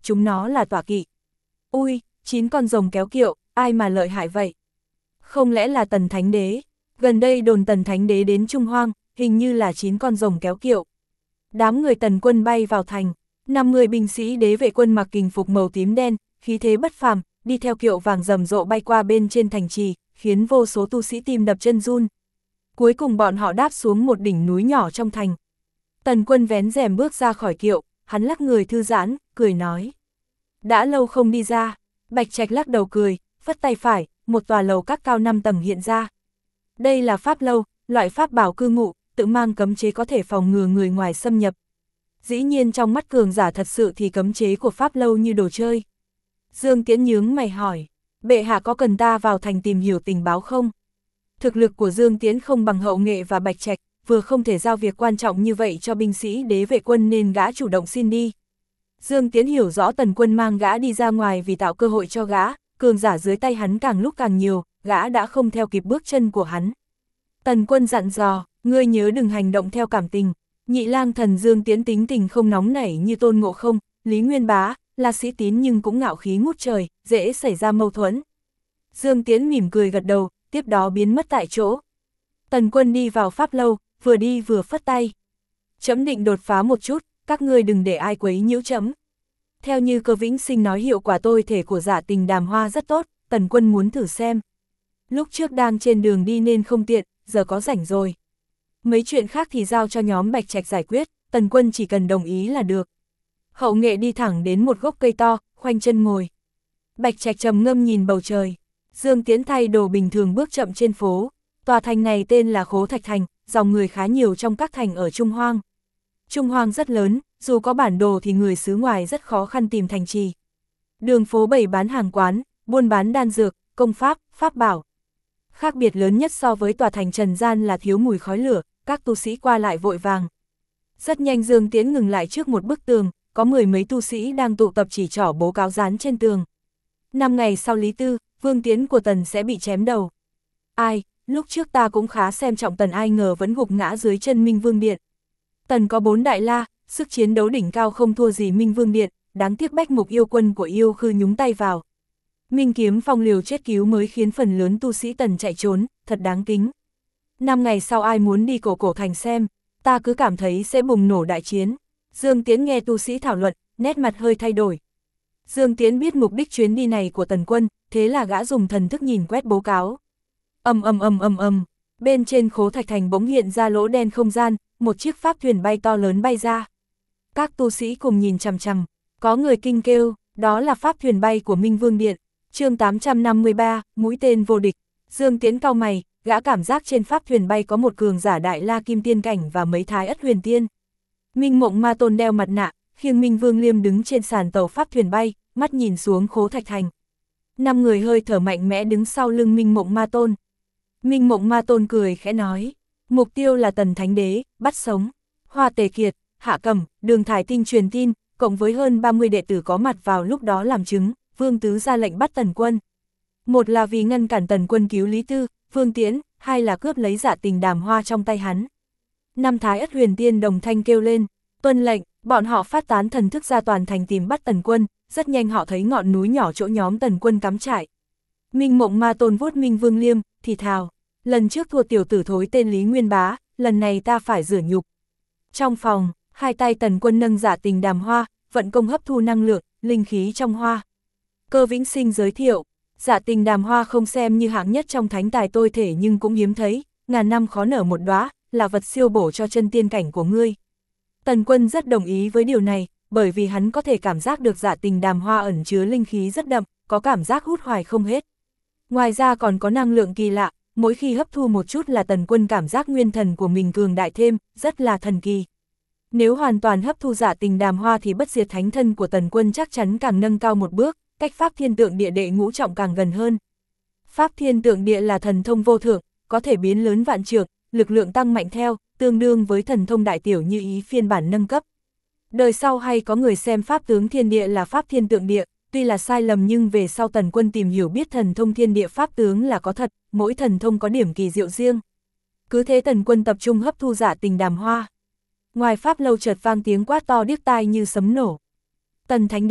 chúng nó là tọa kỵ. Ui, 9 con rồng kéo kiệu, ai mà lợi hại vậy? Không lẽ là Tần Thánh Đế? Gần đây đồn Tần Thánh Đế đến Trung Hoang, hình như là 9 con rồng kéo kiệu. Đám người Tần quân bay vào thành, 50 binh sĩ đế vệ quân mặc kình phục màu tím đen, khí thế bất phàm, đi theo kiệu vàng rầm rộ bay qua bên trên thành trì, khiến vô số tu sĩ tim đập chân run. Cuối cùng bọn họ đáp xuống một đỉnh núi nhỏ trong thành. Tần quân vén rèm bước ra khỏi kiệu, hắn lắc người thư giãn, cười nói. Đã lâu không đi ra. Bạch Trạch lắc đầu cười, phất tay phải, một tòa lầu các cao 5 tầng hiện ra. Đây là pháp lâu, loại pháp bảo cư ngụ, tự mang cấm chế có thể phòng ngừa người ngoài xâm nhập. Dĩ nhiên trong mắt cường giả thật sự thì cấm chế của pháp lâu như đồ chơi. Dương Tiễn nhướng mày hỏi, bệ hạ có cần ta vào thành tìm hiểu tình báo không? Thực lực của Dương Tiễn không bằng Hậu Nghệ và Bạch Trạch, vừa không thể giao việc quan trọng như vậy cho binh sĩ đế vệ quân nên gã chủ động xin đi. Dương Tiễn hiểu rõ Tần quân mang gã đi ra ngoài vì tạo cơ hội cho gã, cường giả dưới tay hắn càng lúc càng nhiều, gã đã không theo kịp bước chân của hắn. Tần quân dặn dò, ngươi nhớ đừng hành động theo cảm tình. Nhị lang thần Dương Tiễn tính tình không nóng nảy như Tôn Ngộ Không, Lý Nguyên Bá, là sĩ tín nhưng cũng ngạo khí ngút trời, dễ xảy ra mâu thuẫn. Dương Tiễn mỉm cười gật đầu, tiếp đó biến mất tại chỗ. Tần quân đi vào pháp lâu, vừa đi vừa phất tay. Chấm định đột phá một chút, các ngươi đừng để ai quấy nhiễu chấm. Theo như Cơ Vĩnh Sinh nói hiệu quả tôi thể của Dạ Tình Đàm Hoa rất tốt, Tần quân muốn thử xem. Lúc trước đang trên đường đi nên không tiện, giờ có rảnh rồi. Mấy chuyện khác thì giao cho nhóm Bạch Trạch giải quyết, Tần quân chỉ cần đồng ý là được. Hậu Nghệ đi thẳng đến một gốc cây to, khoanh chân ngồi. Bạch Trạch trầm ngâm nhìn bầu trời. Dương Tiễn thay đồ bình thường bước chậm trên phố. Tòa thành này tên là Khố Thạch Thành, dòng người khá nhiều trong các thành ở Trung Hoang. Trung Hoang rất lớn, dù có bản đồ thì người xứ ngoài rất khó khăn tìm thành trì. Đường phố bày bán hàng quán, buôn bán đan dược, công pháp, pháp bảo. Khác biệt lớn nhất so với tòa thành trần gian là thiếu mùi khói lửa, các tu sĩ qua lại vội vàng. Rất nhanh Dương Tiễn ngừng lại trước một bức tường, có 10 mấy tu sĩ đang tụ tập chỉ trỏ bố cáo dán trên tường. 5 ngày sau Lý Tư, vương tiến của Tần sẽ bị chém đầu. Ai, lúc trước ta cũng khá xem trọng Tần, ai ngờ vẫn gục ngã dưới chân Minh Vương Điện. Tần có 4 đại la, sức chiến đấu đỉnh cao không thua gì Minh Vương Điện, đáng tiếc Bách Mục yêu quân của yêu khư nhúng tay vào. Minh Kiếm Phong liều chết cứu mới khiến phần lớn tu sĩ Tần chạy trốn, thật đáng kính. 5 ngày sau ai muốn đi cổ thành xem, ta cứ cảm thấy sẽ bùng nổ đại chiến. Dương Tiễn nghe tu sĩ thảo luận, nét mặt hơi thay đổi. Dương Tiễn biết mục đích chuyến đi này của Tần quân, thế là gã dùng thần thức nhìn quét bố cáo. Bên trên Khố Thạch Thành bỗng hiện ra lỗ đen không gian, một chiếc pháp thuyền bay to lớn bay ra. Các tu sĩ cùng nhìn chằm chằm, có người kinh kêu, đó là pháp thuyền bay của Minh Vương Điện. Chương 853, mũi tên vô địch. Dương Tiễn cau mày, gã cảm giác trên pháp thuyền bay có một cường giả đại la kim tiên cảnh và mấy thái ất huyền tiên. Minh Mộng Ma Tôn đeo mặt nạ, khiêng Minh Vương Liêm đứng trên sàn tàu pháp thuyền bay, mắt nhìn xuống Khố Thạch Thành. 5 người hơi thở mạnh mẽ đứng sau lưng Minh Mộng Ma Tôn. Minh Mộng Ma Tôn cười khẽ nói, mục tiêu là Tần Thánh Đế, bắt sống. Hoa Tề Kiệt, Hạ Cẩm, Đường Thải Tinh truyền tin, cộng với hơn 30 đệ tử có mặt vào lúc đó làm chứng, Vương Tứ ra lệnh bắt Tần quân. Một là vì ngăn cản Tần quân cứu Lý Tư, Vương Tiễn, hai là cướp lấy Dạ Tình Đàm Hoa trong tay hắn. 5 thái ất huyền tiên đồng thanh kêu lên, tuân lệnh, bọn họ phát tán thần thức ra toàn thành tìm bắt Tần quân, rất nhanh họ thấy ngọn núi nhỏ chỗ nhóm Tần quân cắm trại. Minh Mộng Ma Tôn vuốt Minh Vương Liêm, thì thào, lần trước thua tiểu tử thối tên Lý Nguyên Bá, lần này ta phải rửa nhục. Trong phòng, hai tay Tần quân nâng Dạ Tình Đàm Hoa, vận công hấp thu năng lượng, linh khí trong hoa. Cơ Vĩnh Sinh giới thiệu, Dạ Tình Đàm Hoa không xem như hạng nhất trong thánh tài tôi thể nhưng cũng hiếm thấy, ngàn năm khó nở một đóa, là vật siêu bổ cho chân tiên cảnh của ngươi. Tần quân rất đồng ý với điều này, bởi vì hắn có thể cảm giác được Dạ Tình Đàm Hoa ẩn chứa linh khí rất đậm, có cảm giác hút hoài không hết. Ngoài ra còn có năng lượng kỳ lạ, mỗi khi hấp thu một chút là Tần quân cảm giác nguyên thần của mình cường đại thêm, rất là thần kỳ. Nếu hoàn toàn hấp thu Dạ Tình Đàm Hoa thì bất diệt thánh thân của Tần quân chắc chắn càng nâng cao một bước, cách Pháp Thiên Tượng Địa đệ ngũ trọng càng gần hơn. Pháp Thiên Tượng Địa là thần thông vô thượng, có thể biến lớn vạn trượng, lực lượng tăng mạnh theo, tương đương với thần thông đại tiểu như ý phiên bản nâng cấp. Đời sau hay có người xem Pháp tướng Thiên Địa là Pháp Thiên Tượng Địa, tuy là sai lầm nhưng về sau Tần quân tìm hiểu biết thần thông Thiên Địa Pháp tướng là có thật, mỗi thần thông có điểm kỳ diệu riêng. Cứ thế Tần quân tập trung hấp thu Dạ Tình Đàm Hoa. Ngoài Pháp lâu chợt vang tiếng quát to điếc tai như sấm nổ. Tần Thánh Đế,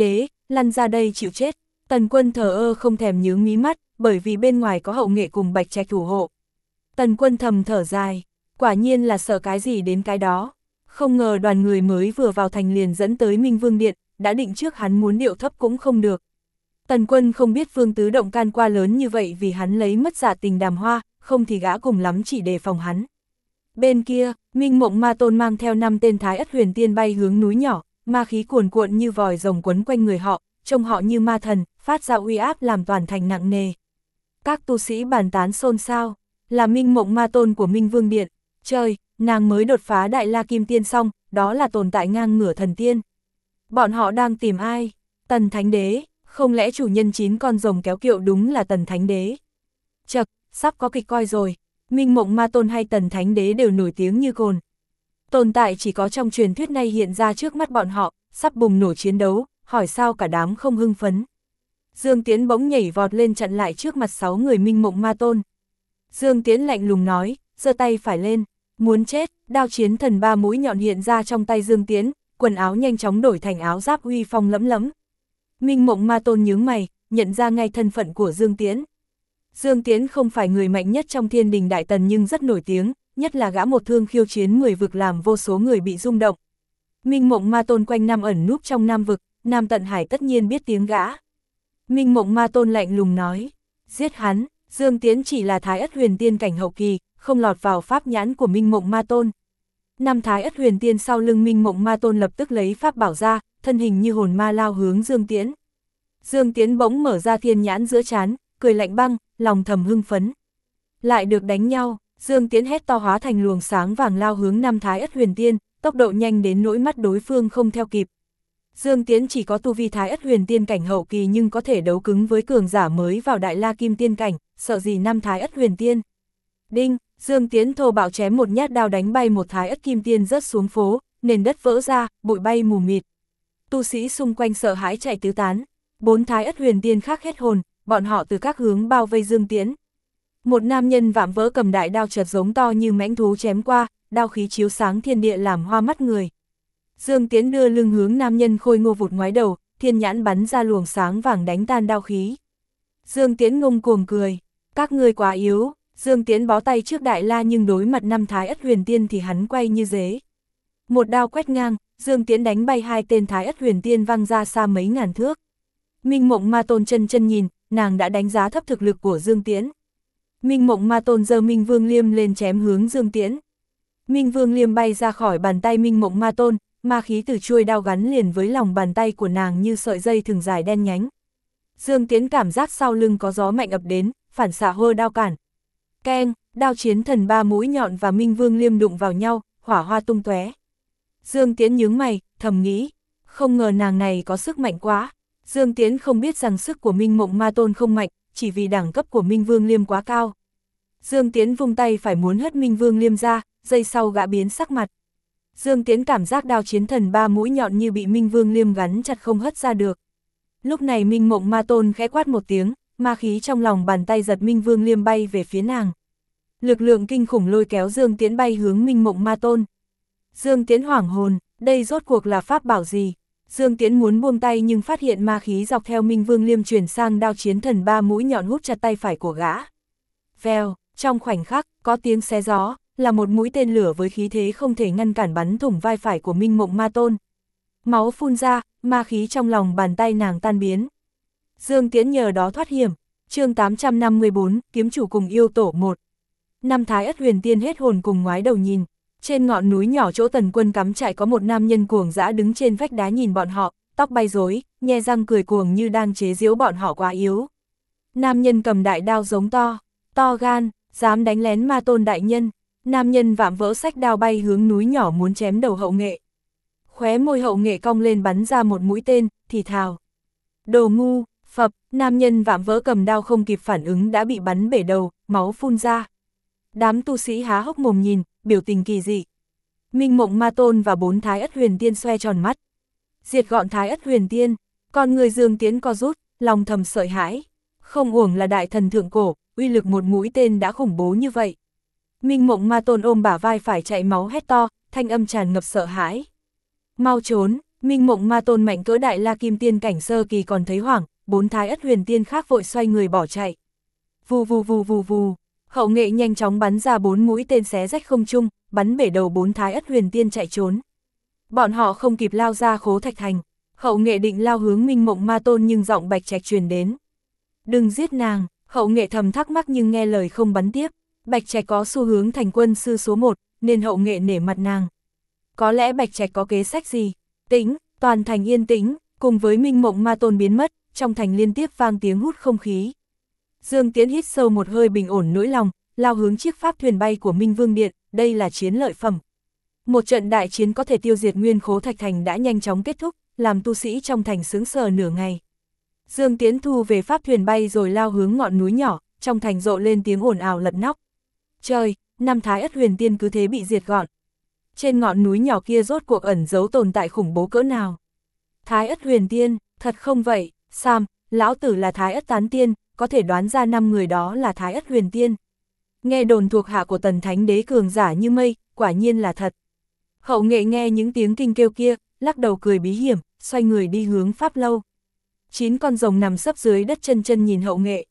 lăn ra đây chịu chết. Tần Quân thờ ơ không thèm nhướng mí mắt, bởi vì bên ngoài có Hậu Nghệ cùng Bạch Trạch thủ hộ. Tần Quân thầm thở dài, quả nhiên là sợ cái gì đến cái đó. Không ngờ đoàn người mới vừa vào thành liền dẫn tới Minh Vương Điện, đã định trước hắn muốn điệu thấp cũng không được. Tần Quân không biết Vương Tứ Động can qua lớn như vậy vì hắn lấy mất Dạ Tình Đàm Hoa, không thì gã cùng lắm chỉ đề phòng hắn. Bên kia, Minh Mộng Ma Tôn mang theo 5 tên Thái Ất Huyền Tiên bay hướng núi nhỏ, ma khí cuồn cuộn như vòi rồng quấn quanh người họ, trông họ như ma thần, phát ra uy áp làm toàn thành nặng nề. Các tu sĩ bàn tán xôn xao, là Minh Mộng Ma Tôn của Minh Vương Điện. Trời, nàng mới đột phá Đại La Kim Tiên xong, đó là tồn tại ngang ngửa thần tiên. Bọn họ đang tìm ai? Tần Thánh Đế, không lẽ chủ nhân 9 con rồng kéo kiệu đúng là Tần Thánh Đế? Chậc, sắp có kịch coi rồi. Minh Mộng Ma Tôn hay Tần Thánh Đế đều nổi tiếng như cồn. Tồn tại chỉ có trong truyền thuyết này hiện ra trước mắt bọn họ, sắp bùng nổ chiến đấu, hỏi sao cả đám không hưng phấn. Dương Tiến bỗng nhảy vọt lên chặn lại trước mặt 6 người Minh Mộng Ma Tôn. Dương Tiến lạnh lùng nói, giơ tay phải lên, muốn chết. Đao chiến thần 3 mũi nhọn hiện ra trong tay Dương Tiến, quần áo nhanh chóng đổi thành áo giáp uy phong lẫm lẫm. Minh Mộng Ma Tôn nhướng mày, nhận ra ngay thân phận của Dương Tiến. Dương Tiến không phải người mạnh nhất trong Thiên Đình Đại Tần nhưng rất nổi tiếng, nhất là gã một thương khiêu chiến 10 vực làm vô số người bị rung động. Minh Mộng Ma Tôn quanh năm ẩn núp trong Nam vực, Nam Tận Hải tất nhiên biết tiếng gã. Minh Mộng Ma Tôn lạnh lùng nói, giết hắn. Dương Tiến chỉ là Thái Ất Huyền Tiên cảnh hậu kỳ, không lọt vào pháp nhãn của Minh Mộng Ma Tôn. 5 Thái Ất Huyền Tiên sau lưng Minh Mộng Ma Tôn lập tức lấy pháp bảo ra, thân hình như hồn ma lao hướng Dương Tiến. Dương Tiến bỗng mở ra thiên nhãn giữa trán, cười lạnh băng, lòng thầm hưng phấn. Lại được đánh nhau, Dương Tiến hét to hóa thành luồng sáng vàng lao hướng 5 Thái Ất Huyền Tiên, tốc độ nhanh đến nỗi mắt đối phương không theo kịp. Dương Tiến chỉ có tu vi Thái Ất Huyền Tiên cảnh hậu kỳ nhưng có thể đấu cứng với cường giả mới vào Đại La Kim Tiên cảnh, sợ gì 5 Thái Ất Huyền Tiên. Đinh, Dương Tiến thô bạo chém một nhát đao đánh bay một Thái Ất Kim Tiên rớt xuống phố, nền đất vỡ ra, bụi bay mù mịt. Tu sĩ xung quanh sợ hãi chạy tứ tán. 4 Thái Ất Huyền Tiên khác hết hồn, bọn họ từ các hướng bao vây Dương Tiến. Một nam nhân vạm vỡ cầm đại đao chợt giống to như mãnh thú chém qua, đao khí chiếu sáng thiên địa làm hoa mắt người. Dương Tiến đưa lưng hướng nam nhân khôi ngô vụt ngoái đầu, thiên nhãn bắn ra luồng sáng vàng đánh tan đao khí. Dương Tiến ngông cuồng cười, các ngươi quá yếu. Dương Tiến bó tay trước Đại La nhưng đối mặt 5 Thái Ất Huyền Tiên thì hắn quay như dế. Một đao quét ngang, Dương Tiến đánh bay 2 tên Thái Ất Huyền Tiên văng ra xa mấy ngàn thước. Minh Mộng Ma Tôn chân nhìn, nàng đã đánh giá thấp thực lực của Dương Tiến. Minh Mộng Ma Tôn giơ Minh Vương Liêm lên chém hướng Dương Tiến. Minh Vương Liêm bay ra khỏi bàn tay Minh Mộng Ma Tôn, ma khí từ chuôi đao gắn liền với lòng bàn tay của nàng như sợi dây thừng dài đen nhánh. Dương Tiến cảm giác sau lưng có gió mạnh ập đến, phản xạ hô đao cản. Keng, đao chiến thần 3 mũi nhọn và Minh Vương Liêm đụng vào nhau, hỏa hoa tung tóe. Dương Tiến nhướng mày, thầm nghĩ, không ngờ nàng này có sức mạnh quá. Dương Tiến không biết rằng sức của Minh Mộng Ma Tôn không mạnh, chỉ vì đẳng cấp của Minh Vương Liêm quá cao. Dương Tiến vung tay phải muốn hất Minh Vương Liêm ra, giây sau gã biến sắc mặt. Dương Tiến cảm giác đao chiến thần 3 mũi nhọn như bị Minh Vương Liêm gắn chặt không hất ra được. Lúc này Minh Mộng Ma Tôn khẽ quát một tiếng, ma khí trong lòng bàn tay giật Minh Vương Liêm bay về phía nàng. Lực lượng kinh khủng lôi kéo Dương Tiến bay hướng Minh Mộng Ma Tôn. Dương Tiến hoảng hồn, đây rốt cuộc là pháp bảo gì? Dương Tiến muốn buông tay nhưng phát hiện ma khí dọc theo Minh Vương Liêm chuyển sang đao chiến thần 3 mũi nhọn hút chặt tay phải của gã. Vèo, trong khoảnh khắc, có tiếng xé gió, là một mũi tên lửa với khí thế không thể ngăn cản bắn thủng vai phải của Minh Mộng Ma Tôn. Máu phun ra, ma khí trong lòng bàn tay nàng tan biến. Dương Tiến nhờ đó thoát hiểm. Chương 854, kiếm chủ cùng yêu tổ 1. 5 Thái Ất Huyền Tiên hết hồn cùng ngoái đầu nhìn. Trên ngọn núi nhỏ chỗ Tần Quân cắm trại có một nam nhân cuồng dã đứng trên vách đá nhìn bọn họ, tóc bay rối, nhe răng cười cuồng như đang chế giễu bọn họ quá yếu. Nam nhân cầm đại đao giống to gan, dám đánh lén Ma Tôn đại nhân. Nam nhân vạm vỡ xách đao bay hướng núi nhỏ muốn chém đầu Hậu Nghệ. Khóe môi Hậu Nghệ cong lên bắn ra một mũi tên, thì thào. Đồ ngu, phập, nam nhân vạm vỡ cầm đao không kịp phản ứng đã bị bắn bể đầu, máu phun ra. Đám tu sĩ há hốc mồm nhìn, biểu tình kỳ dị. Minh Mộng Ma Tôn và 4 Thái Ất Huyền Tiên xoe tròn mắt. Diệt gọn Thái Ất Huyền Tiên, con người Dương Tiến co rút, lòng thầm sợ hãi. Không uổng là đại thần thượng cổ, uy lực một mũi tên đã khủng bố như vậy. Minh Mộng Ma Tôn ôm bả vai phải chạy máu hét to, thanh âm tràn ngập sợ hãi. Mau trốn, Minh Mộng Ma Tôn mạnh cỡ Đại La Kim Tiên cảnh sơ kỳ còn thấy hoảng, 4 Thái Ất Huyền Tiên khác vội xoay người bỏ chạy. Vù vù vù vù vù, Hậu Nghệ nhanh chóng bắn ra 4 mũi tên xé rách không trung, bắn bể đầu 4 Thái Ất Huyền Tiên chạy trốn. Bọn họ không kịp lao ra Khố Thạch Thành, Hậu Nghệ định lao hướng Minh Mộng Ma Tôn nhưng giọng Bạch Trạch truyền đến. Đừng giết nàng, Hậu Nghệ thầm thắc mắc nhưng nghe lời không bắn tiếp. Bạch Trạch có xu hướng thành quân sư số 1, nên Hậu Nghệ nể mặt nàng. Có lẽ Bạch Trạch có kế sách gì? Tĩnh, toàn thành yên tĩnh, cùng với Minh Mộng Ma Tôn biến mất, trong thành liên tiếp vang tiếng hút không khí. Dương Tiễn hít sâu một hơi bình ổn nỗi lòng, lao hướng chiếc pháp thuyền bay của Minh Vương Điện, đây là chiến lợi phẩm. Một trận đại chiến có thể tiêu diệt nguyên Khố Thạch Thành đã nhanh chóng kết thúc, làm tu sĩ trong thành sướng sờ nửa ngày. Dương Tiễn thu về pháp thuyền bay rồi lao hướng ngọn núi nhỏ, trong thành rộ lên tiếng ồn ào lật nóc. Trời, 5 Thái Ất Huyền Tiên cứ thế bị diệt gọn. Trên ngọn núi nhỏ kia rốt cuộc ẩn giấu tồn tại khủng bố cỡ nào? Thái Ất Huyền Tiên, thật không vậy? Sam, lão tử là Thái Ất Tán Tiên, có thể đoán ra 5 người đó là Thái Ất Huyền Tiên. Nghe đồn thuộc hạ của Tần Thánh Đế cường giả như mây, quả nhiên là thật. Hậu Nghệ nghe những tiếng kinh kêu kia, lắc đầu cười bí hiểm, xoay người đi hướng Pháp Lâu. 9 con rồng nằm sấp dưới đất chân chân nhìn Hậu Nghệ.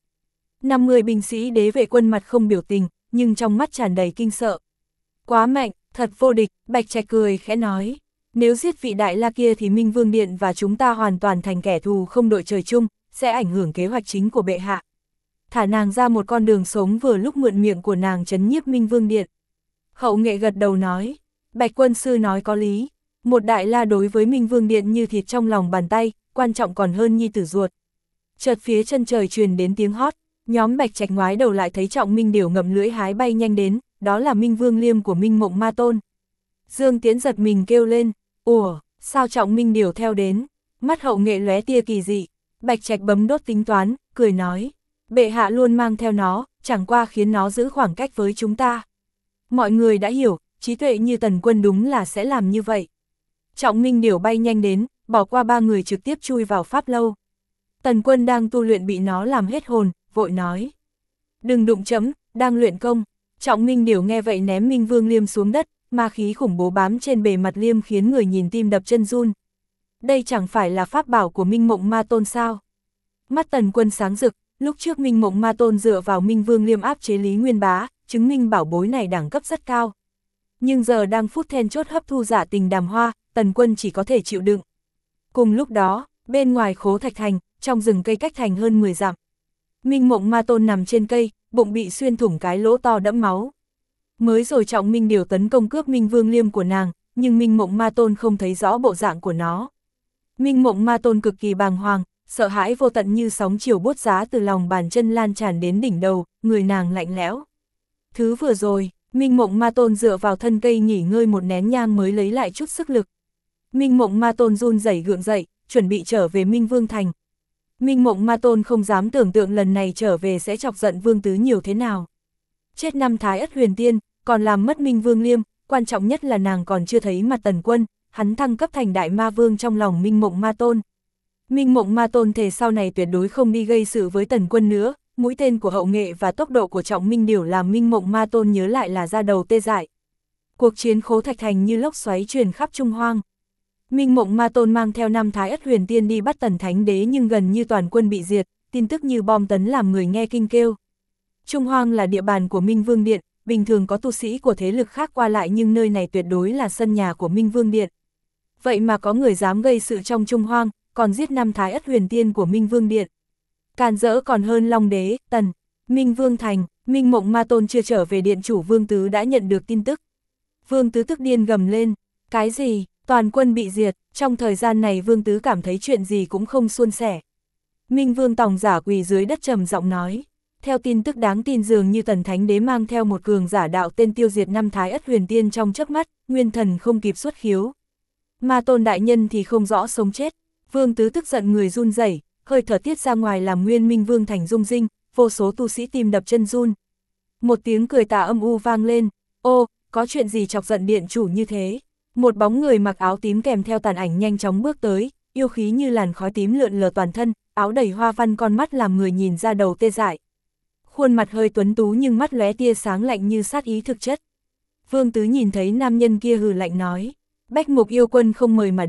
50 binh sĩ đế vệ quân mặt không biểu tình, nhưng trong mắt tràn đầy kinh sợ. Quá mạnh, thật vô địch, Bạch Trạch cười khẽ nói. Nếu giết vị Đại La kia thì Minh Vương Điện và chúng ta hoàn toàn thành kẻ thù không đội trời chung, sẽ ảnh hưởng kế hoạch chính của bệ hạ. Thả nàng ra một con đường sống vừa lúc mượn miệng của nàng trấn nhiếp Minh Vương Điện. Hậu Nghệ gật đầu nói. Bạch quân sư nói có lý. Một Đại La đối với Minh Vương Điện như thịt trong lòng bàn tay, quan trọng còn hơn nhi tử ruột. Chợt phía chân trời truyền đến tiếng hót, nhóm Bạch Trạch ngoái đầu lại thấy Trọng Minh Điểu ngậm lưỡi hái bay nhanh đến, đó là Minh Vương Liêm của Minh Mộng Ma Tôn. Dương Tiễn giật mình kêu lên, ủa, sao Trọng Minh Điểu theo đến? Mắt Hậu Nghệ lóe tia kỳ dị, Bạch Trạch bấm đốt tính toán, cười nói, bệ hạ luôn mang theo nó, chẳng qua khiến nó giữ khoảng cách với chúng ta. Mọi người đã hiểu, trí tuệ như Tần Quân đúng là sẽ làm như vậy. Trọng Minh Điểu bay nhanh đến, bỏ qua 3 người trực tiếp chui vào Pháp Lâu. Tần Quân đang tu luyện bị nó làm hết hồn, vội nói. Đừng đụng chấm, đang luyện công. Trọng Minh Điểu nghe vậy ném Minh Vương Liêm xuống đất, ma khí khủng bố bám trên bề mặt liêm khiến người nhìn tim đập chân run. Đây chẳng phải là pháp bảo của Minh Mộng Ma Tôn sao? Mắt Tần Quân sáng rực, lúc trước Minh Mộng Ma Tôn dựa vào Minh Vương Liêm áp chế Lý Nguyên Bá, chứng minh bảo bối này đẳng cấp rất cao. Nhưng giờ đang phút then chốt hấp thu giả tình đàm hoa, Tần Quân chỉ có thể chịu đựng. Cùng lúc đó, bên ngoài Khố Thạch Thành, trong rừng cây cách thành hơn 10 dặm. Minh Mộng Ma Tôn nằm trên cây, bụng bị xuyên thủng cái lỗ to đẫm máu. Mới rồi Trọng Minh Điểu tấn công cướp Minh Vương Liêm của nàng, nhưng Minh Mộng Ma Tôn không thấy rõ bộ dạng của nó. Minh Mộng Ma Tôn cực kỳ bàng hoàng, sợ hãi vô tận như sóng chiều bút giá từ lòng bàn chân lan tràn đến đỉnh đầu, người nàng lạnh lẽo. Thứ vừa rồi, Minh Mộng Ma Tôn dựa vào thân cây nghỉ ngơi một nén nhang mới lấy lại chút sức lực. Minh Mộng Ma Tôn run rẩy gượng dậy, chuẩn bị trở về Minh Vương Thành. Minh Mộng Ma Tôn không dám tưởng tượng lần này trở về sẽ chọc giận Vương Tứ nhiều thế nào. Chết 5 Thái Ất Huyền Tiên, còn làm mất Minh Vương Liêm, quan trọng nhất là nàng còn chưa thấy mặt Tần Quân, hắn thăng cấp thành Đại Ma Vương trong lòng Minh Mộng Ma Tôn. Minh Mộng Ma Tôn thề sau này tuyệt đối không đi gây sự với Tần Quân nữa, mũi tên của Hậu Nghệ và tốc độ của Trọng Minh Điểu làm Minh Mộng Ma Tôn nhớ lại là da đầu tê dại. Cuộc chiến Khố Thạch Thành như lốc xoáy truyền khắp Trung Hoang. Minh Mộng Ma Tôn mang theo 5 Thái Ất Huyền Tiên đi bắt Tần Thánh Đế nhưng gần như toàn quân bị diệt, tin tức như bom tấn làm người nghe kinh kêu. Trung Hoang là địa bàn của Minh Vương Điện, bình thường có tu sĩ của thế lực khác qua lại nhưng nơi này tuyệt đối là sân nhà của Minh Vương Điện. Vậy mà có người dám gây sự trong Trung Hoang, còn giết 5 Thái Ất Huyền Tiên của Minh Vương Điện. Càn rỡ còn hơn Long Đế, Tần, Minh Vương Thành, Minh Mộng Ma Tôn chưa trở về điện chủ Vương Tứ đã nhận được tin tức. Vương Tứ tức điên gầm lên, cái gì, toàn quân bị diệt, trong thời gian này Vương Tứ cảm thấy chuyện gì cũng không suôn sẻ. Minh Vương Tòng giả quỳ dưới đất trầm giọng nói, theo tin tức đáng tin dường như Tần Thánh Đế mang theo một cường giả đạo tên tiêu diệt 5 Thái Ất Huyền Tiên trong chớp mắt, nguyên thần không kịp xuất khiếu. Ma Tôn đại nhân thì không rõ sống chết. Vương Tứ tức giận người run rẩy, hơi thở tiết ra ngoài làm nguyên Minh Vương Thành rung rinh, vô số tu sĩ tim đập chân run. Một tiếng cười tà âm u vang lên, ô, có chuyện gì chọc giận điện chủ như thế? Một bóng người mặc áo tím kèm theo tàn ảnh nhanh chóng bước tới, yêu khí như làn khói tím lượn lờ toàn thân, áo đầy hoa văn con mắt làm người nhìn ra đầu tê dại. Khuôn mặt hơi tuấn tú nhưng mắt lóe tia sáng lạnh như sát ý thực chất. Vương Tứ nhìn thấy nam nhân kia hừ lạnh nói, Bách Mục yêu quân không mời mà đến,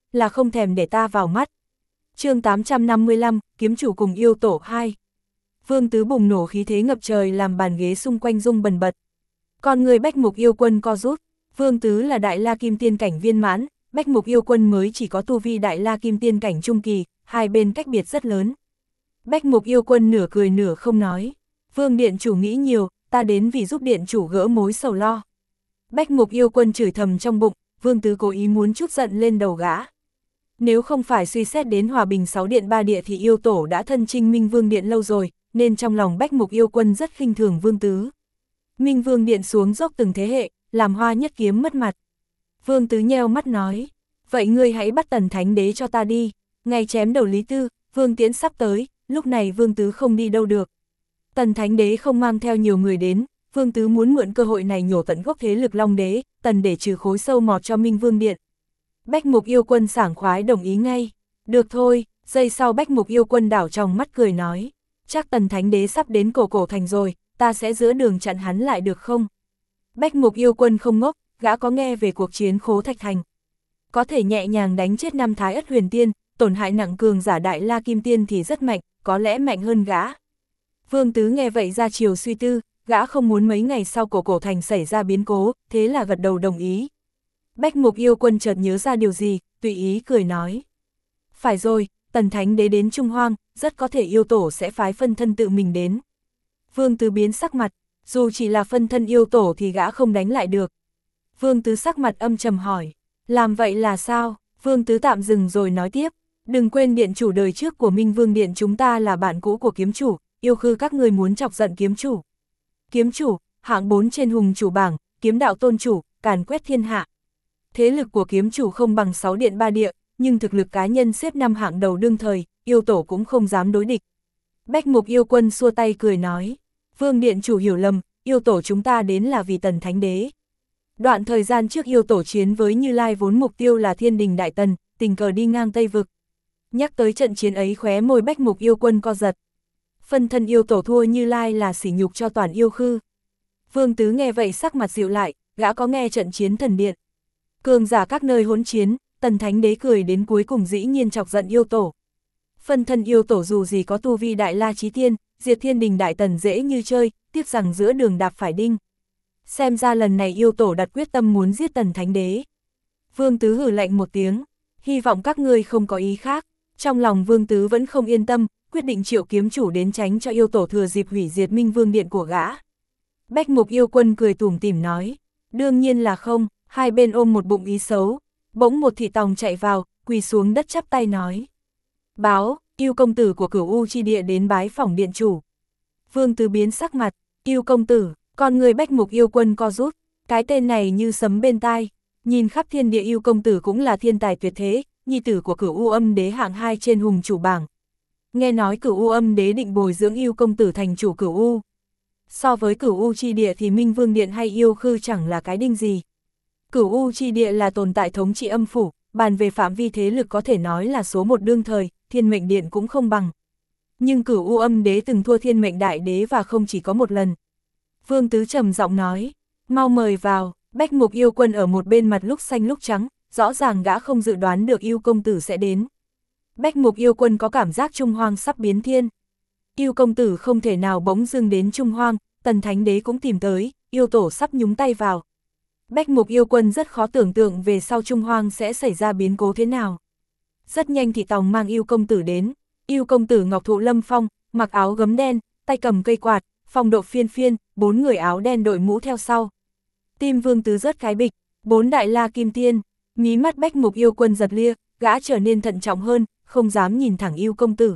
là không thèm để ta vào mắt. Chương 855, kiếm chủ cùng yêu tổ 2. Vương Tứ bùng nổ khí thế ngập trời làm bàn ghế xung quanh rung bần bật. Con người Bách Mục Yêu Quân co rút, Vương Tứ là Đại La Kim Tiên cảnh viên mãn, Bách Mục Yêu Quân mới chỉ có tu vi Đại La Kim Tiên cảnh trung kỳ, hai bên cách biệt rất lớn. Bách Mục Yêu Quân nửa cười nửa không nói, Vương Điện Chủ nghĩ nhiều, ta đến vì giúp Điện Chủ gỡ mối sầu lo. Bách Mục Yêu Quân chửi thầm trong bụng, Vương Tứ cố ý muốn trút giận lên đầu gã. Nếu không phải suy xét đến hòa bình 6 điện 3 địa thì yêu tổ đã thân chinh Minh Vương Điện lâu rồi, nên trong lòng Bách Mục Yêu Quân rất khinh thường Vương Tứ. Minh Vương Điện xuống dốc từng thế hệ, làm Hoa Nhất Kiếm mất mặt. Vương Tứ nheo mắt nói, vậy ngươi hãy bắt Tần Thánh Đế cho ta đi, ngày chém đầu Lý Tư, Vương Tiễn sắp tới, lúc này Vương Tứ không đi đâu được. Tần Thánh Đế không mang theo nhiều người đến, Vương Tứ muốn mượn cơ hội này nhổ tận gốc thế lực Long Đế, Tần để trừ khối sâu mọt cho Minh Vương Điện. Bách Mục Yêu Quân sảng khoái đồng ý ngay, được thôi, giây sau Bách Mục Yêu Quân đảo trong mắt cười nói, chắc Tần Thánh Đế sắp đến cổ thành rồi, ta sẽ giữa đường chặn hắn lại được không? Bách Mục Yêu Quân không ngốc, gã có nghe về cuộc chiến Khố Thạch Thành. Có thể nhẹ nhàng đánh chết 5 Thái Ất Huyền Tiên, tổn hại nặng cường giả Đại La Kim Tiên thì rất mạnh, có lẽ mạnh hơn gã. Vương Tứ nghe vậy ra chiều suy tư, gã không muốn mấy ngày sau cổ thành xảy ra biến cố, thế là gật đầu đồng ý. Bách Mục Yêu Quân chợt nhớ ra điều gì, tùy ý cười nói. Phải rồi, Tần Thánh Đế đến Trung Hoang, rất có thể yêu tổ sẽ phái phân thân tự mình đến. Vương Tứ biến sắc mặt, dù chỉ là phân thân yêu tổ thì gã không đánh lại được. Vương Tứ sắc mặt âm trầm hỏi, làm vậy là sao? Vương Tứ tạm dừng rồi nói tiếp, đừng quên điện chủ đời trước của Minh Vương Điện chúng ta là bạn cũ của kiếm chủ, yêu khư các người muốn chọc giận kiếm chủ. Kiếm chủ, hạng 4 trên hùng chủ bảng, kiếm đạo tôn chủ, càn quét thiên hạ. Thế lực của kiếm chủ không bằng 6 điện 3 địa, nhưng thực lực cá nhân xếp 5 hạng đầu đương thời, yêu tổ cũng không dám đối địch. Bách Mục Yêu Quân xua tay cười nói, Vương Điện chủ hiểu lầm, yêu tổ chúng ta đến là vì Tần Thánh Đế. Đoạn thời gian trước yêu tổ chiến với Như Lai vốn mục tiêu là Thiên Đình Đại Tần, tình cờ đi ngang Tây Vực. Nhắc tới trận chiến ấy khóe môi Bách Mục Yêu Quân co giật. Phân thân yêu tổ thua Như Lai là sỉ nhục cho toàn yêu khư. Vương Tứ nghe vậy sắc mặt dịu lại, gã có nghe trận chiến thần điện. Cường giả các nơi hỗn chiến, Tần Thánh Đế cười đến cuối cùng dĩ nhiên chọc giận yêu tổ. Phân thân yêu tổ dù gì có tu vi Đại La Chí Tiên, diệt Thiên Đình Đại Tần dễ như chơi, tiếc rằng giữa đường đạp phải đinh. Xem ra lần này yêu tổ đặt quyết tâm muốn giết Tần Thánh Đế. Vương Tứ hừ lạnh một tiếng, hy vọng các ngươi không có ý khác. Trong lòng Vương Tứ vẫn không yên tâm, quyết định triệu kiếm chủ đến tránh cho yêu tổ thừa dịp hủy diệt Minh Vương Điện của gã. Bách Mục Yêu Quân cười tủm tỉm nói, đương nhiên là không, hai bên ôm một bụng ý xấu. Bỗng một thị tòng chạy vào, quỳ xuống đất chắp tay nói. Báo, Yêu công tử của Cửu U chi địa đến bái phỏng điện chủ. Vương Tứ biến sắc mặt, Yêu công tử, con người Bách Mục Yêu Quân co rút, cái tên này như sấm bên tai. Nhìn khắp thiên địa Yêu công tử cũng là thiên tài tuyệt thế, nhi tử của Cửu U Âm Đế hạng 2 trên hùng chủ bảng. Nghe nói Cửu U Âm Đế định bồi dưỡng Yêu công tử thành chủ Cửu U. So với Cửu U chi địa thì Minh Vương Điện hay yêu khư chẳng là cái đinh gì. Cửu U chi địa là tồn tại thống trị âm phủ, bàn về phạm vi thế lực có thể nói là số 1 đương thời, Thiên Mệnh Điện cũng không bằng. Nhưng Cửu U Âm Đế từng thua Thiên Mệnh Đại Đế và không chỉ có một lần. Vương Tứ trầm giọng nói, mau mời vào. Bách Mục Yêu Quân ở một bên mặt lúc xanh lúc trắng, rõ ràng gã không dự đoán được Yêu công tử sẽ đến. Bách Mục Yêu Quân có cảm giác Trung Hoang sắp biến thiên. Yêu công tử không thể nào bỗng dưng đến Trung Hoang, Tần Thánh Đế cũng tìm tới, yêu tổ sắp nhúng tay vào. Bách Mục Yêu Quân rất khó tưởng tượng về sau Trung Hoang sẽ xảy ra biến cố thế nào. Rất nhanh thị tòng mang Yêu công tử đến, Yêu công tử ngọc thụ lâm phong, mặc áo gấm đen, tay cầm cây quạt, phong độ phiên phiên, 4 người áo đen đội mũ theo sau. Tim Vương Tứ rớt cái bịch, 4 Đại La Kim Tiên, mí mắt Bách Mục Yêu Quân giật lia, gã trở nên thận trọng hơn, không dám nhìn thẳng Yêu công tử.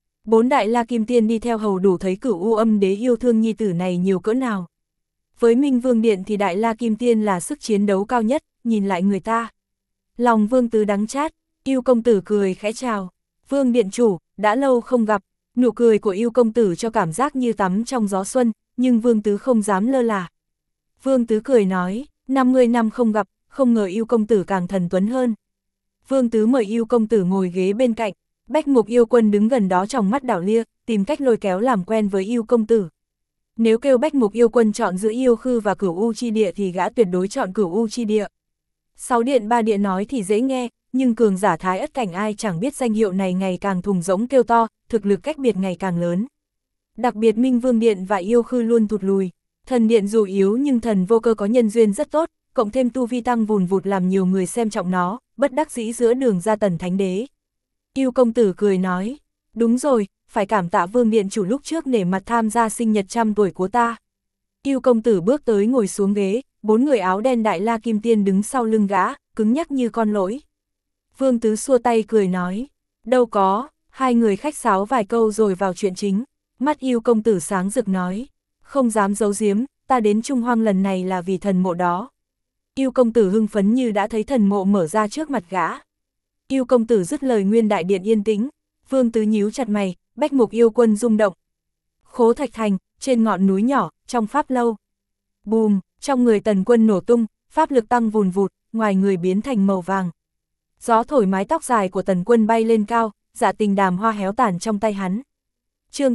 4 Đại La Kim Tiên đi theo hầu đủ thấy Cửu U Âm Đế yêu thương nhi tử này nhiều cỡ nào. Với Minh Vương Điện thì Đại La Kim Tiên là sức chiến đấu cao nhất, nhìn lại người ta. Lòng Vương Tứ đắng chát, Yêu công tử cười khẽ chào. Vương Điện chủ, đã lâu không gặp. Nụ cười của Yêu công tử cho cảm giác như tắm trong gió xuân, nhưng Vương Tứ không dám lơ là. Vương Tứ cười nói, 50 năm không gặp, không ngờ Yêu công tử càng thần tuấn hơn. Vương Tứ mời Yêu công tử ngồi ghế bên cạnh, Bách Mục Yêu Quân đứng gần đó trong mắt đảo lia, tìm cách lôi kéo làm quen với Yêu công tử. Nếu kêu Bách Mục Yêu Quân chọn giữa yêu khư và Cửu U chi địa thì gã tuyệt đối chọn Cửu U chi địa. 6 điện 3 địa nói thì dễ nghe, nhưng cường giả Thái Ất cảnh ai chẳng biết danh hiệu này ngày càng thùng rỗng kêu to, thực lực cách biệt ngày càng lớn. Đặc biệt Minh Vương Điện và Yêu Khư luôn thụt lùi. Thần Điện dù yếu nhưng thần vô cơ có nhân duyên rất tốt, cộng thêm tu vi tăng vùn vụt làm nhiều người xem trọng nó, bất đắc dĩ giữa đường ra Tần Thánh Đế. Yêu công tử cười nói, đúng rồi, phải cảm tạ Vương Điện chủ lúc trước nể mặt tham gia sinh nhật 100 tuổi của ta. Yêu công tử bước tới ngồi xuống ghế, 4 người áo đen Đại La Kim Tiên đứng sau lưng gã, cứng nhắc như con lỗi. Vương Tứ xua tay cười nói, đâu có, hai người khách sáo vài câu rồi vào chuyện chính. Mắt Yêu công tử sáng rực nói, không dám giấu giếm, ta đến Trung Hoang lần này là vì thần mộ đó. Yêu công tử hưng phấn như đã thấy thần mộ mở ra trước mặt gã. Yêu công tử dứt lời nguyên đại điện yên tĩnh, Vương Tứ nhíu chặt mày, Bách Mục Yêu Quân rung động. Khố Thạch Thành, trên ngọn núi nhỏ, trong pháp lâu. Bùm, trong người Tần Quân nổ tung, pháp lực tăng vùn vụt, ngoài người biến thành màu vàng. Gió thổi mái tóc dài của Tần Quân bay lên cao, Dạ Tình Đàm Hoa héo tàn trong tay hắn. Chương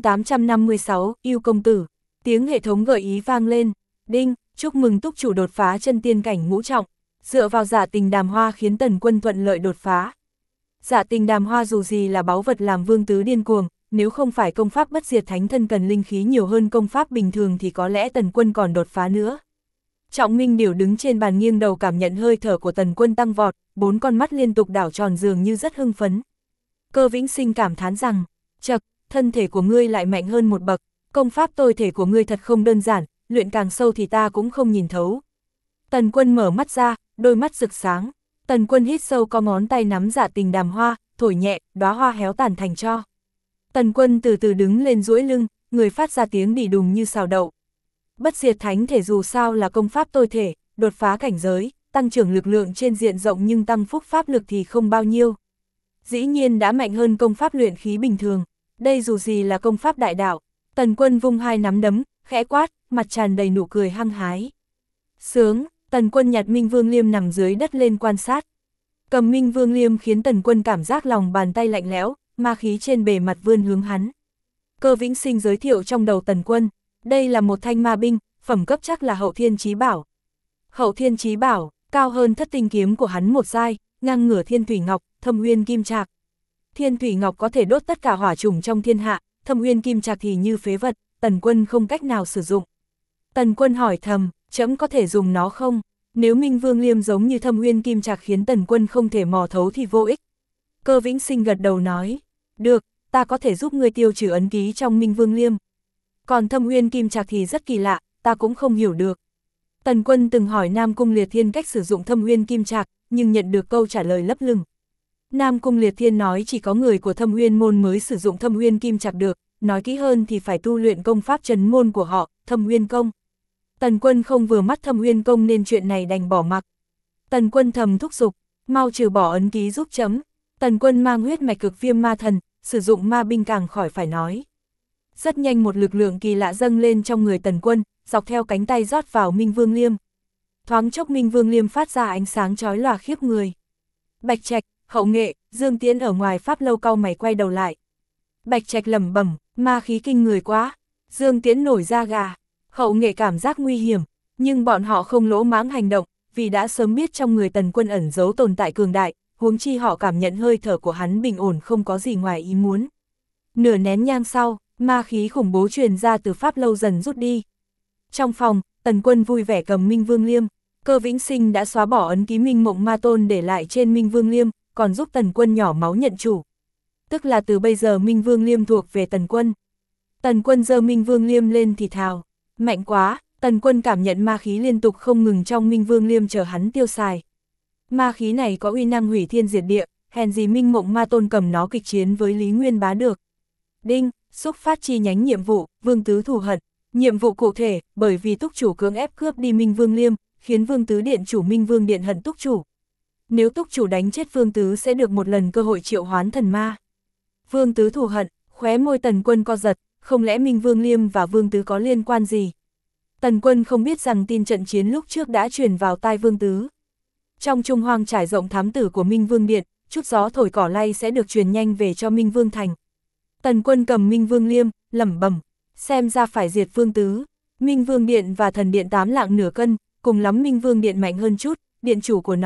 856, Yêu công tử. Tiếng hệ thống gợi ý vang lên. Đinh, chúc mừng túc chủ đột phá chân tiên cảnh ngũ trọng. Dựa vào Dạ Tình Đàm Hoa khiến Tần Quân thuận lợi đột phá. Dạ Tình Đàm Hoa dù gì là báu vật làm Vương Tứ điên cuồng, nếu không phải công pháp bất diệt thánh thân cần linh khí nhiều hơn công pháp bình thường thì có lẽ Tần Quân còn đột phá nữa. Trọng Minh Điểu đứng trên bàn nghiêng đầu cảm nhận hơi thở của Tần Quân tăng vọt, 4 con mắt liên tục đảo tròn dường như rất hưng phấn. Cơ Vĩnh Sinh cảm thán rằng, chậc, thân thể của ngươi lại mạnh hơn một bậc, công pháp tôi thể của ngươi thật không đơn giản, luyện càng sâu thì ta cũng không nhìn thấu. Tần Quân mở mắt ra, đôi mắt rực sáng. Tần Quân hít sâu, có ngón tay nắm Dạ Tình Đàm Hoa, thổi nhẹ, đóa hoa héo tàn thành tro. Tần Quân từ từ đứng lên duỗi lưng, người phát ra tiếng đì đùng như xào đậu. Bất diệt thánh thể dù sao là công pháp tôi thể, đột phá cảnh giới, tăng trưởng lực lượng trên diện rộng nhưng tăng phúc pháp lực thì không bao nhiêu. Dĩ nhiên đã mạnh hơn công pháp luyện khí bình thường, đây dù gì là công pháp đại đạo. Tần Quân vung hai nắm đấm, khẽ quát, mặt tràn đầy nụ cười hăng hái. Sướng, Tần Quân nhặt Minh Vương Liêm nằm dưới đất lên quan sát. Cầm Minh Vương Liêm khiến Tần Quân cảm giác lòng bàn tay lạnh lẽo, ma khí trên bề mặt vươn hướng hắn. Cơ Vĩnh Sinh giới thiệu trong đầu Tần Quân, đây là một thanh ma binh, phẩm cấp chắc là Hậu Thiên Chí Bảo. Hậu Thiên Chí Bảo, cao hơn Thất Tinh kiếm của hắn một giai, ngang ngửa Thiên Thủy Ngọc, Thâm Uyên Kim Trạc. Thiên Thủy Ngọc có thể đốt tất cả hỏa chủng trong thiên hạ, Thâm Uyên Kim Trạc thì như phế vật, Tần Quân không cách nào sử dụng. Tần Quân hỏi thầm, trẫm có thể dùng nó không? Nếu Minh Vương Liêm giống như Thâm Uyên Kim Trạc khiến Tần Quân không thể mò thấu thì vô ích. Cơ Vĩnh Sinh gật đầu nói, được, ta có thể giúp ngươi tiêu trừ ấn ký trong Minh Vương Liêm. Còn Thâm Uyên Kim Trạc thì rất kỳ lạ, ta cũng không hiểu được. Tần Quân từng hỏi Nam Cung Liệt Thiên cách sử dụng Thâm Uyên Kim Trạc, nhưng nhận được câu trả lời lấp lửng. Nam Cung Liệt Thiên nói chỉ có người của Thâm Uyên môn mới sử dụng Thâm Uyên Kim Trạc được, nói kỹ hơn thì phải tu luyện công pháp trấn môn của họ, Thâm Uyên Công. Tần Quân không vừa mắt Thâm Uyên Công nên chuyện này đành bỏ mặc. Tần Quân thầm thúc giục, mau trừ bỏ ấn ký giúp chấm. Tần Quân mang huyết mạch cực viêm ma thần, sử dụng ma binh càng khỏi phải nói. Rất nhanh một lực lượng kỳ lạ dâng lên trong người Tần Quân, dọc theo cánh tay rót vào Minh Vương Liêm. Thoáng chốc Minh Vương Liêm phát ra ánh sáng chói lòa khiếp người. Bạch Trạch, Hậu Nghệ, Dương Tiễn ở ngoài pháp lâu cau mày quay đầu lại. Bạch Trạch lẩm bẩm, ma khí kinh người quá. Dương Tiễn nổi da gà. Hậu Nghệ cảm giác nguy hiểm, nhưng bọn họ không lỗ mãng hành động, vì đã sớm biết trong người Tần Quân ẩn giấu tồn tại cường đại, huống chi họ cảm nhận hơi thở của hắn bình ổn không có gì ngoài ý muốn. Nửa nén nhang sau, ma khí khủng bố truyền ra từ pháp lâu dần rút đi. Trong phòng, Tần Quân vui vẻ cầm Minh Vương Liêm, Cơ Vĩnh Sinh đã xóa bỏ ấn ký Minh Mộng Ma Tôn để lại trên Minh Vương Liêm, còn giúp Tần Quân nhỏ máu nhận chủ. Tức là từ bây giờ Minh Vương Liêm thuộc về Tần Quân. Tần Quân giơ Minh Vương Liêm lên thì thào, mạnh quá. Tần Quân cảm nhận ma khí liên tục không ngừng trong Minh Vương Liêm chờ hắn tiêu xài. Ma khí này có uy năng hủy thiên diệt địa, hèn gì Minh Mộng Ma Tôn cầm nó kịch chiến với Lý Nguyên Bá được. Đinh, xúc phát chi nhánh nhiệm vụ, Vương Tứ thù hận. Nhiệm vụ cụ thể, bởi vì túc chủ cưỡng ép cướp đi Minh Vương Liêm, khiến Vương Tứ Điện chủ Minh Vương Điện hận túc chủ. Nếu túc chủ đánh chết Vương Tứ sẽ được một lần cơ hội triệu hoán thần ma. Vương Tứ thù hận, khóe môi Tần Quân co giật, không lẽ Minh Vương Liêm và Vương Tứ có liên quan gì? Tần Quân không biết rằng tin trận chiến lúc trước đã truyền vào tai Vương Tứ. Trong Trung Hoang trải rộng thám tử của Minh Vương Điện, chút gió thổi cỏ lay sẽ được truyền nhanh về cho Minh Vương Thành. Tần Quân cầm Minh Vương Liêm, lẩm bẩm, xem ra phải diệt Vương Tứ. Minh Vương Điện và Thần Điện 8 lạng nửa cân, cùng lắm Minh Vương Điện mạnh hơn chút, điện chủ của nó,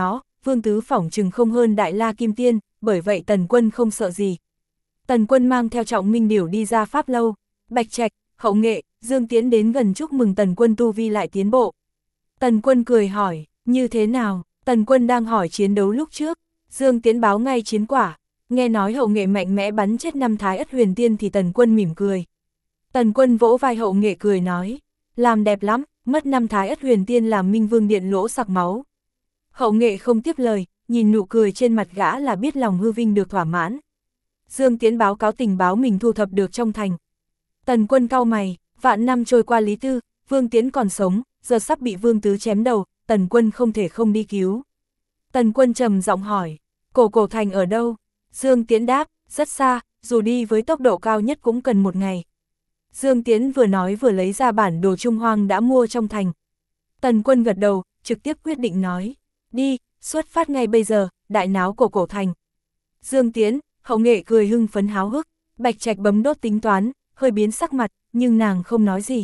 Vương Tứ phỏng chừng không hơn Đại La Kim Tiên, bởi vậy Tần Quân không sợ gì. Tần Quân mang theo Trọng Minh Điểu đi ra Pháp Lâu, Bạch Trạch, Hậu Nghệ, Dương Tiễn đến gần chúc mừng Tần Quân tu vi lại tiến bộ. Tần Quân cười hỏi, như thế nào? Tần Quân đang hỏi chiến đấu lúc trước, Dương Tiễn báo ngay chiến quả, nghe nói Hậu Nghệ mạnh mẽ bắn chết 5 Thái Ất Huyền Tiên thì Tần Quân mỉm cười. Tần Quân vỗ vai Hậu Nghệ cười nói, làm đẹp lắm, mất 5 Thái Ất Huyền Tiên làm Minh Vương Điện lỗ sặc máu. Hậu Nghệ không tiếp lời, nhìn nụ cười trên mặt gã là biết lòng hư vinh được thỏa mãn. Dương Tiễn báo cáo tình báo mình thu thập được trong thành. Tần Quân cau mày, vạn năm trôi qua Lý Tư, Vương Tiễn còn sống, giờ sắp bị Vương Tứ chém đầu, Tần Quân không thể không đi cứu. Tần Quân trầm giọng hỏi, cổ thành ở đâu? Dương Tiễn đáp, rất xa, dù đi với tốc độ cao nhất cũng cần 1 ngày. Dương Tiễn vừa nói vừa lấy ra bản đồ Trung Hoang đã mua trong thành. Tần Quân gật đầu, trực tiếp quyết định nói, đi, xuất phát ngay bây giờ, đại náo cổ thành. Dương Tiễn, Hậu Nghệ cười hưng phấn háo hức, Bạch Trạch bấm đốt tính toán, hơi biến sắc mặt, nhưng nàng không nói gì.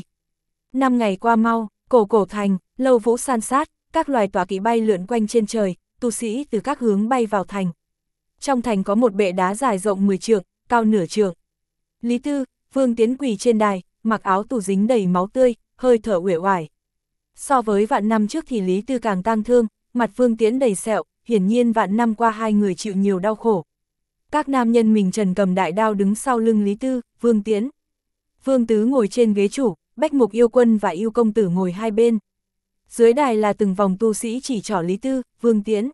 5 ngày qua mau, cổ thành, lâu vũ san sát, các loài tỏa kỵ bay lượn quanh trên trời, tu sĩ từ các hướng bay vào thành. Trong thành có một bệ đá dài rộng 10 trượng, cao nửa trượng. Lý Tư, Vương Tiễn quỳ trên đài, mặc áo tù dính đầy máu tươi, hơi thở uể oải. So với vạn năm trước thì Lý Tư càng tang thương, mặt Vương Tiễn đầy sẹo, hiển nhiên vạn năm qua hai người chịu nhiều đau khổ. Các nam nhân mình trần cầm đại đao đứng sau lưng Lý Tư, Vương Tiễn. Vương Tứ ngồi trên ghế chủ, Bách Mục Yêu Quân và Yêu Công Tử ngồi hai bên. Dưới đài là từng vòng tu sĩ chỉ trỏ Lý Tư, Vương Tiễn.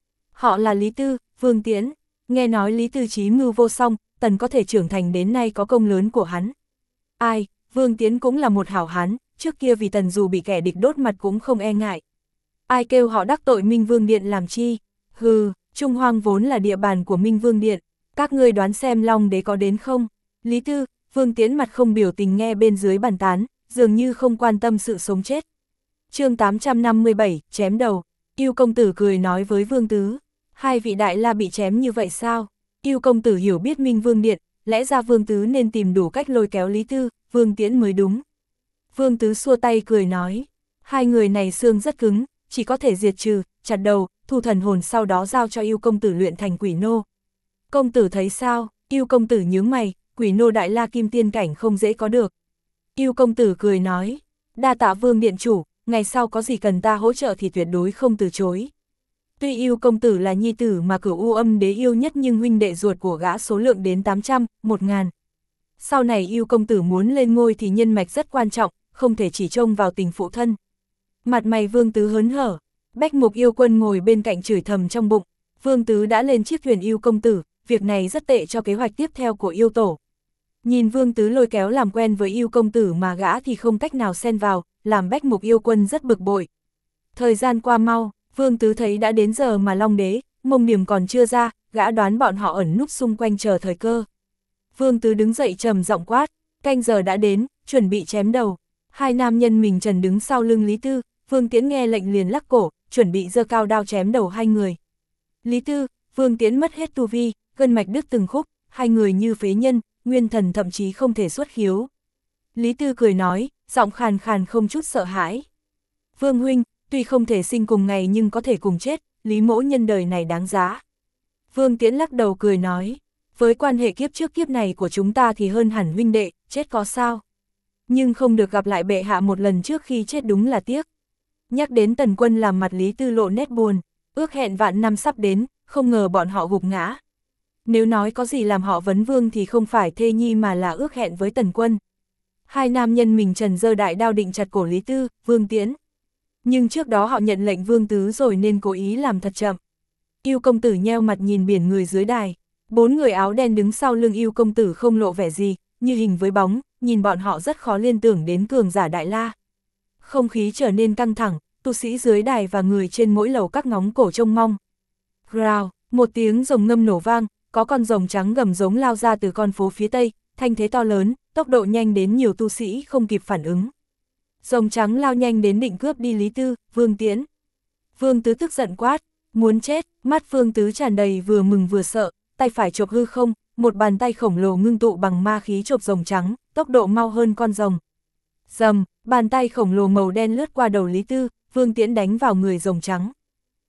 Họ là Lý Tư, Vương Tiễn. Nghe nói Lý Tư trí mưu vô song, Tần có thể trưởng thành đến nay có công lớn của hắn. Ai, Vương Tiễn cũng là một hảo hán, trước kia vì Tần dù bị kẻ địch đốt mặt cũng không e ngại. Ai kêu họ đắc tội Minh Vương Điện làm chi? Hừ, Trung Hoang vốn là địa bàn của Minh Vương Điện, các ngươi đoán xem Long Đế có đến không? Lý Tư, Vương Tiễn mặt không biểu tình nghe bên dưới bàn tán, dường như không quan tâm sự sống chết. Chương 857, chém đầu. Yêu Công Tử cười nói với Vương Tứ, hai vị đại la bị chém như vậy sao? Yêu Công Tử hiểu biết Minh Vương Điện, lẽ ra Vương Tứ nên tìm đủ cách lôi kéo Lý Tư, Vương Tiễn mới đúng. Vương Tứ xua tay cười nói, hai người này xương rất cứng, chỉ có thể diệt trừ, chặt đầu, thu thần hồn sau đó giao cho Yêu Công Tử luyện thành quỷ nô. Công tử thấy sao? Yêu Công Tử nhướng mày, quỷ nô đại la kim tiên cảnh không dễ có được. Yêu Công Tử cười nói, đa tạ Vương Điện chủ, ngày sau có gì cần ta hỗ trợ thì tuyệt đối không từ chối. Tuy Yêu Công Tử là nhi tử mà Cửu U Âm Đế yêu nhất nhưng huynh đệ ruột của gã số lượng đến 800, 1000. Sau này Yêu Công Tử muốn lên ngôi thì nhân mạch rất quan trọng, không thể chỉ trông vào tình phụ thân. Mặt mày Vương Tứ hớn hở, Bách Mục Yêu Quân ngồi bên cạnh chửi thầm trong bụng, Vương Tứ đã lên chiếc thuyền Yêu Công Tử, việc này rất tệ cho kế hoạch tiếp theo của Yêu Tổ. Nhìn Vương Tứ lôi kéo làm quen với Yêu Công Tử mà gã thì không cách nào xen vào, làm Bách Mục Yêu Quân rất bực bội. Thời gian qua mau, Vương Tứ thấy đã đến giờ mà Long Đế, Mông Điểm còn chưa ra, gã đoán bọn họ ẩn núp xung quanh chờ thời cơ. Vương Tứ đứng dậy trầm giọng quát, canh giờ đã đến, chuẩn bị chém đầu. Hai nam nhân mình trần đứng sau lưng Lý Tư, Vương Tiễn nghe lệnh liền lắc cổ, chuẩn bị giơ cao đao chém đầu hai người. Lý Tư, Vương Tiễn mất hết tu vi, gân mạch đứt từng khúc, hai người như phế nhân, nguyên thần thậm chí không thể xuất khiếu. Lý Tư cười nói, giọng khàn khàn không chút sợ hãi. Vương huynh, tuy không thể sinh cùng ngày nhưng có thể cùng chết, Lý mỗ nhân đời này đáng giá. Vương Tiễn lắc đầu cười nói, với quan hệ kiếp trước kiếp này của chúng ta thì hơn hẳn huynh đệ, chết có sao. Nhưng không được gặp lại bệ hạ một lần trước khi chết đúng là tiếc. Nhắc đến Tần Quân làm mặt Lý Tư lộ nét buồn, ước hẹn vạn năm sắp đến, không ngờ bọn họ gục ngã. Nếu nói có gì làm họ vấn vương thì không phải thê nhi mà là ước hẹn với Tần Quân. Hai nam nhân mình trần giơ đại đao định chặt cổ Lý Tư, Vương Tiễn. Nhưng trước đó họ nhận lệnh Vương Tứ rồi nên cố ý làm thật chậm. Yêu Công Tử nheo mặt nhìn biển người dưới đài. 4 người áo đen đứng sau lưng Yêu Công Tử không lộ vẻ gì, như hình với bóng, nhìn bọn họ rất khó liên tưởng đến cường giả đại la. Không khí trở nên căng thẳng, tu sĩ dưới đài và người trên mỗi lầu các ngóng cổ trông mong. Rào, một tiếng rồng ngâm nổ vang, có con rồng trắng gầm giống lao ra từ con phố phía tây, thanh thế to lớn, tốc độ nhanh đến nhiều tu sĩ không kịp phản ứng. Rồng trắng lao nhanh đến định cướp đi Lý Tư, Vương Tiễn. Vương Tứ tức giận quát, muốn chết, mắt Vương Tứ tràn đầy vừa mừng vừa sợ, tay phải chộp hư không, một bàn tay khổng lồ ngưng tụ bằng ma khí chộp rồng trắng, tốc độ mau hơn con rồng. Rầm, bàn tay khổng lồ màu đen lướt qua đầu Lý Tư, Vương Tiễn đánh vào người rồng trắng.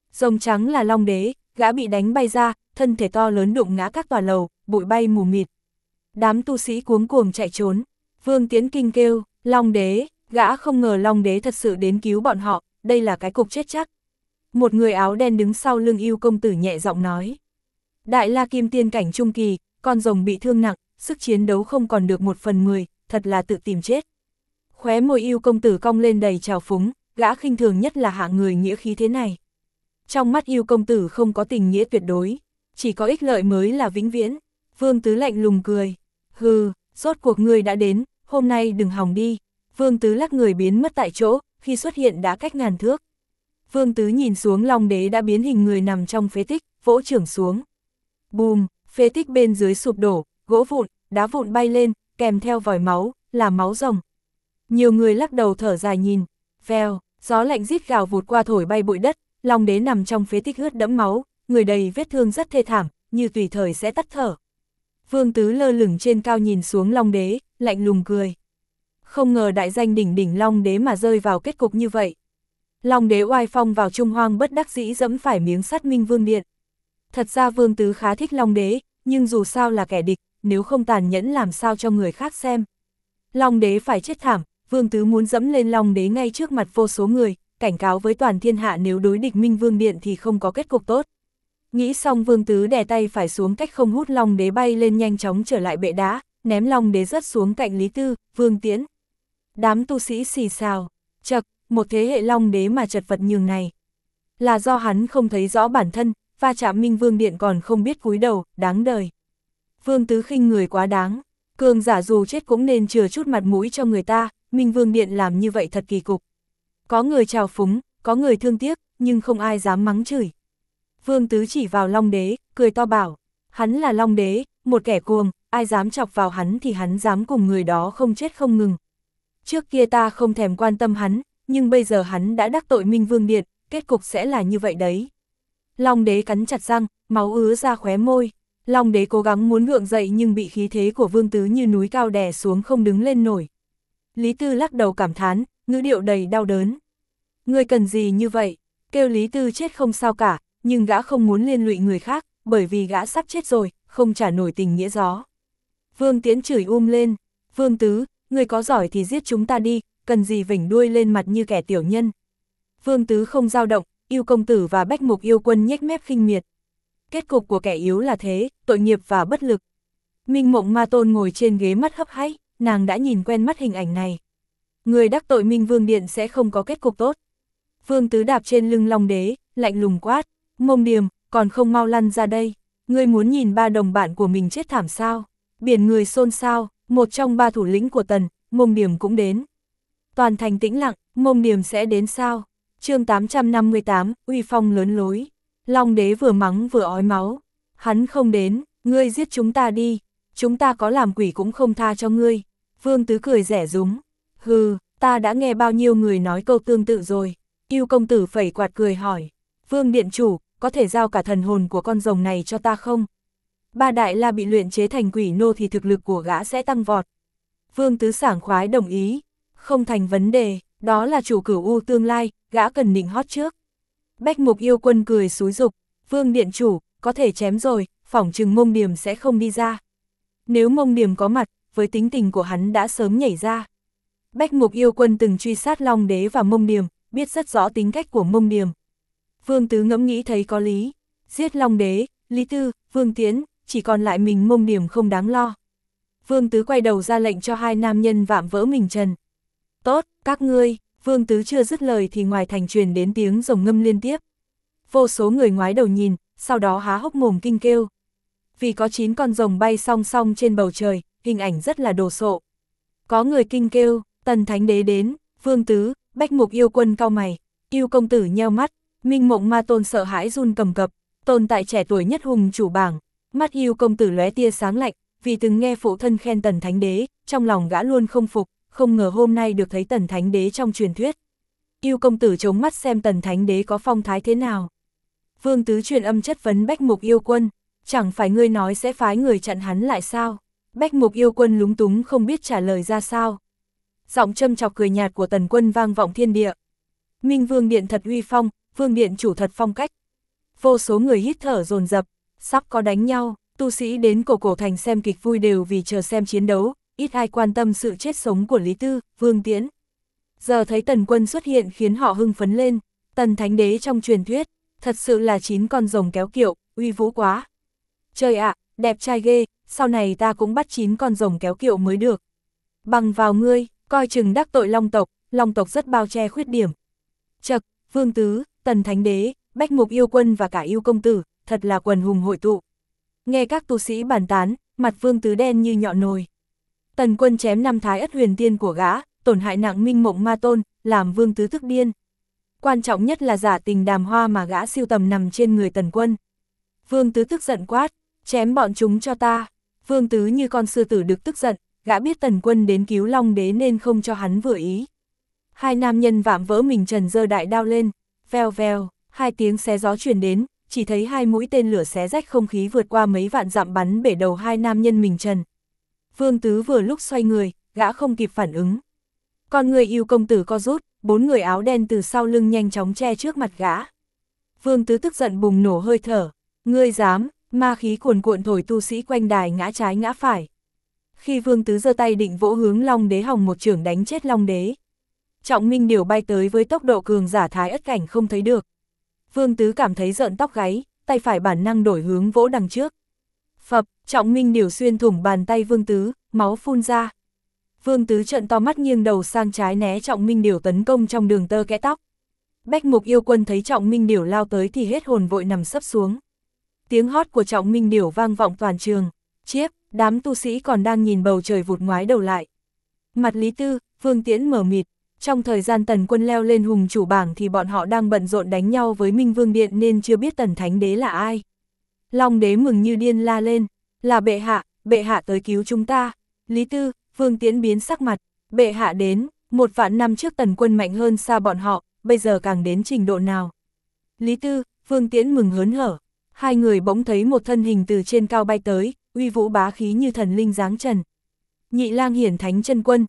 Rồng trắng là Long Đế, gã bị đánh bay ra, thân thể to lớn đụng ngã các tòa lầu, bụi bay mù mịt. Đám tu sĩ cuống cuồng chạy trốn. Vương Tiễn kinh kêu, Long Đế, gã không ngờ Long Đế thật sự đến cứu bọn họ, đây là cái cục chết chắc. Một người áo đen đứng sau lưng Yêu công tử nhẹ giọng nói. Đại La Kim Tiên cảnh trung kỳ, con rồng bị thương nặng, sức chiến đấu không còn được 1/10, thật là tự tìm chết. Khóe môi Yêu công tử cong lên đầy trào phúng, gã khinh thường nhất là hạng người nghĩa khí thế này. Trong mắt Yêu công tử không có tình nghĩa tuyệt đối, chỉ có ích lợi mới là vĩnh viễn. Vương Tứ lạnh lùng cười. Hừ, rốt cuộc ngươi đã đến, hôm nay đừng hòng đi. Vương Tứ lắc người biến mất tại chỗ, khi xuất hiện đã cách ngàn thước. Vương Tứ nhìn xuống Long Đế đã biến hình người nằm trong phế tích, vỗ chưởng xuống. Bùm, phế tích bên dưới sụp đổ, gỗ vụn, đá vụn bay lên, kèm theo vòi máu, là máu rồng. Nhiều người lắc đầu thở dài nhìn. Vèo, gió lạnh rít gào vụt qua thổi bay bụi đất, Long Đế nằm trong phế tích ướt đẫm máu, người đầy vết thương rất thê thảm, như tùy thời sẽ tắt thở. Vương Tứ lơ lửng trên cao nhìn xuống Long Đế, lạnh lùng cười. Không ngờ đại danh đỉnh đỉnh Long Đế mà rơi vào kết cục như vậy. Long Đế oai phong vào Trung Hoang bất đắc dĩ dẫm phải miếng sắt Minh Vương Điện. Thật ra Vương Tứ khá thích Long Đế, nhưng dù sao là kẻ địch, nếu không tàn nhẫn làm sao cho người khác xem. Long Đế phải chết thảm, Vương Tứ muốn dẫm lên Long Đế ngay trước mặt vô số người, cảnh cáo với toàn thiên hạ nếu đối địch Minh Vương Điện thì không có kết cục tốt. Nghĩ xong Vương Tứ đè tay phải xuống cách không hút Long Đế bay lên nhanh chóng trở lại bệ đá, ném Long Đế rớt xuống cạnh Lý Tư, Vương Tiễn. Đám tu sĩ xì xào, chậc, một thế hệ Long Đế mà chật vật nhường này. Là do hắn không thấy rõ bản thân, va chạm Minh Vương Điện còn không biết cúi đầu, đáng đời. Vương Tứ khinh người quá đáng, cường giả dù chết cũng nên chừa chút mặt mũi cho người ta, Minh Vương Điện làm như vậy thật kỳ cục. Có người trào phúng, có người thương tiếc, nhưng không ai dám mắng chửi. Vương Tứ chỉ vào Long Đế, cười to bảo, hắn là Long Đế, một kẻ cuồng, ai dám chọc vào hắn thì hắn dám cùng người đó không chết không ngừng. Trước kia ta không thèm quan tâm hắn, nhưng bây giờ hắn đã đắc tội Minh Vương Điện, kết cục sẽ là như vậy đấy. Long Đế cắn chặt răng, máu ứa ra khóe môi. Long Đế cố gắng muốn gượng dậy nhưng bị khí thế của Vương Tứ như núi cao đè xuống không đứng lên nổi. Lý Tư lắc đầu cảm thán, ngữ điệu đầy đau đớn. Ngươi cần gì như vậy? Kêu Lý Tư chết không sao cả, nhưng gã không muốn liên lụy người khác, bởi vì gã sắp chết rồi, không trả nổi tình nghĩa gió. Vương Tiễn chửi lên, Vương Tứ, ngươi có giỏi thì giết chúng ta đi, cần gì vểnh đuôi lên mặt như kẻ tiểu nhân. Vương Tứ không dao động, Yêu công tử và Bách Mục Yêu Quân nhếch mép khinh miệt. Kết cục của kẻ yếu là thế, tội nghiệp và bất lực. Minh Mộng Ma Tôn ngồi trên ghế mắt hấp háy, nàng đã nhìn quen mắt hình ảnh này. Người đắc tội Minh Vương Điện sẽ không có kết cục tốt. Vương Tứ đạp trên lưng Long Đế, lạnh lùng quát, Mông Điềm, còn không mau lăn ra đây. Ngươi muốn nhìn ba đồng bạn của mình chết thảm sao? Biển người xôn xao, một trong ba thủ lĩnh của Tần, Mông Điềm cũng đến. Toàn thành tĩnh lặng, Mông Điềm sẽ đến sao? Chương 858, uy phong lớn lối. Long Đế vừa mắng vừa ói máu. Hắn không đến, ngươi giết chúng ta đi. Chúng ta có làm quỷ cũng không tha cho ngươi. Vương Tứ cười rẻ rúng. Hừ, ta đã nghe bao nhiêu người nói câu tương tự rồi. Yêu công tử phẩy quạt cười hỏi. Vương Điện Chủ, có thể giao cả thần hồn của con rồng này cho ta không? Ba Đại La bị luyện chế thành quỷ nô thì thực lực của gã sẽ tăng vọt. Vương Tứ sảng khoái đồng ý. Không thành vấn đề, đó là chủ Cửu U tương lai, gã cần nịnh hót trước. Bách Mục Yêu Quân cười xúi giục, Vương Điện Chủ, có thể chém rồi, phỏng chừng Mông Điềm sẽ không đi ra. Nếu Mông Điềm có mặt, với tính tình của hắn đã sớm nhảy ra. Bách Mục Yêu Quân từng truy sát Long Đế và Mông Điềm, biết rất rõ tính cách của Mông Điềm. Vương Tứ ngẫm nghĩ thấy có lý, giết Long Đế, Lý Tư, Vương Tiễn, chỉ còn lại mình Mông Điềm không đáng lo. Vương Tứ quay đầu ra lệnh cho hai nam nhân vạm vỡ mình trần. Tốt, các ngươi. Vương Tứ chưa dứt lời thì ngoài thành truyền đến tiếng rồng ngâm liên tiếp. Vô số người ngoái đầu nhìn, sau đó há hốc mồm kinh kêu. Vì có 9 con rồng bay song song trên bầu trời, hình ảnh rất là đồ sộ. Có người kinh kêu, Tần Thánh Đế đến, Vương Tứ, Bách Mục Yêu Quân cau mày, Yêu công tử nheo mắt, Minh Mộng Ma Tôn sợ hãi run cầm cập, tồn tại trẻ tuổi nhất hùng chủ bảng. Mắt Yêu công tử lóe tia sáng lạnh, vì từng nghe phụ thân khen Tần Thánh Đế, trong lòng gã luôn không phục. Không ngờ hôm nay được thấy Tần Thánh Đế trong truyền thuyết. Yêu công tử chống mắt xem Tần Thánh Đế có phong thái thế nào. Vương Tứ truyền âm chất vấn Bách Mục Yêu Quân, chẳng phải ngươi nói sẽ phái người chặn hắn lại sao? Bách Mục Yêu Quân lúng túng không biết trả lời ra sao. Giọng châm chọc cười nhạt của Tần Quân vang vọng thiên địa. Minh Vương Điện thật uy phong, Vương Điện Chủ thật phong cách. Vô số người hít thở dồn dập, sắp có đánh nhau, tu sĩ đến cổ thành xem kịch vui đều vì chờ xem chiến đấu, ít ai quan tâm sự chết sống của Lý Tư, Vương Tiễn. Giờ thấy Tần Quân xuất hiện khiến họ hưng phấn lên, Tần Thánh Đế trong truyền thuyết, thật sự là 9 con rồng kéo kiệu, uy vũ quá. Trời ạ, đẹp trai ghê, sau này ta cũng bắt 9 con rồng kéo kiệu mới được. Bằng vào ngươi, coi chừng đắc tội Long tộc rất bao che khuyết điểm. Chậc, Vương Tứ, Tần Thánh Đế, Bách Mục Yêu Quân và cả Yêu Công Tử, thật là quần hùng hội tụ. Nghe các tu sĩ bàn tán, mặt Vương Tứ đen như nhọn nồi. Tần Quân chém 5 Thái Ất Huyền Tiên của gã, tổn hại nặng Minh Mộng Ma Tôn, làm Vương Tứ tức điên. Quan trọng nhất là giả tình đàm hoa mà gã siêu tầm nằm trên người Tần Quân. Vương Tứ tức giận quát, chém bọn chúng cho ta. Vương Tứ như con sư tử đực tức giận, gã biết Tần Quân đến cứu Long Đế nên không cho hắn vừa ý. Hai nam nhân vạm vỡ mình trần giơ đại đao lên, vèo vèo, hai tiếng xé gió truyền đến, chỉ thấy hai mũi tên lửa xé rách không khí vượt qua mấy vạn dặm bắn bể đầu hai nam nhân mình trần. Vương Tứ vừa lúc xoay người, gã không kịp phản ứng. Con người Yêu Công Tử co rút, 4 người áo đen từ sau lưng nhanh chóng che trước mặt gã. Vương Tứ tức giận bùng nổ hơi thở, ngươi dám, ma khí cuồn cuộn thổi tu sĩ quanh đài ngã trái ngã phải. Khi Vương Tứ giơ tay định vỗ hướng Long Đế hòng một chưởng đánh chết Long Đế. Trọng Minh Điểu bay tới với tốc độ cường giả Thái Ất cảnh không thấy được. Vương Tứ cảm thấy rợn tóc gáy, tay phải bản năng đổi hướng vỗ đằng trước. Phập, Trọng Minh Điểu xuyên thủng bàn tay Vương Tứ, máu phun ra. Vương Tứ trợn to mắt nghiêng đầu sang trái né Trọng Minh Điểu tấn công trong đường tơ kẽ tóc. Bách Mục Yêu Quân thấy Trọng Minh Điểu lao tới thì hết hồn vội nằm sấp xuống. Tiếng hót của Trọng Minh Điểu vang vọng toàn trường. Chiếp, đám tu sĩ còn đang nhìn bầu trời vụt ngoái đầu lại. Mặt Lý Tư, Vương Tiễn mờ mịt. Trong thời gian Tần Quân leo lên hùng chủ bảng thì bọn họ đang bận rộn đánh nhau với Minh Vương Điện nên chưa biết Tần Thánh Đế là ai. Long Đế mừng như điên la lên, là bệ hạ tới cứu chúng ta. Lý Tư, Vương Tiễn biến sắc mặt, bệ hạ đến, 1 vạn năm trước Tần Quân mạnh hơn xa bọn họ, bây giờ càng đến trình độ nào. Lý Tư, Vương Tiễn mừng hớn hở, hai người bỗng thấy một thân hình từ trên cao bay tới, uy vũ bá khí như thần linh giáng trần. Nhị lang hiển thánh chân quân,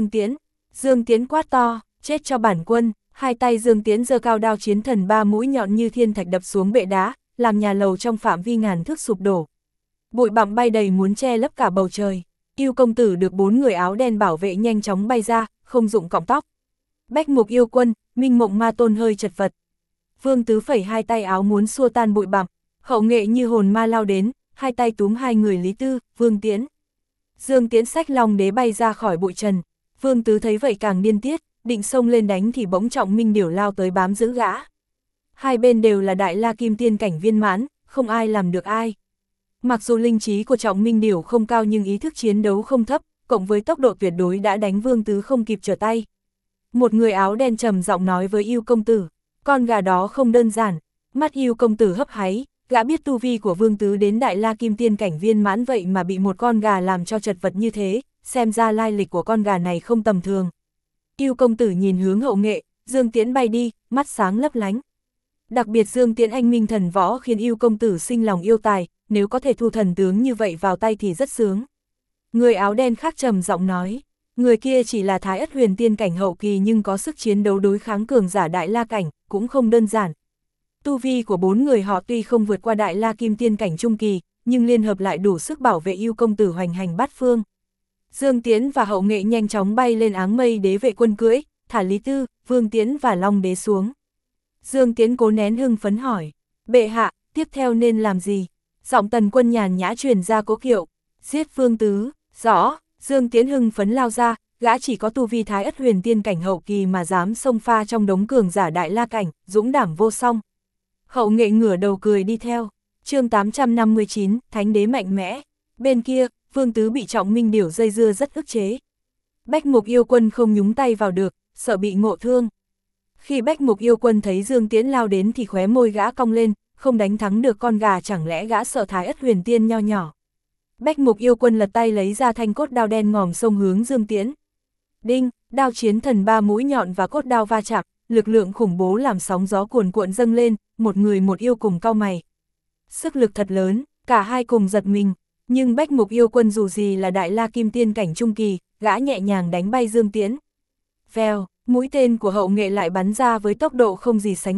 Dương Tiễn quát to, chết cho bản quân, hai tay Dương Tiễn giơ cao đao chiến thần 3 mũi nhọn như thiên thạch đập xuống bệ đá, làm nhà lầu trong phạm vi ngàn thước sụp đổ. Bụi bặm bay đầy muốn che lấp cả bầu trời. Yêu Công Tử được 4 người áo đen bảo vệ nhanh chóng bay ra, không dụng cọng tóc. Bách Mục Yêu Quân, Minh Mộng Ma Tôn hơi chật vật. Vương Tứ phẩy hai tay áo muốn xua tan bụi bặm, Hậu Nghệ như hồn ma lao đến, hai tay túm hai người Lý Tư, Vương Tiễn. Dương Tiễn xách Long Đế bay ra khỏi bụi trần. Vương Tứ thấy vậy càng điên tiết, định xông lên đánh thì bỗng Trọng Minh Điểu lao tới bám giữ gã. Hai bên đều là Đại La Kim Tiên cảnh viên mãn, không ai làm được ai. Mặc dù linh trí của Trọng Minh Điểu không cao nhưng ý thức chiến đấu không thấp, cộng với tốc độ tuyệt đối đã đánh Vương Tứ không kịp trở tay. Một người áo đen trầm giọng nói với Yêu Công Tử, con gà đó không đơn giản. Mắt Yêu Công Tử hấp háy, gã biết tu vi của Vương Tứ đến Đại La Kim Tiên cảnh viên mãn vậy mà bị một con gà làm cho chật vật như thế, xem ra lai lịch của con gà này không tầm thường. Yêu Công Tử nhìn hướng Hậu Nghệ, Dương Tiễn bay đi, mắt sáng lấp lánh. Đặc biệt Dương Tiễn anh minh thần võ khiến Yêu Công Tử sinh lòng yêu tài, nếu có thể thu thần tướng như vậy vào tay thì rất sướng. Người áo đen khác trầm giọng nói, người kia chỉ là Thái Ất Huyền Tiên cảnh hậu kỳ nhưng có sức chiến đấu đối kháng cường giả Đại La cảnh, cũng không đơn giản. Tu vi của 4 người họ tuy không vượt qua Đại La Kim Tiên cảnh trung kỳ, nhưng liên hợp lại đủ sức bảo vệ Yêu Công Tử hoành hành bát phương. Dương Tiễn và Hậu Nghệ nhanh chóng bay lên áng mây đế vệ quân cưỡi, thả Lý Tư, Vương Tiễn và Long Đế xuống. Dương Tiễn cố nén hưng phấn hỏi, bệ hạ, tiếp theo nên làm gì? Giọng Tần Quân nhàn nhã truyền ra cố kiệu, giết Vương Tứ, rõ. Dương Tiễn hưng phấn lao ra, gã chỉ có tu vi Thái Ất Huyền Tiên cảnh hậu kỳ mà dám xông pha trong đống cường giả Đại La cảnh, dũng đảm vô song. Hậu Nghệ ngửa đầu cười đi theo. Chương 859, Thánh Đế mạnh mẽ. Bên kia, Vương Tứ bị Trọng Minh Điểu dây dưa rất ức chế. Bách Mục Yêu Quân không nhúng tay vào được, sợ bị ngộ thương. Khi Bách Mục Yêu Quân thấy Dương Tiễn lao đến thì khóe môi gã cong lên, không đánh thắng được con gà chẳng lẽ gã sợ Thái Ất Huyền Tiên nho nhỏ. Bách Mục Yêu Quân lật tay lấy ra thanh cốt đao đen ngòm xông hướng Dương Tiễn. Đinh, đao chiến thần 3 mũi nhọn và cốt đao va chạm, lực lượng khủng bố làm sóng gió cuồn cuộn dâng lên, một người một yêu cùng cau mày. Sức lực thật lớn, cả hai cùng giật mình, nhưng Bách Mục Yêu Quân dù gì là Đại La Kim Tiên cảnh trung kỳ, gã nhẹ nhàng đánh bay Dương Tiễn. Vèo, mũi tên của Hậu Nghệ lại bắn ra với tốc độ không gì sánh bằng,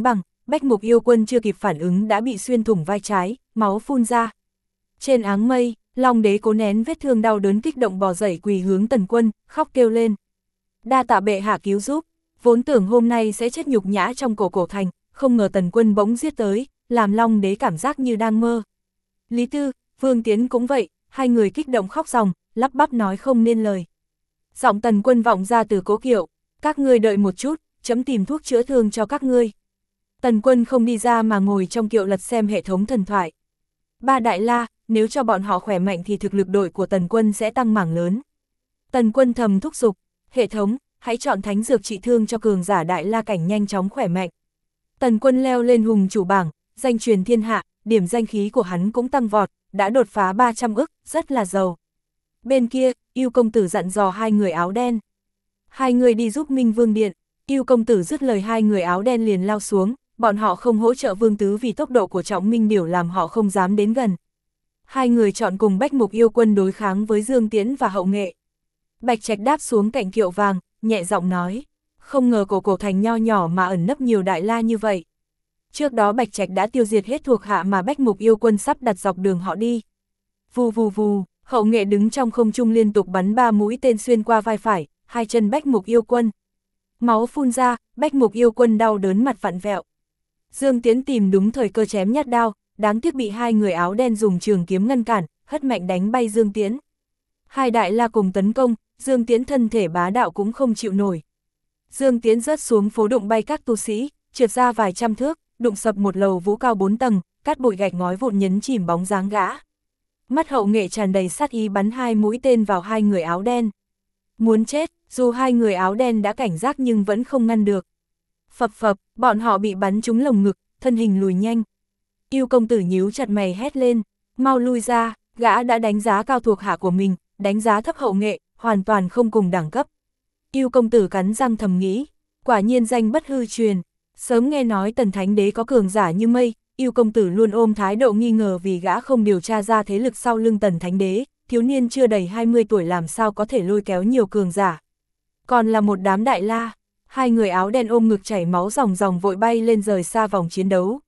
Bách Mục Yêu Quân chưa kịp phản ứng đã bị xuyên thủng vai trái, máu phun ra. Trên áng mây, Long Đế cố nén vết thương đau đớn kích động bò dậy quỳ hướng Tần Quân, khóc kêu lên. Đa tạ bệ hạ cứu giúp, vốn tưởng hôm nay sẽ chết nhục nhã trong cổ thành, không ngờ Tần Quân bỗng giết tới, làm Long Đế cảm giác như đang mơ. Lý Tư, Vương Tiến cũng vậy, hai người kích động khóc ròng, lắp bắp nói không nên lời. Giọng Tần Quân vọng ra từ cố kiệu, các ngươi đợi một chút, chấm tìm thuốc chữa thương cho các ngươi. Tần Quân không đi ra mà ngồi trong kiệu lật xem hệ thống thần thoại. Ba Đại La, nếu cho bọn họ khỏe mạnh thì thực lực đội của Tần Quân sẽ tăng mảng lớn. Tần Quân thầm thúc giục, hệ thống, hãy chọn thánh dược trị thương cho cường giả Đại La cảnh nhanh chóng khỏe mạnh. Tần Quân leo lên hùng chủ bảng, danh truyền thiên hạ, điểm danh khí của hắn cũng tăng vọt, đã đột phá 300 ức, rất là giàu. Bên kia, Yêu công tử dặn dò hai người áo đen. Hai người đi giúp Minh Vương Điện. Yêu công tử dứt lời hai người áo đen liền lao xuống, bọn họ không hỗ trợ Vương Tứ vì tốc độ của Trọng Minh Điểu làm họ không dám đến gần. Hai người chọn cùng Bách Mục Yêu Quân đối kháng với Dương Tiễn và Hậu Nghệ. Bạch Trạch đáp xuống cạnh kiệu vàng, nhẹ giọng nói, không ngờ cổ thành nho nhỏ mà ẩn nấp nhiều Đại La như vậy. Trước đó Bạch Trạch đã tiêu diệt hết thuộc hạ mà Bách Mục Yêu Quân sắp đặt dọc đường họ đi. Vù vù vù, Hậu Nghệ đứng trong không trung liên tục bắn 3 mũi tên xuyên qua vai phải, hai chân Bách Mục Yêu Quân. Máu phun ra, Bách Mục Yêu Quân đau đớn mặt vặn vẹo. Dương Tiễn tìm đúng thời cơ chém nhát đao, đáng tiếc bị hai người áo đen dùng trường kiếm ngăn cản, hất mạnh đánh bay Dương Tiễn. Hai Đại La cùng tấn công, Dương Tiễn thân thể bá đạo cũng không chịu nổi. Dương Tiễn rớt xuống phố đụng bay các tu sĩ, trượt ra vài trăm thước, đụng sập một lầu vũ cao 4 tầng, cát bụi gạch ngói vụn nhấn chìm bóng dáng gã. Mắt Hậu Nghệ tràn đầy sát ý bắn 2 mũi tên vào hai người áo đen. Muốn chết, dù hai người áo đen đã cảnh giác nhưng vẫn không ngăn được. Phập phập, bọn họ bị bắn trúng lồng ngực, thân hình lùi nhanh. Yêu công tử nhíu chặt mày hét lên, mau lui ra, gã đã đánh giá cao thuộc hạ của mình, đánh giá thấp Hậu Nghệ, hoàn toàn không cùng đẳng cấp. Yêu công tử cắn răng thầm nghĩ, quả nhiên danh bất hư truyền, sớm nghe nói Tần Thánh Đế có cường giả như mây, Yêu công tử luôn ôm thái độ nghi ngờ vì gã không điều tra ra thế lực sau lưng Tần Thánh Đế, thiếu niên chưa đầy 20 tuổi làm sao có thể lôi kéo nhiều cường giả. Còn là một đám Đại La, hai người áo đen ôm ngực chảy máu ròng ròng vội bay lên rời xa vòng chiến đấu.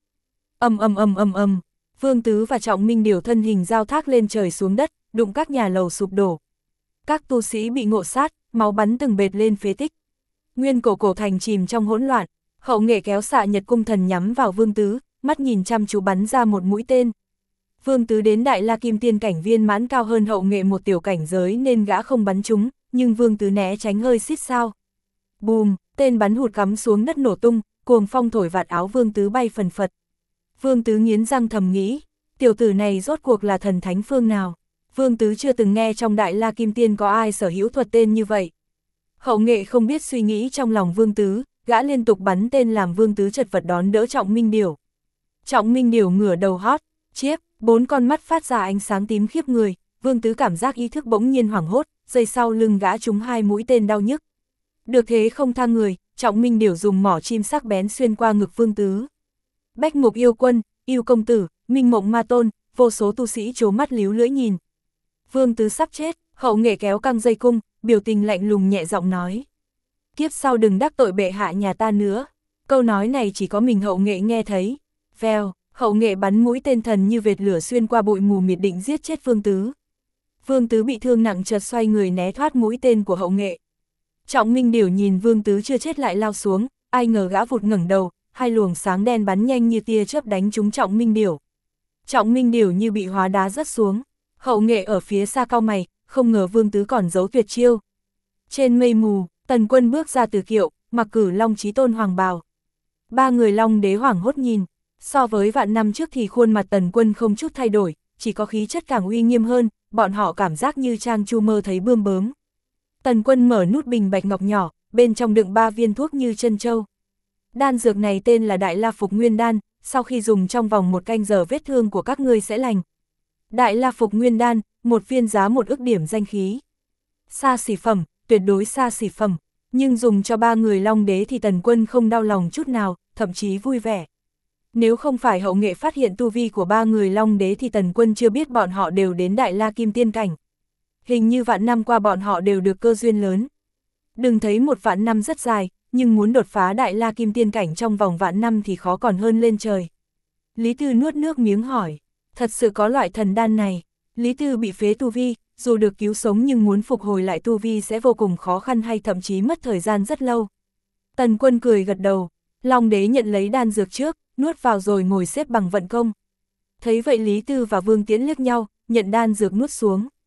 Ầm, Vương Tứ và Trọng Minh Điểu thân hình giao thác lên trời xuống đất, đụng các nhà lầu sụp đổ. Các tu sĩ bị ngộ sát, máu bắn từng bệt lên phế tích. Nguyên cổ thành chìm trong hỗn loạn, Hậu Nghệ kéo xạ Nhật cung thần nhắm vào Vương Tứ, mắt nhìn chăm chú bắn ra một mũi tên. Vương Tứ đến Đại La Kim Tiên cảnh viên mãn cao hơn Hậu Nghệ một tiểu cảnh giới nên gã không bắn trúng, nhưng Vương Tứ né tránh hơi xít sao. Bùm, tên bắn hụt cắm xuống đất nổ tung, cuồng phong thổi vạt áo Vương Tứ bay phần phật. Vương Tứ nghiến răng thầm nghĩ, tiểu tử này rốt cuộc là thần thánh phương nào. Vương Tứ chưa từng nghe trong Đại La Kim Tiên có ai sở hữu thuật tên như vậy. Hậu Nghệ không biết suy nghĩ trong lòng Vương Tứ, gã liên tục bắn tên làm Vương Tứ chật vật đón đỡ Trọng Minh Điểu. Trọng Minh Điểu ngửa đầu hót, chiếc, 4 con mắt phát ra ánh sáng tím khiếp người, Vương Tứ cảm giác ý thức bỗng nhiên hoảng hốt, giây sau lưng gã trúng 2 mũi tên đau nhức. Được thế không tha người, Trọng Minh Điểu dùng mỏ chim sắc bén xuyên qua ngực Vương Tứ. Bách Mục Yêu Quân, Yêu công tử, Minh Mộng Ma Tôn, vô số tu sĩ trố mắt líu lưỡi nhìn. Vương Tứ sắp chết, Hậu Nghệ kéo căng dây cung, biểu tình lạnh lùng nhẹ giọng nói. Kiếp sau đừng đắc tội bệ hạ nhà ta nữa. Câu nói này chỉ có mình Hậu Nghệ nghe thấy. Vèo, Hậu Nghệ bắn mũi tên thần như vệt lửa xuyên qua bụi mù mịt định giết chết Vương Tứ. Vương Tứ bị thương nặng chợt xoay người né thoát mũi tên của Hậu Nghệ. Trọng Minh Điểu nhìn Vương Tứ chưa chết lại lao xuống, ai ngờ gã vụt ngẩng đầu, hai luồng sáng đen bắn nhanh như tia chớp đánh trúng Trọng Minh Điểu. Trọng Minh Điểu như bị hóa đá rớt xuống. Hậu Nghệ ở phía xa cau mày, không ngờ Vương Tứ còn giấu tuyệt chiêu. Trên mây mù, Tần Quân bước ra từ kiệu, mặc cử Long Chí Tôn hoàng bào. Ba người Long Đế hoảng hốt nhìn, so với vạn năm trước thì khuôn mặt Tần Quân không chút thay đổi, chỉ có khí chất càng uy nghiêm hơn, bọn họ cảm giác như Trang Chu mơ thấy bươm bướm. Tần Quân mở nút bình bạch ngọc nhỏ, bên trong đựng 3 viên thuốc như chân châu. Đan dược này tên là Đại La Phục Nguyên Đan, sau khi dùng trong vòng 1 canh giờ vết thương của các ngươi sẽ lành. Đại La Phục Nguyên Đan, 1 viên giá 1 ức điểm danh khí. Xa xỉ phẩm, tuyệt đối xa xỉ phẩm, nhưng dùng cho 3 người Long Đế thì Tần Quân không đau lòng chút nào, thậm chí vui vẻ. Nếu không phải Hậu Nghệ phát hiện tu vi của 3 người Long Đế thì Tần Quân chưa biết bọn họ đều đến Đại La Kim Tiên cảnh. Hình như vạn năm qua bọn họ đều được cơ duyên lớn. Đừng thấy một vạn năm rất dài, nhưng muốn đột phá đại la kim tiên cảnh trong vòng vạn năm thì khó còn hơn lên trời. Lý Tư nuốt nước miếng hỏi, thật sự có loại thần đan này? Lý Tư bị phế tu vi, dù được cứu sống nhưng muốn phục hồi lại tu vi sẽ vô cùng khó khăn hay thậm chí mất thời gian rất lâu. Tần Quân cười gật đầu, Long Đế nhận lấy đan dược trước, nuốt vào rồi ngồi xếp bằng vận công. Thấy vậy Lý Tư và Vương Tiễn liếc nhau, nhận đan dược nuốt xuống.